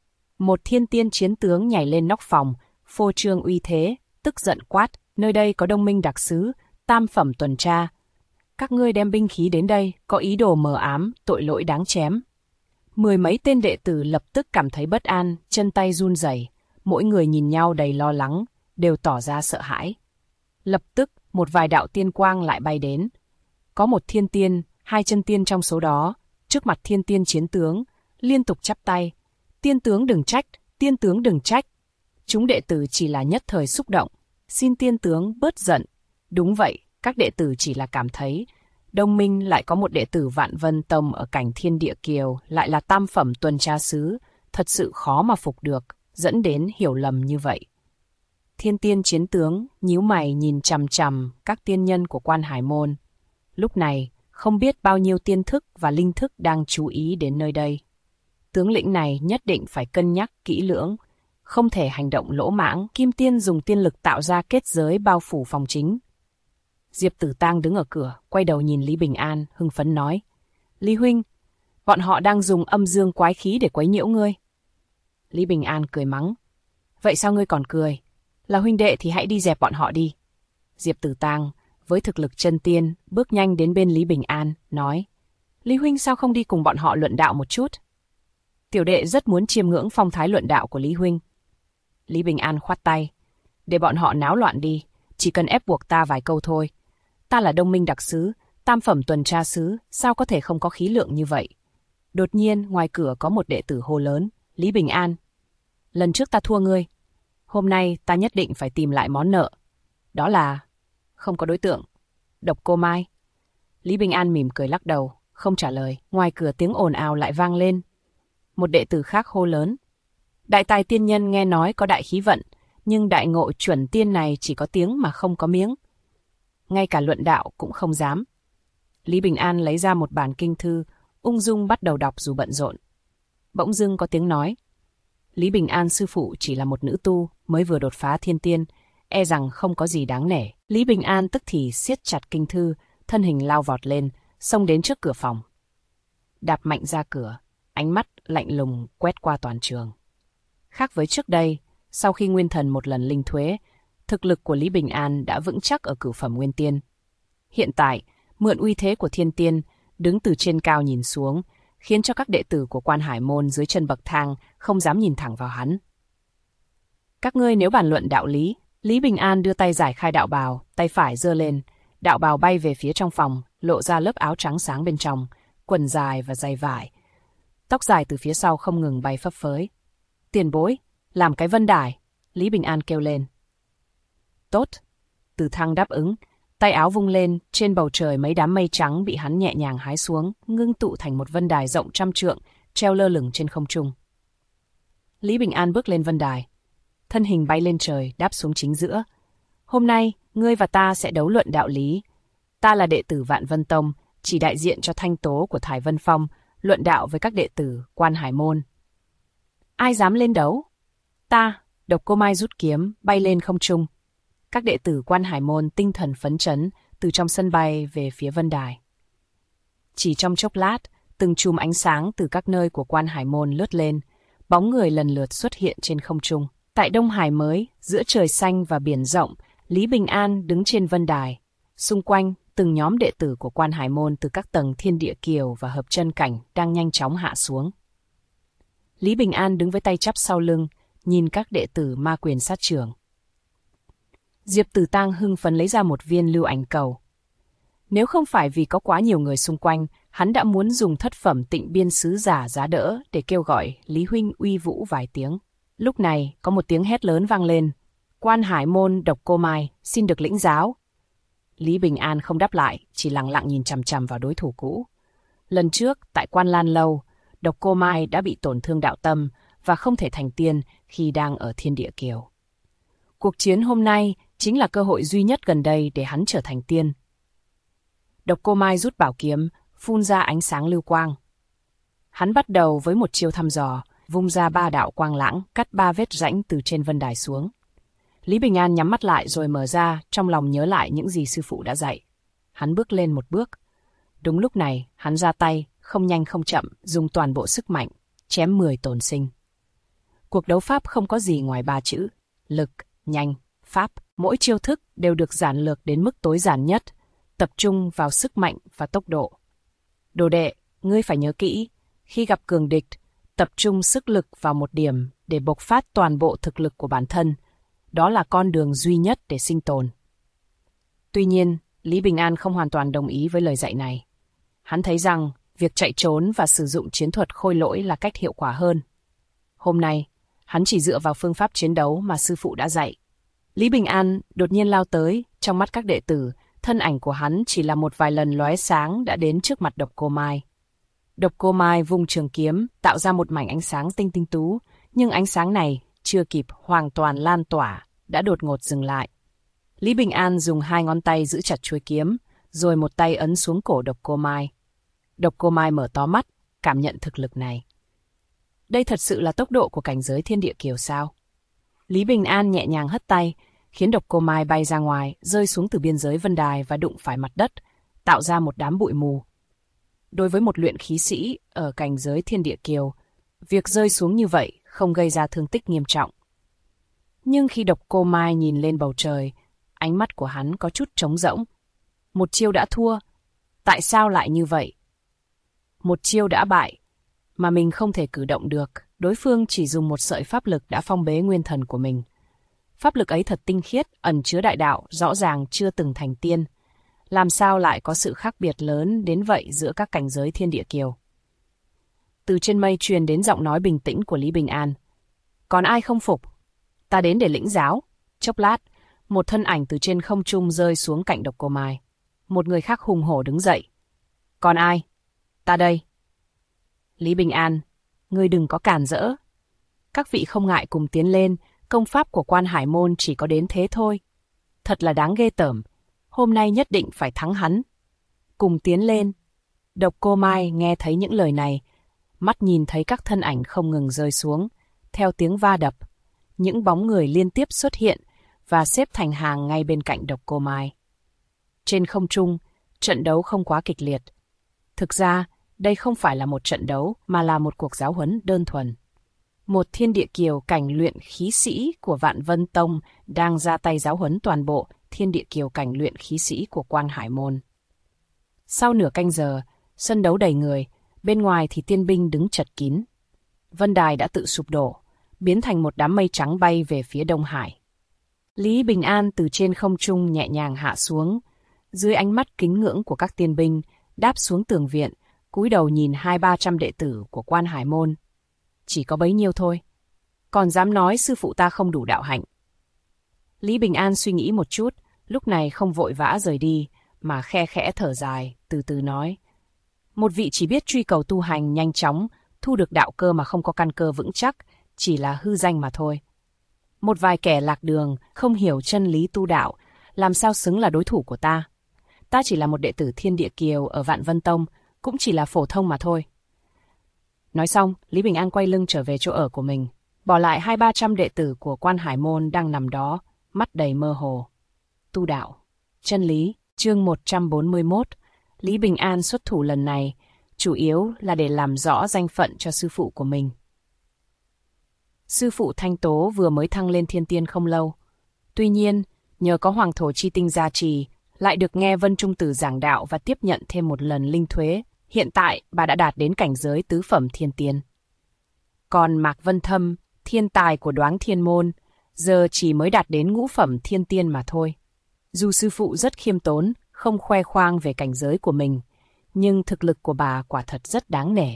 Một thiên tiên chiến tướng nhảy lên nóc phòng, phô trương uy thế, tức giận quát, nơi đây có Đông Minh đặc sứ, tam phẩm tuần tra. Các ngươi đem binh khí đến đây, có ý đồ mờ ám, tội lỗi đáng chém. Mười mấy tên đệ tử lập tức cảm thấy bất an, chân tay run rẩy, mỗi người nhìn nhau đầy lo lắng, đều tỏ ra sợ hãi. Lập tức, một vài đạo tiên quang lại bay đến. Có một thiên tiên, 2 chân tiên trong số đó, trước mặt thiên tiên chiến tướng, liên tục chắp tay. Tiên tướng đừng trách, tiên tướng đừng trách. Chúng đệ tử chỉ là nhất thời xúc động, xin tiên tướng bớt giận. Đúng vậy, các đệ tử chỉ là cảm thấy Đông Minh lại có một đệ tử Vạn Vân Tông ở cảnh Thiên Địa Kiều, lại là tam phẩm tuần tra sứ, thật sự khó mà phục được, dẫn đến hiểu lầm như vậy. Thiên tiên chiến tướng nhíu mày nhìn chằm chằm các tiên nhân của Quan Hải Môn. Lúc này, không biết bao nhiêu tiên thức và linh thức đang chú ý đến nơi đây. Tướng lĩnh này nhất định phải cân nhắc kỹ lưỡng, không thể hành động lỗ mãng. Kim Tiên dùng tiên lực tạo ra kết giới bao phủ phòng chính. Diệp Tử Tang đứng ở cửa, quay đầu nhìn Lý Bình An, hưng phấn nói. Lý huynh, bọn họ đang dùng âm dương quái khí để quấy nhiễu ngươi. Lý Bình An cười mắng. Vậy sao ngươi còn cười? Là huynh đệ thì hãy đi dẹp bọn họ đi. Diệp Tử Tang, với thực lực chân tiên, bước nhanh đến bên Lý Bình An, nói. Lý huynh sao không đi cùng bọn họ luận đạo một chút? Tiểu đệ rất muốn chiêm ngưỡng phong thái luận đạo của Lý huynh. Lý Bình An khoát tay. Để bọn họ náo loạn đi, chỉ cần ép buộc ta vài câu thôi. Ta là Đông Minh đặc sứ, tam phẩm tuần tra sứ, sao có thể không có khí lượng như vậy? Đột nhiên, ngoài cửa có một đệ tử hô lớn. Lý Bình An, lần trước ta thua ngươi. Hôm nay ta nhất định phải tìm lại món nợ. Đó là... Không có đối tượng. Độc Cô Mai. Lý Bình An mỉm cười lắc đầu, không trả lời. Ngoài cửa tiếng ồn ào lại vang lên. Một đệ tử khác hô lớn. Đại tài tiên nhân nghe nói có đại khí vận, nhưng đại ngộ chuẩn tiên này chỉ có tiếng mà không có miếng. Ngay cả luận đạo cũng không dám. Lý Bình An lấy ra một bản kinh thư, ung dung bắt đầu đọc dù bận rộn. Bỗng dưng có tiếng nói. Lý Bình An sư phụ chỉ là một nữ tu, mới vừa đột phá thiên tiên, e rằng không có gì đáng nể. Lý Bình An tức thì siết chặt kinh thư, thân hình lao vọt lên, xông đến trước cửa phòng. Đạp mạnh ra cửa, ánh mắt lạnh lùng quét qua toàn trường. Khác với trước đây, sau khi nguyên thần một lần linh thuế, thực lực của Lý Bình An đã vững chắc ở cửu phẩm nguyên tiên. Hiện tại, mượn uy thế của thiên tiên, đứng từ trên cao nhìn xuống, khiến cho các đệ tử của Quan Hải Môn dưới chân bậc thang không dám nhìn thẳng vào hắn. Các ngươi nếu bàn luận đạo lý, Lý Bình An đưa tay giải khai đạo bào, tay phải giơ lên, đạo bào bay về phía trong phòng, lộ ra lớp áo trắng sáng bên trong, quần dài và giày vải. Tóc dài từ phía sau không ngừng bay phấp phới. Tiền bối, làm cái vân đài, Lý Bình An kêu lên. Tốt, Từ Thăng đáp ứng, tay áo vung lên, trên bầu trời mấy đám mây trắng bị hắn nhẹ nhàng hái xuống, ngưng tụ thành một vân đài rộng 100 trượng, treo lơ lửng trên không trung. Lý Bình An bước lên vân đài, thân hình bay lên trời, đáp xuống chính giữa. Hôm nay, ngươi và ta sẽ đấu luận đạo lý. Ta là đệ tử Vạn Vân Tông, chỉ đại diện cho Thanh Tố của Thái Vân Phong, luận đạo với các đệ tử Quan Hải Môn. Ai dám lên đấu? Ta, Độc Cô Mai rút kiếm, bay lên không trung. Các đệ tử Quan Hải Môn tinh thần phấn chấn, từ trong sân bay về phía vân đài. Chỉ trong chốc lát, từng chùm ánh sáng từ các nơi của Quan Hải Môn lướt lên, bóng người lần lượt xuất hiện trên không trung. Tại Đông Hải mới, giữa trời xanh và biển rộng, Lý Bình An đứng trên vân đài. Xung quanh, từng nhóm đệ tử của Quan Hải Môn từ các tầng Thiên Địa Kiều và Hợp Chân Cảnh đang nhanh chóng hạ xuống. Lý Bình An đứng với tay chắp sau lưng, nhìn các đệ tử Ma Quyền Sát Trưởng. Diệp Tử Tang hưng phấn lấy ra một viên lưu ảnh cầu. Nếu không phải vì có quá nhiều người xung quanh, hắn đã muốn dùng thất phẩm Tịnh Biên sứ giả giá đỡ để kêu gọi Lý huynh uy vũ vài tiếng. Lúc này, có một tiếng hét lớn vang lên. Quan Hải Môn Độc Cô Mai, xin được lĩnh giáo. Lý Bình An không đáp lại, chỉ lặng lặng nhìn chằm chằm vào đối thủ cũ. Lần trước, tại Quan Lan Lâu, Độc Cô Mai đã bị tổn thương đạo tâm và không thể thành tiên khi đang ở Thiên Địa Kiều. Cuộc chiến hôm nay chính là cơ hội duy nhất gần đây để hắn trở thành tiên. Độc Cô Mai rút bảo kiếm, phun ra ánh sáng lưu quang. Hắn bắt đầu với một chiêu thăm dò, vung ra 3 đạo quang lãng, cắt 3 vết rãnh từ trên vân đài xuống. Lý Bình An nhắm mắt lại rồi mở ra, trong lòng nhớ lại những gì sư phụ đã dạy. Hắn bước lên một bước. Đúng lúc này, hắn ra tay, không nhanh không chậm, dùng toàn bộ sức mạnh, chém 10 tồn sinh. Cuộc đấu pháp không có gì ngoài 3 chữ: lực, nhanh, pháp. Mỗi chiêu thức đều được giản lược đến mức tối giản nhất, tập trung vào sức mạnh và tốc độ. Đồ đệ, ngươi phải nhớ kỹ, khi gặp cường địch, tập trung sức lực vào một điểm để bộc phát toàn bộ thực lực của bản thân. Đó là con đường duy nhất để sinh tồn. Tuy nhiên, Lý Bình An không hoàn toàn đồng ý với lời dạy này. Hắn thấy rằng việc chạy trốn và sử dụng chiến thuật khôi lỗi là cách hiệu quả hơn. Hôm nay, hắn chỉ dựa vào phương pháp chiến đấu mà sư phụ đã dạy. Lý Bình An đột nhiên lao tới, trong mắt các đệ tử, thân ảnh của hắn chỉ là một vài lần lóe sáng đã đến trước mặt Độc Cô Mai. Độc Cô Mai vung trường kiếm, tạo ra một mảnh ánh sáng tinh tinh tú, nhưng ánh sáng này chưa kịp hoàn toàn lan tỏa, đã đột ngột dừng lại. Lý Bình An dùng 2 ngón tay giữ chặt chuôi kiếm, rồi một tay ấn xuống cổ Độc Cô Mai. Độc Cô Mai mở to mắt, cảm nhận thực lực này. Đây thật sự là tốc độ của cảnh giới Thiên Địa Kiều sao? Lý Bình An nhẹ nhàng hất tay, khiến Độc Cô Mai bay ra ngoài, rơi xuống từ biên giới vân đài và đụng phải mặt đất, tạo ra một đám bụi mù. Đối với một luyện khí sĩ ở cảnh giới Thiên Địa Kiều, việc rơi xuống như vậy không gây ra thương tích nghiêm trọng. Nhưng khi Độc Cô Mai nhìn lên bầu trời, ánh mắt của hắn có chút trống rỗng. Một chiêu đã thua, tại sao lại như vậy? Một chiêu đã bại, mà mình không thể cử động được, đối phương chỉ dùng một sợi pháp lực đã phong bế nguyên thần của mình. Pháp lực ấy thật tinh khiết, ẩn chứa đại đạo, rõ ràng chưa từng thành tiên. Làm sao lại có sự khác biệt lớn đến vậy giữa các cảnh giới Thiên Địa Kiều? Từ trên mây truyền đến giọng nói bình tĩnh của Lý Bình An. Còn ai không phục? Ta đến để lĩnh giáo. Chốc lát, một thân ảnh từ trên không trung rơi xuống cạnh Độc Cô Mai. Một người khác hùng hổ đứng dậy. Còn ai? Ta đây. Lý Bình An, ngươi đừng có cản rỡ. Các vị không ngại cùng tiến lên, công pháp của Quan Hải Môn chỉ có đến thế thôi. Thật là đáng ghê tởm, hôm nay nhất định phải thắng hắn. Cùng tiến lên. Độc Cô Mai nghe thấy những lời này, mắt nhìn thấy các thân ảnh không ngừng rơi xuống, theo tiếng va đập, những bóng người liên tiếp xuất hiện và xếp thành hàng ngay bên cạnh Độc Cô Mai. Trên không trung, trận đấu không quá kịch liệt. Thực ra, đây không phải là một trận đấu mà là một cuộc giáo huấn đơn thuần. Một Thiên Địa Kiều cảnh luyện khí sĩ của Vạn Vân Tông đang ra tay giáo huấn toàn bộ Thiên Địa Kiều cảnh luyện khí sĩ của Quan Hải Môn. Sau nửa canh giờ, sân đấu đầy người, bên ngoài thì tiên binh đứng chật kín. Vân đài đã tự sụp đổ, biến thành một đám mây trắng bay về phía Đông Hải. Lý Bình An từ trên không trung nhẹ nhàng hạ xuống, dưới ánh mắt kính ngưỡng của các tiên binh, đáp xuống tường viện, cúi đầu nhìn 200-300 đệ tử của Quan Hải Môn. Chỉ có bấy nhiêu thôi. Còn dám nói sư phụ ta không đủ đạo hạnh. Lý Bình An suy nghĩ một chút, lúc này không vội vã rời đi, mà khe khẽ thở dài, từ từ nói. Một vị chỉ biết truy cầu tu hành nhanh chóng, thu được đạo cơ mà không có căn cơ vững chắc, chỉ là hư danh mà thôi. Một vài kẻ lạc đường, không hiểu chân lý tu đạo, làm sao xứng là đối thủ của ta. Ta chỉ là một đệ tử Thiên Địa Kiều ở Vạn Vân Tông, cũng chỉ là phổ thông mà thôi. Nói xong, Lý Bình An quay lưng trở về chỗ ở của mình, bỏ lại 200-300 đệ tử của Quan Hải Môn đang nằm đó, mắt đầy mơ hồ. Tu đạo, chân lý, chương 141. Lý Bình An xuất thủ lần này, chủ yếu là để làm rõ danh phận cho sư phụ của mình. Sư phụ Thanh Tố vừa mới thăng lên thiên tiên không lâu. Tuy nhiên, nhờ có Hoàng Thổ Chi Tinh gia trì, lại được nghe Vân Trung Tử giảng đạo và tiếp nhận thêm một lần linh thuế. Hiện tại, bà đã đạt đến cảnh giới tứ phẩm thiên tiên. Còn Mạc Vân Thâm, thiên tài của Đoáng Thiên Môn, giờ chỉ mới đạt đến ngũ phẩm thiên tiên mà thôi. Dù sư phụ rất khiêm tốn, không khoe khoang về cảnh giới của mình, nhưng thực lực của bà quả thật rất đáng nể.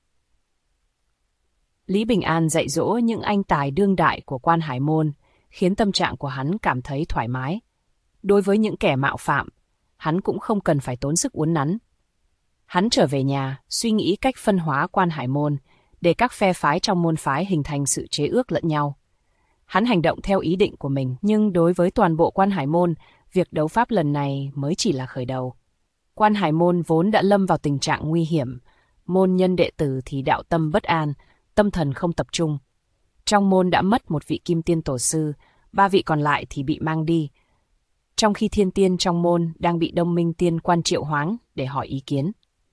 Lý Bình An dạy dỗ những anh tài đương đại của Quan Hải Môn, khiến tâm trạng của hắn cảm thấy thoải mái. Đối với những kẻ mạo phạm, hắn cũng không cần phải tốn sức uốn nắn. Hắn trở về nhà, suy nghĩ cách phân hóa Quan Hải Môn, để các phe phái trong môn phái hình thành sự chế ước lẫn nhau. Hắn hành động theo ý định của mình, nhưng đối với toàn bộ Quan Hải Môn, việc đấu pháp lần này mới chỉ là khởi đầu. Quan Hải Môn vốn đã lâm vào tình trạng nguy hiểm, môn nhân đệ tử thì đạo tâm bất an, tâm thần không tập trung. Trong môn đã mất một vị kim tiên tổ sư, 3 vị còn lại thì bị mang đi. Trong khi thiên tiên trong môn đang bị Đông Minh tiên quan triệu hoáng để hỏi ý kiến.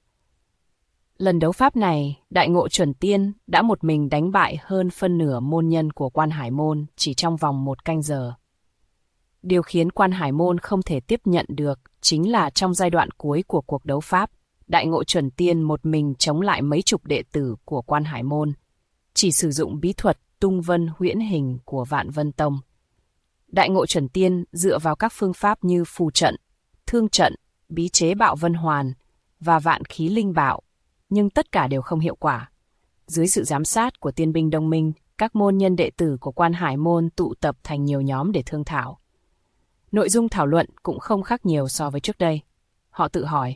Lần đấu pháp này, Đại Ngộ Chuẩn Tiên đã một mình đánh bại hơn phân nửa môn nhân của Quan Hải Môn chỉ trong vòng 1 canh giờ. Điều khiến Quan Hải Môn không thể tiếp nhận được chính là trong giai đoạn cuối của cuộc đấu pháp, Đại Ngộ Chuẩn Tiên một mình chống lại mấy chục đệ tử của Quan Hải Môn, chỉ sử dụng bí thuật tung vân huyễn hình của Vạn Vân Tông. Đại Ngộ Chuẩn Tiên dựa vào các phương pháp như phù trận, thương trận, bí chế bạo vân hoàn và vạn khí linh bạo, nhưng tất cả đều không hiệu quả. Dưới sự giám sát của tiên binh Đông Minh, các môn nhân đệ tử của Quan Hải Môn tụ tập thành nhiều nhóm để thương thảo. Nội dung thảo luận cũng không khác nhiều so với trước đây. Họ tự hỏi,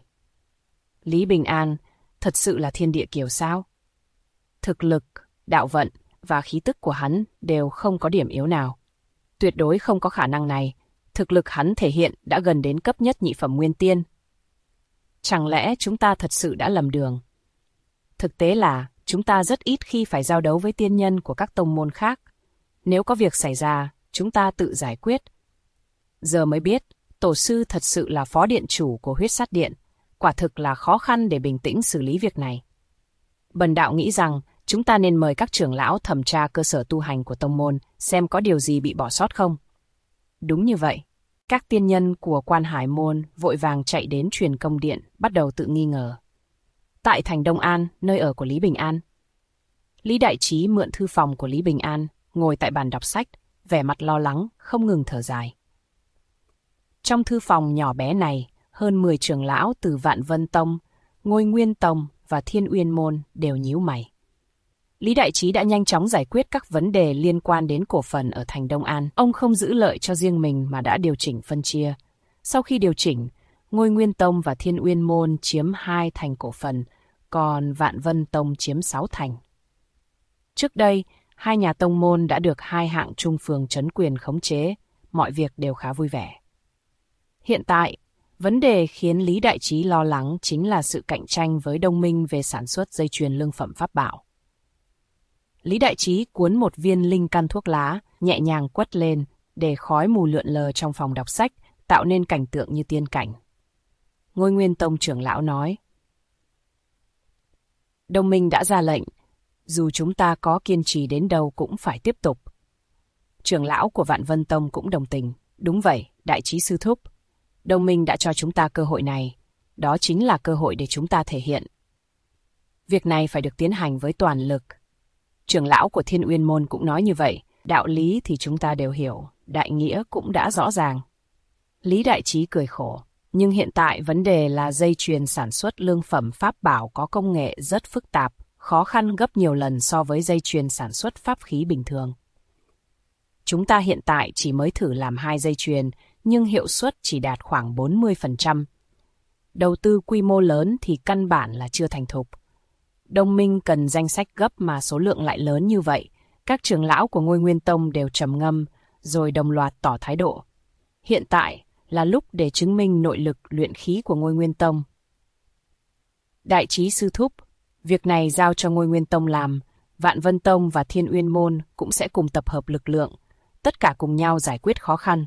Lý Bình An thật sự là thiên địa kiều sao? Thực lực, đạo vận và khí tức của hắn đều không có điểm yếu nào. Tuyệt đối không có khả năng này, thực lực hắn thể hiện đã gần đến cấp nhất nhị phẩm nguyên tiên. Chẳng lẽ chúng ta thật sự đã lầm đường? Thực tế là chúng ta rất ít khi phải giao đấu với tiên nhân của các tông môn khác. Nếu có việc xảy ra, chúng ta tự giải quyết. Giờ mới biết, tổ sư thật sự là phó điện chủ của huyết sát điện. Quả thực là khó khăn để bình tĩnh xử lý việc này. Bần đạo nghĩ rằng chúng ta nên mời các trưởng lão thẩm tra cơ sở tu hành của tông môn xem có điều gì bị bỏ sót không. Đúng như vậy. Các tiên nhân của Quan Hải Môn vội vàng chạy đến truyền công điện, bắt đầu tự nghi ngờ. Tại thành Đông An, nơi ở của Lý Bình An, Lý Đại Trí mượn thư phòng của Lý Bình An, ngồi tại bàn đọc sách, vẻ mặt lo lắng, không ngừng thở dài. Trong thư phòng nhỏ bé này, hơn 10 trưởng lão từ Vạn Vân Tông, Ngôi Nguyên Tông và Thiên Uyên Môn đều nhíu mày. Lý Đại Trí đã nhanh chóng giải quyết các vấn đề liên quan đến cổ phần ở thành Đông An. Ông không giữ lợi cho riêng mình mà đã điều chỉnh phân chia. Sau khi điều chỉnh, Ngôi Nguyên Tông và Thiên Uyên Môn chiếm 2 thành cổ phần, còn Vạn Vân Tông chiếm 6 thành. Trước đây, 2 nhà tông môn đã được 2 hạng trung phường trấn quyền khống chế, mọi việc đều khá vui vẻ. Hiện tại, vấn đề khiến Lý Đại Trí lo lắng chính là sự cạnh tranh với Đông Minh về sản xuất dây chuyền lương phẩm pháp bảo. Lý Đại Trí cuốn một viên linh căn thuốc lá, nhẹ nhàng quất lên, để khói mù lượn lờ trong phòng đọc sách, tạo nên cảnh tượng như tiên cảnh. Ngôi Nguyên Tông trưởng lão nói, Đông Minh đã ra lệnh, dù chúng ta có kiên trì đến đâu cũng phải tiếp tục. Trưởng lão của Vạn Vân Tông cũng đồng tình, đúng vậy, Đại Trí sư thúc. Đông Minh đã cho chúng ta cơ hội này, đó chính là cơ hội để chúng ta thể hiện. Việc này phải được tiến hành với toàn lực. Trưởng lão của Thiên Uyên Môn cũng nói như vậy, đạo lý thì chúng ta đều hiểu, đại nghĩa cũng đã rõ ràng. Lý Đại Trí cười khổ, nhưng hiện tại vấn đề là dây chuyền sản xuất lương phẩm pháp bảo có công nghệ rất phức tạp, khó khăn gấp nhiều lần so với dây chuyền sản xuất pháp khí bình thường. Chúng ta hiện tại chỉ mới thử làm 2 dây chuyền, nhưng hiệu suất chỉ đạt khoảng 40%. Đầu tư quy mô lớn thì căn bản là chưa thành thục. Đông Minh cần danh sách gấp mà số lượng lại lớn như vậy. Các trưởng lão của Ngôi Nguyên Tông đều trầm ngâm, rồi đồng loạt tỏ thái độ. Hiện tại là lúc để chứng minh nội lực luyện khí của Ngôi Nguyên Tông. Đại Trí sư thúc, việc này giao cho Ngôi Nguyên Tông làm, Vạn Vân Tông và Thiên Uyên Môn cũng sẽ cùng tập hợp lực lượng, tất cả cùng nhau giải quyết khó khăn.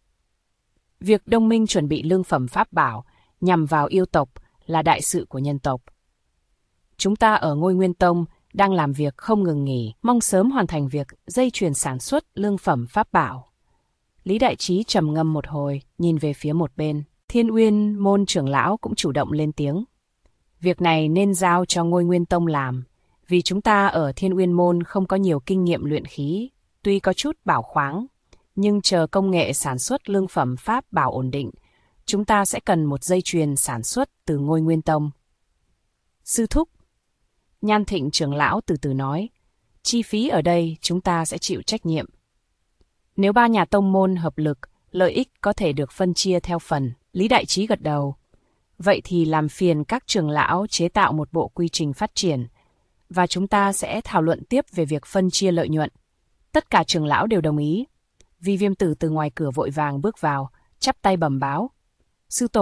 Việc Đông Minh chuẩn bị lương phẩm pháp bảo nhằm vào yêu tộc là đại sự của nhân tộc. Chúng ta ở Ngôi Nguyên Tông đang làm việc không ngừng nghỉ, mong sớm hoàn thành việc dây chuyền sản xuất lương phẩm pháp bảo. Lý Đại Trí trầm ngâm một hồi, nhìn về phía một bên. Thiên Uyên Môn trưởng lão cũng chủ động lên tiếng. Việc này nên giao cho Ngôi Nguyên Tông làm, vì chúng ta ở Thiên Uyên Môn không có nhiều kinh nghiệm luyện khí, tuy có chút bảo khoáng, nhưng chờ công nghệ sản xuất lương phẩm pháp bảo ổn định, chúng ta sẽ cần một dây chuyền sản xuất từ Ngôi Nguyên Tông. Sư thúc, Nhan Thịnh trưởng lão từ từ nói, chi phí ở đây chúng ta sẽ chịu trách nhiệm. Nếu 3 nhà tông môn hợp lực, lợi ích có thể được phân chia theo phần. Lý Đại Trí gật đầu. Vậy thì làm phiền các trưởng lão chế tạo một bộ quy trình phát triển, và chúng ta sẽ thảo luận tiếp về việc phân chia lợi nhuận. Tất cả trưởng lão đều đồng ý. Vi Viêm Tử từ ngoài cửa vội vàng bước vào, chắp tay bẩm báo. Sư tổ,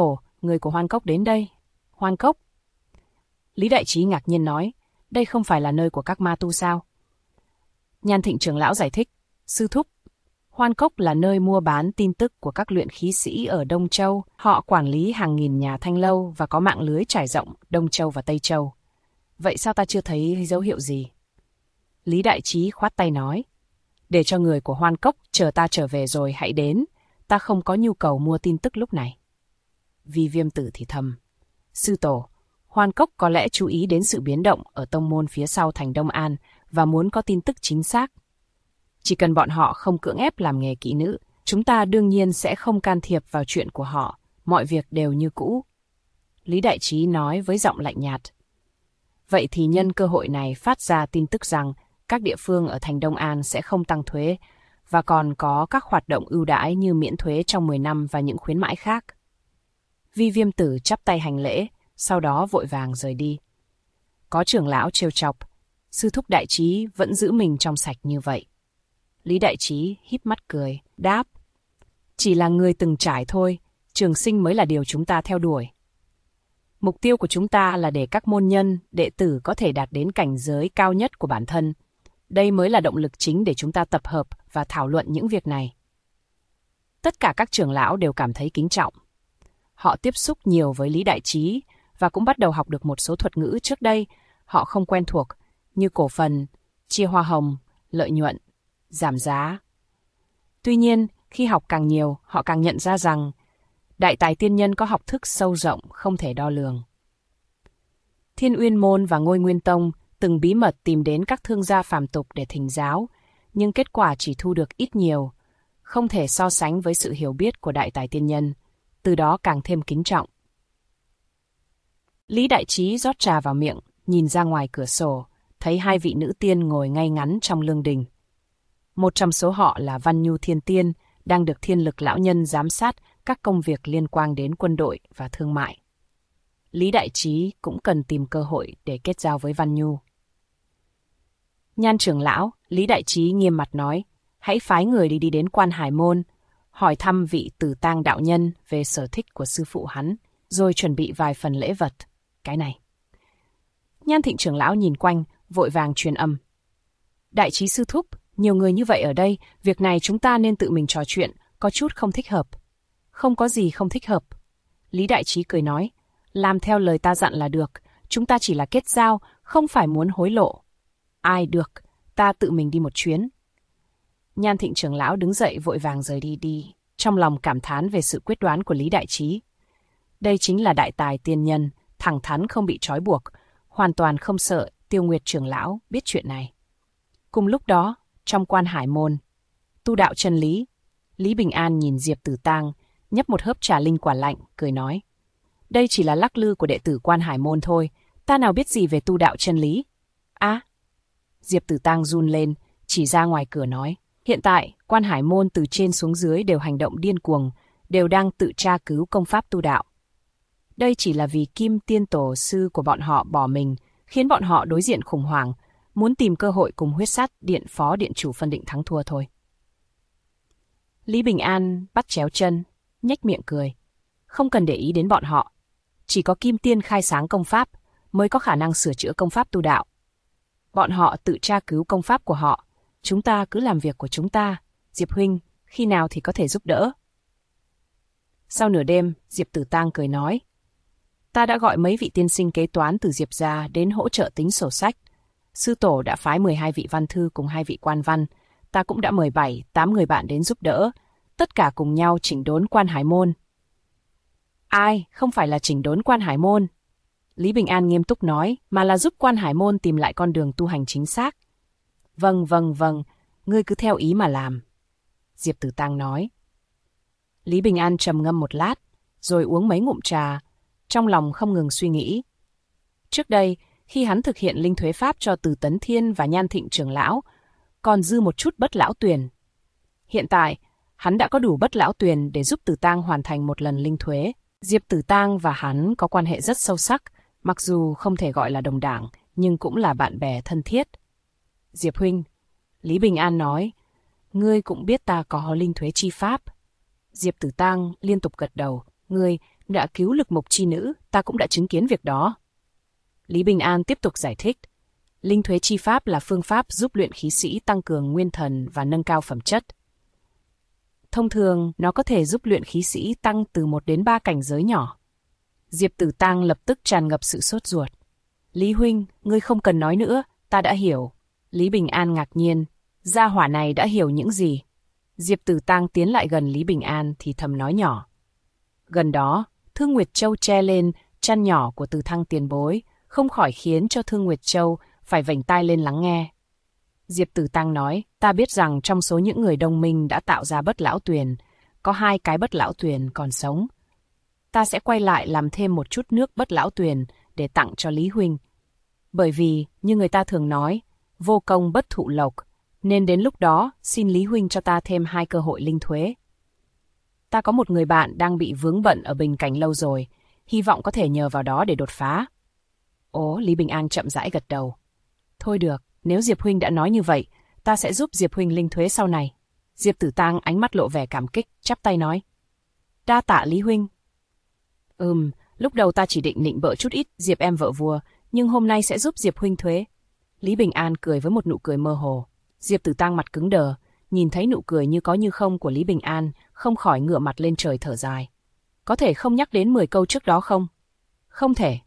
người của Hoan Cốc đến đây. Hoan Cốc? Lý Đại Trí ngạc nhiên nói, đây không phải là nơi của các ma tu sao? Nhan Thịnh trưởng lão giải thích, sư thúc, Hoan Cốc là nơi mua bán tin tức của các luyện khí sĩ ở Đông Châu. Họ quản lý hàng nghìn nhà thanh lâu và có mạng lưới trải rộng Đông Châu và Tây Châu. Vậy sao ta chưa thấy dấu hiệu gì? Lý Đại Trí khoát tay nói, để cho người của Hoan Cốc chờ ta trở về rồi hãy đến, ta không có nhu cầu mua tin tức lúc này. Vi Viêm Tử thì thầm, sư tổ, Hoan Cốc có lẽ chú ý đến sự biến động ở tông môn phía sau thành Đông An và muốn có tin tức chính xác. Chỉ cần bọn họ không cưỡng ép làm nghề kỹ nữ, chúng ta đương nhiên sẽ không can thiệp vào chuyện của họ, mọi việc đều như cũ. Lý Đại Trí nói với giọng lạnh nhạt. Vậy thì nhân cơ hội này phát ra tin tức rằng các địa phương ở thành Đông An sẽ không tăng thuế và còn có các hoạt động ưu đãi như miễn thuế trong 10 năm và những khuyến mãi khác. Vi Viêm Tử chắp tay hành lễ, sau đó vội vàng rời đi. Có trưởng lão trêu chọc, sư thúc Đại Trí vẫn giữ mình trong sạch như vậy. Lý Đại Trí híp mắt cười, đáp, chỉ là người từng trải thôi, trường sinh mới là điều chúng ta theo đuổi. Mục tiêu của chúng ta là để các môn nhân, đệ tử có thể đạt đến cảnh giới cao nhất của bản thân. Đây mới là động lực chính để chúng ta tập hợp và thảo luận những việc này. Tất cả các trưởng lão đều cảm thấy kính trọng. Họ tiếp xúc nhiều với Lý Đại Trí và cũng bắt đầu học được một số thuật ngữ trước đây họ không quen thuộc, như cổ phần, chia hoa hồng, lợi nhuận, giảm giá. Tuy nhiên, khi học càng nhiều, họ càng nhận ra rằng đại tài tiên nhân có học thức sâu rộng không thể đo lường. Thiên Uyên Môn và Ngôi Nguyên Tông từng bí mật tìm đến các thương gia phàm tục để thỉnh giáo, nhưng kết quả chỉ thu được ít nhiều, không thể so sánh với sự hiểu biết của đại tài tiên nhân, từ đó càng thêm kính trọng. Lý Đại Trí rót trà vào miệng, nhìn ra ngoài cửa sổ, thấy hai vị nữ tiên ngồi ngay ngắn trong lương đình. Một trong số họ là Văn Nhu Thiên Tiên, đang được Thiên Lực lão nhân giám sát các công việc liên quan đến quân đội và thương mại. Lý Đại Trí cũng cần tìm cơ hội để kết giao với Văn Nhu. Nhan trưởng lão, Lý Đại Trí nghiêm mặt nói, hãy phái người đi đến Quan Hải Môn, hỏi thăm vị Tử Tang đạo nhân về sở thích của sư phụ hắn, rồi chuẩn bị vài phần lễ vật. Cái này. Nhan Thịnh trưởng lão nhìn quanh, vội vàng truyền âm. Đại Trí sư thúc, nhiều người như vậy ở đây, việc này chúng ta nên tự mình trò chuyện, có chút không thích hợp. Không có gì không thích hợp. Lý Đại Trí cười nói, làm theo lời ta dặn là được, chúng ta chỉ là kết giao, không phải muốn hối lộ. Ai được, ta tự mình đi một chuyến. Nhan Thịnh trưởng lão đứng dậy vội vàng rời đi, trong lòng cảm thán về sự quyết đoán của Lý Đại Trí. Đây chính là đại tài tiên nhân, thẳng thắn không bị trói buộc, hoàn toàn không sợ Tiêu Nguyệt trưởng lão biết chuyện này. Cùng lúc đó, trong Quan Hải Môn, tu đạo chân lý, Lý Bình An nhìn Diệp Tử Tang, nhấp một hớp trà linh quả lạnh, cười nói. Đây chỉ là lắc lư của đệ tử Quan Hải Môn thôi, ta nào biết gì về tu đạo chân lý. Diệp Tử Tang run lên, chỉ ra ngoài cửa nói. Hiện tại, Quan Hải Môn từ trên xuống dưới đều hành động điên cuồng, đều đang tự tra cứu công pháp tu đạo. Đây chỉ là vì Kim Tiên Tổ sư của bọn họ bỏ mình, khiến bọn họ đối diện khủng hoảng, muốn tìm cơ hội cùng Huyết Sát Điện phó điện chủ phân định thắng thua thôi. Lý Bình An bắt chéo chân, nhếch miệng cười. Không cần để ý đến bọn họ. Chỉ có Kim Tiên khai sáng công pháp mới có khả năng sửa chữa công pháp tu đạo. Bọn họ tự tra cứu công pháp của họ, chúng ta cứ làm việc của chúng ta. Diệp huynh, khi nào thì có thể giúp đỡ? Sau nửa đêm, Diệp Tử Tang cười nói. Ta đã gọi mấy vị tiên sinh kế toán từ Diệp gia đến hỗ trợ tính sổ sách. Sư tổ đã phái 12 vị văn thư cùng 2 vị quan văn. Ta cũng đã mời 7-8 người bạn đến giúp đỡ. Tất cả cùng nhau chỉnh đốn Quan Hải Môn. Ai, không phải là chỉnh đốn Quan Hải Môn. Lý Bình An nghiêm túc nói, mà là giúp Quan Hải Môn tìm lại con đường tu hành chính xác. Vâng, ngươi cứ theo ý mà làm. Diệp Tử Tang nói. Lý Bình An trầm ngâm một lát, rồi uống mấy ngụm trà, trong lòng không ngừng suy nghĩ. Trước đây, khi hắn thực hiện linh thuế pháp cho Từ Tấn Thiên và Nhan Thịnh trưởng lão, còn dư một chút Bất Lão Tuyền. Hiện tại, hắn đã có đủ Bất Lão Tuyền để giúp Tử Tang hoàn thành một lần linh thuế. Diệp Tử Tang và hắn có quan hệ rất sâu sắc, mặc dù không thể gọi là đồng đảng, nhưng cũng là bạn bè thân thiết. Diệp huynh, Lý Bình An nói, ngươi cũng biết ta có linh thuế chi pháp. Diệp Tử Tang liên tục gật đầu, ngươi, đã cứu lực mục chi nữ, ta cũng đã chứng kiến việc đó. Lý Bình An tiếp tục giải thích. Linh thuế chi pháp là phương pháp giúp luyện khí sĩ tăng cường nguyên thần và nâng cao phẩm chất. Thông thường, nó có thể giúp luyện khí sĩ tăng từ 1 đến 3 cảnh giới nhỏ. Diệp Tử Tang lập tức tràn ngập sự sốt ruột. Lý huynh, ngươi không cần nói nữa, ta đã hiểu. Lý Bình An ngạc nhiên, gia hỏa này đã hiểu những gì? Diệp Tử Tang tiến lại gần Lý Bình An thì thầm nói nhỏ. Gần đó, Thương Nguyệt Châu che lên chăn nhỏ của Từ Thăng tiền bối, không khỏi khiến cho Thương Nguyệt Châu phải vểnh tai lên lắng nghe. Diệp Tử Tang nói, ta biết rằng trong số những người đồng minh đã tạo ra Bất Lão Tuyền, có 2 cái Bất Lão Tuyền còn sống. Ta sẽ quay lại làm thêm một chút nước Bất Lão Tuyền để tặng cho Lý huynh. Bởi vì, như người ta thường nói, vô công bất thụ lộc, nên đến lúc đó xin Lý huynh cho ta thêm 2 cơ hội linh thuế. Ta có một người bạn đang bị vướng bận ở Bình Cảnh lâu rồi, hy vọng có thể nhờ vào đó để đột phá. Ồ, Lý Bình An chậm rãi gật đầu. Thôi được, nếu Diệp huynh đã nói như vậy, ta sẽ giúp Diệp huynh linh thuế sau này. Diệp Tử Tang ánh mắt lộ vẻ cảm kích, chắp tay nói. Đa tạ Lý huynh. Lúc đầu ta chỉ định nịnh bợ chút ít Diệp em vợ vua, nhưng hôm nay sẽ giúp Diệp huynh thuế. Lý Bình An cười với một nụ cười mơ hồ. Diệp Tử Tang mặt cứng đờ, nhìn thấy nụ cười như có như không của Lý Bình An, không khỏi ngửa mặt lên trời thở dài. Có thể không nhắc đến 10 câu trước đó không? Không thể.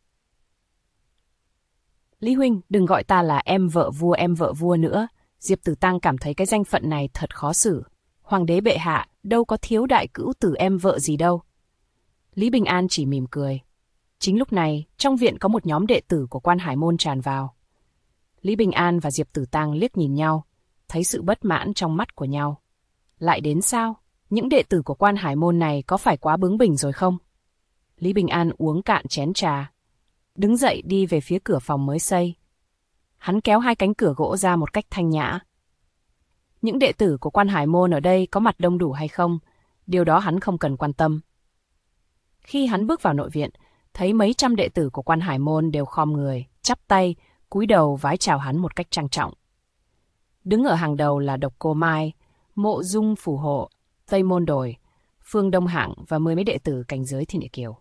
Lý huynh, đừng gọi ta là em vợ vua nữa. Diệp Tử Tang cảm thấy cái danh phận này thật khó xử. Hoàng đế bệ hạ, đâu có thiếu đại cữu tử em vợ gì đâu. Lý Bình An chỉ mỉm cười. Chính lúc này, trong viện có một nhóm đệ tử của Quan Hải Môn tràn vào. Lý Bình An và Diệp Tử Tang liếc nhìn nhau, thấy sự bất mãn trong mắt của nhau. Lại đến sao? Những đệ tử của Quan Hải Môn này có phải quá bướng bỉnh rồi không? Lý Bình An uống cạn chén trà, đứng dậy đi về phía cửa phòng mới xây. Hắn kéo 2 cánh cửa gỗ ra một cách thanh nhã. Những đệ tử của Quan Hải Môn ở đây có mặt đông đủ hay không, điều đó hắn không cần quan tâm. Khi hắn bước vào nội viện, thấy mấy trăm đệ tử của Quan Hải Môn đều khom người, chắp tay, cúi đầu vái chào hắn một cách trang trọng. Đứng ở hàng đầu là Độc Cô Mai, Mộ Dung Phù Hộ, Tây Môn Đồi, Phương Đông Hạng và 10 mấy đệ tử cảnh giới Thiên Địa Kiều.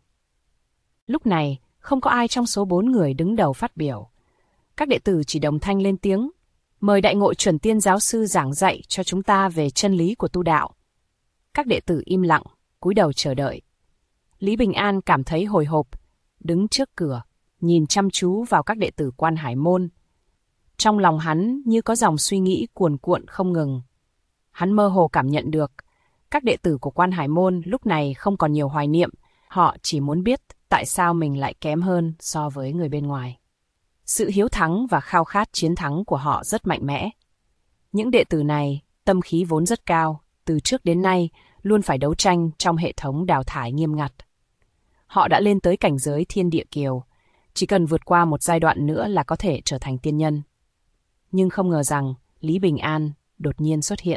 Lúc này, không có ai trong số 4 người đứng đầu phát biểu. Các đệ tử chỉ đồng thanh lên tiếng, mời Đại Ngộ Chuẩn Tiên giáo sư giảng dạy cho chúng ta về chân lý của tu đạo. Các đệ tử im lặng, cúi đầu chờ đợi. Lý Bình An cảm thấy hồi hộp, đứng trước cửa, nhìn chăm chú vào các đệ tử Quan Hải Môn. Trong lòng hắn như có dòng suy nghĩ cuồn cuộn không ngừng. Hắn mơ hồ cảm nhận được, các đệ tử của Quan Hải Môn lúc này không còn nhiều hoài niệm, họ chỉ muốn biết tại sao mình lại kém hơn so với người bên ngoài. Sự hiếu thắng và khao khát chiến thắng của họ rất mạnh mẽ. Những đệ tử này, tâm khí vốn rất cao, từ trước đến nay luôn phải đấu tranh trong hệ thống đào thải nghiêm ngặt. Họ đã lên tới cảnh giới Thiên Địa Kiều, chỉ cần vượt qua một giai đoạn nữa là có thể trở thành tiên nhân. Nhưng không ngờ rằng Lý Bình An đột nhiên xuất hiện.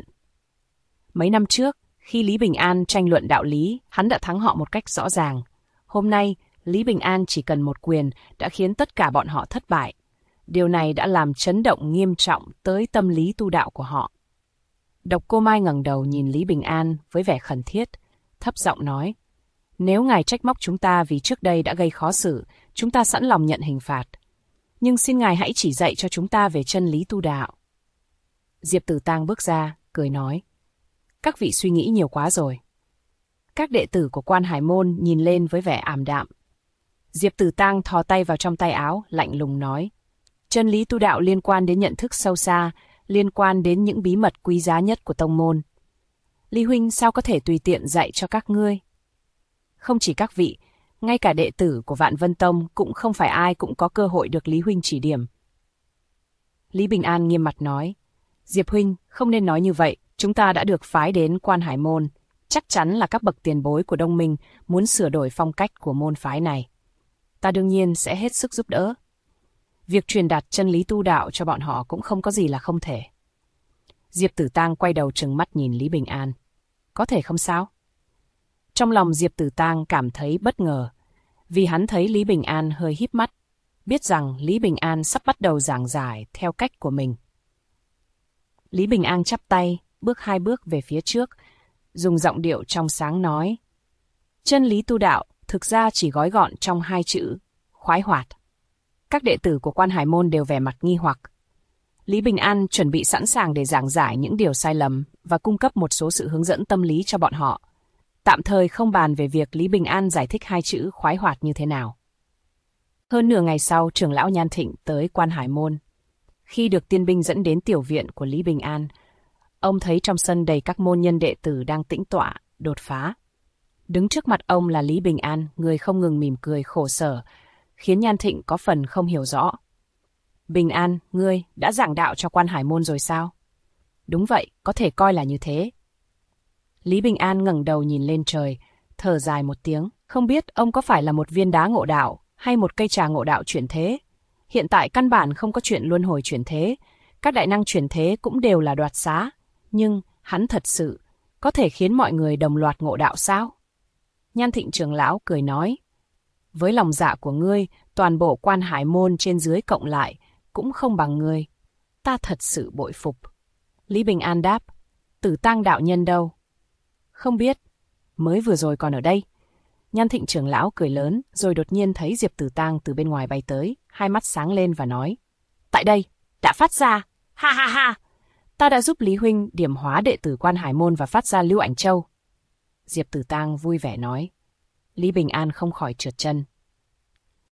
Mấy năm trước, khi Lý Bình An tranh luận đạo lý, hắn đã thắng họ một cách rõ ràng. Hôm nay, Lý Bình An chỉ cần một quyền đã khiến tất cả bọn họ thất bại. Điều này đã làm chấn động nghiêm trọng tới tâm lý tu đạo của họ. Độc Cô Mai ngẩng đầu nhìn Lý Bình An với vẻ khẩn thiết, thấp giọng nói, nếu ngài trách móc chúng ta vì trước đây đã gây khó xử, chúng ta sẵn lòng nhận hình phạt. Nhưng xin ngài hãy chỉ dạy cho chúng ta về chân lý tu đạo. Diệp Tử Tang bước ra, cười nói, các vị suy nghĩ nhiều quá rồi. Các đệ tử của Quan Hải Môn nhìn lên với vẻ ảm đạm. Diệp Tử Tang thò tay vào trong tay áo, lạnh lùng nói, chân lý tu đạo liên quan đến nhận thức sâu xa, liên quan đến những bí mật quý giá nhất của tông môn. Lý huynh sao có thể tùy tiện dạy cho các ngươi? Không chỉ các vị, ngay cả đệ tử của Vạn Vân Tông cũng không phải ai cũng có cơ hội được Lý huynh chỉ điểm. Lý Bình An nghiêm mặt nói, Diệp huynh, không nên nói như vậy, chúng ta đã được phái đến Quan Hải Môn. Chắc chắn là các bậc tiền bối của Đông Minh muốn sửa đổi phong cách của môn phái này. Ta đương nhiên sẽ hết sức giúp đỡ. Việc truyền đạt chân lý tu đạo cho bọn họ cũng không có gì là không thể. Diệp Tử Tang quay đầu trừng mắt nhìn Lý Bình An. Có thể không sao? Trong lòng Diệp Tử Tang cảm thấy bất ngờ, vì hắn thấy Lý Bình An hơi híp mắt, biết rằng Lý Bình An sắp bắt đầu giảng giải theo cách của mình. Lý Bình An chắp tay, bước 2 bước về phía trước, dùng giọng điệu trong sáng nói, chân lý tu đạo thực ra chỉ gói gọn trong 2 chữ, khoái hoạt. Các đệ tử của Quan Hải Môn đều vẻ mặt nghi hoặc. Lý Bình An chuẩn bị sẵn sàng để giảng giải những điều sai lầm và cung cấp một số sự hướng dẫn tâm lý cho bọn họ. Tạm thời không bàn về việc Lý Bình An giải thích 2 chữ khoái hoạt như thế nào. Hơn nửa ngày sau, trưởng lão Nhan Thịnh tới Quan Hải Môn. Khi được tiên binh dẫn đến tiểu viện của Lý Bình An, ông thấy trong sân đầy các môn nhân đệ tử đang tĩnh tọa, đột phá. Đứng trước mặt ông là Lý Bình An, người không ngừng mỉm cười khổ sở, khiến Nhan Thịnh có phần không hiểu rõ. Bình An, ngươi đã giảng đạo cho Quan Hải Môn rồi sao? Đúng vậy, có thể coi là như thế. Lý Bình An ngẩng đầu nhìn lên trời, thở dài một tiếng. Không biết ông có phải là một viên đá ngộ đạo hay một cây trà ngộ đạo chuyển thế? Hiện tại căn bản không có chuyện luân hồi chuyển thế. Các đại năng chuyển thế cũng đều là đoạt xá. Nhưng hắn thật sự có thể khiến mọi người đồng loạt ngộ đạo sao? Nhan Thịnh trưởng lão cười nói. Với lòng dạ của ngươi, toàn bộ Quan Hải Môn trên dưới cộng lại cũng không bằng ngươi. Ta thật sự bội phục. Lý Bình An đáp. Tử Tang đạo nhân đâu? Không biết. Mới vừa rồi còn ở đây. Nhan Thịnh trưởng lão cười lớn, rồi đột nhiên thấy Diệp Tử Tang từ bên ngoài bay tới, hai mắt sáng lên và nói. Tại đây, đã phát ra. Ha ha ha. Ta đã giúp Lý Huynh điểm hóa đệ tử Quan Hải Môn và phát ra Lưu Ảnh Châu. Diệp Tử Tang vui vẻ nói. Lý Bình An không khỏi trượt chân.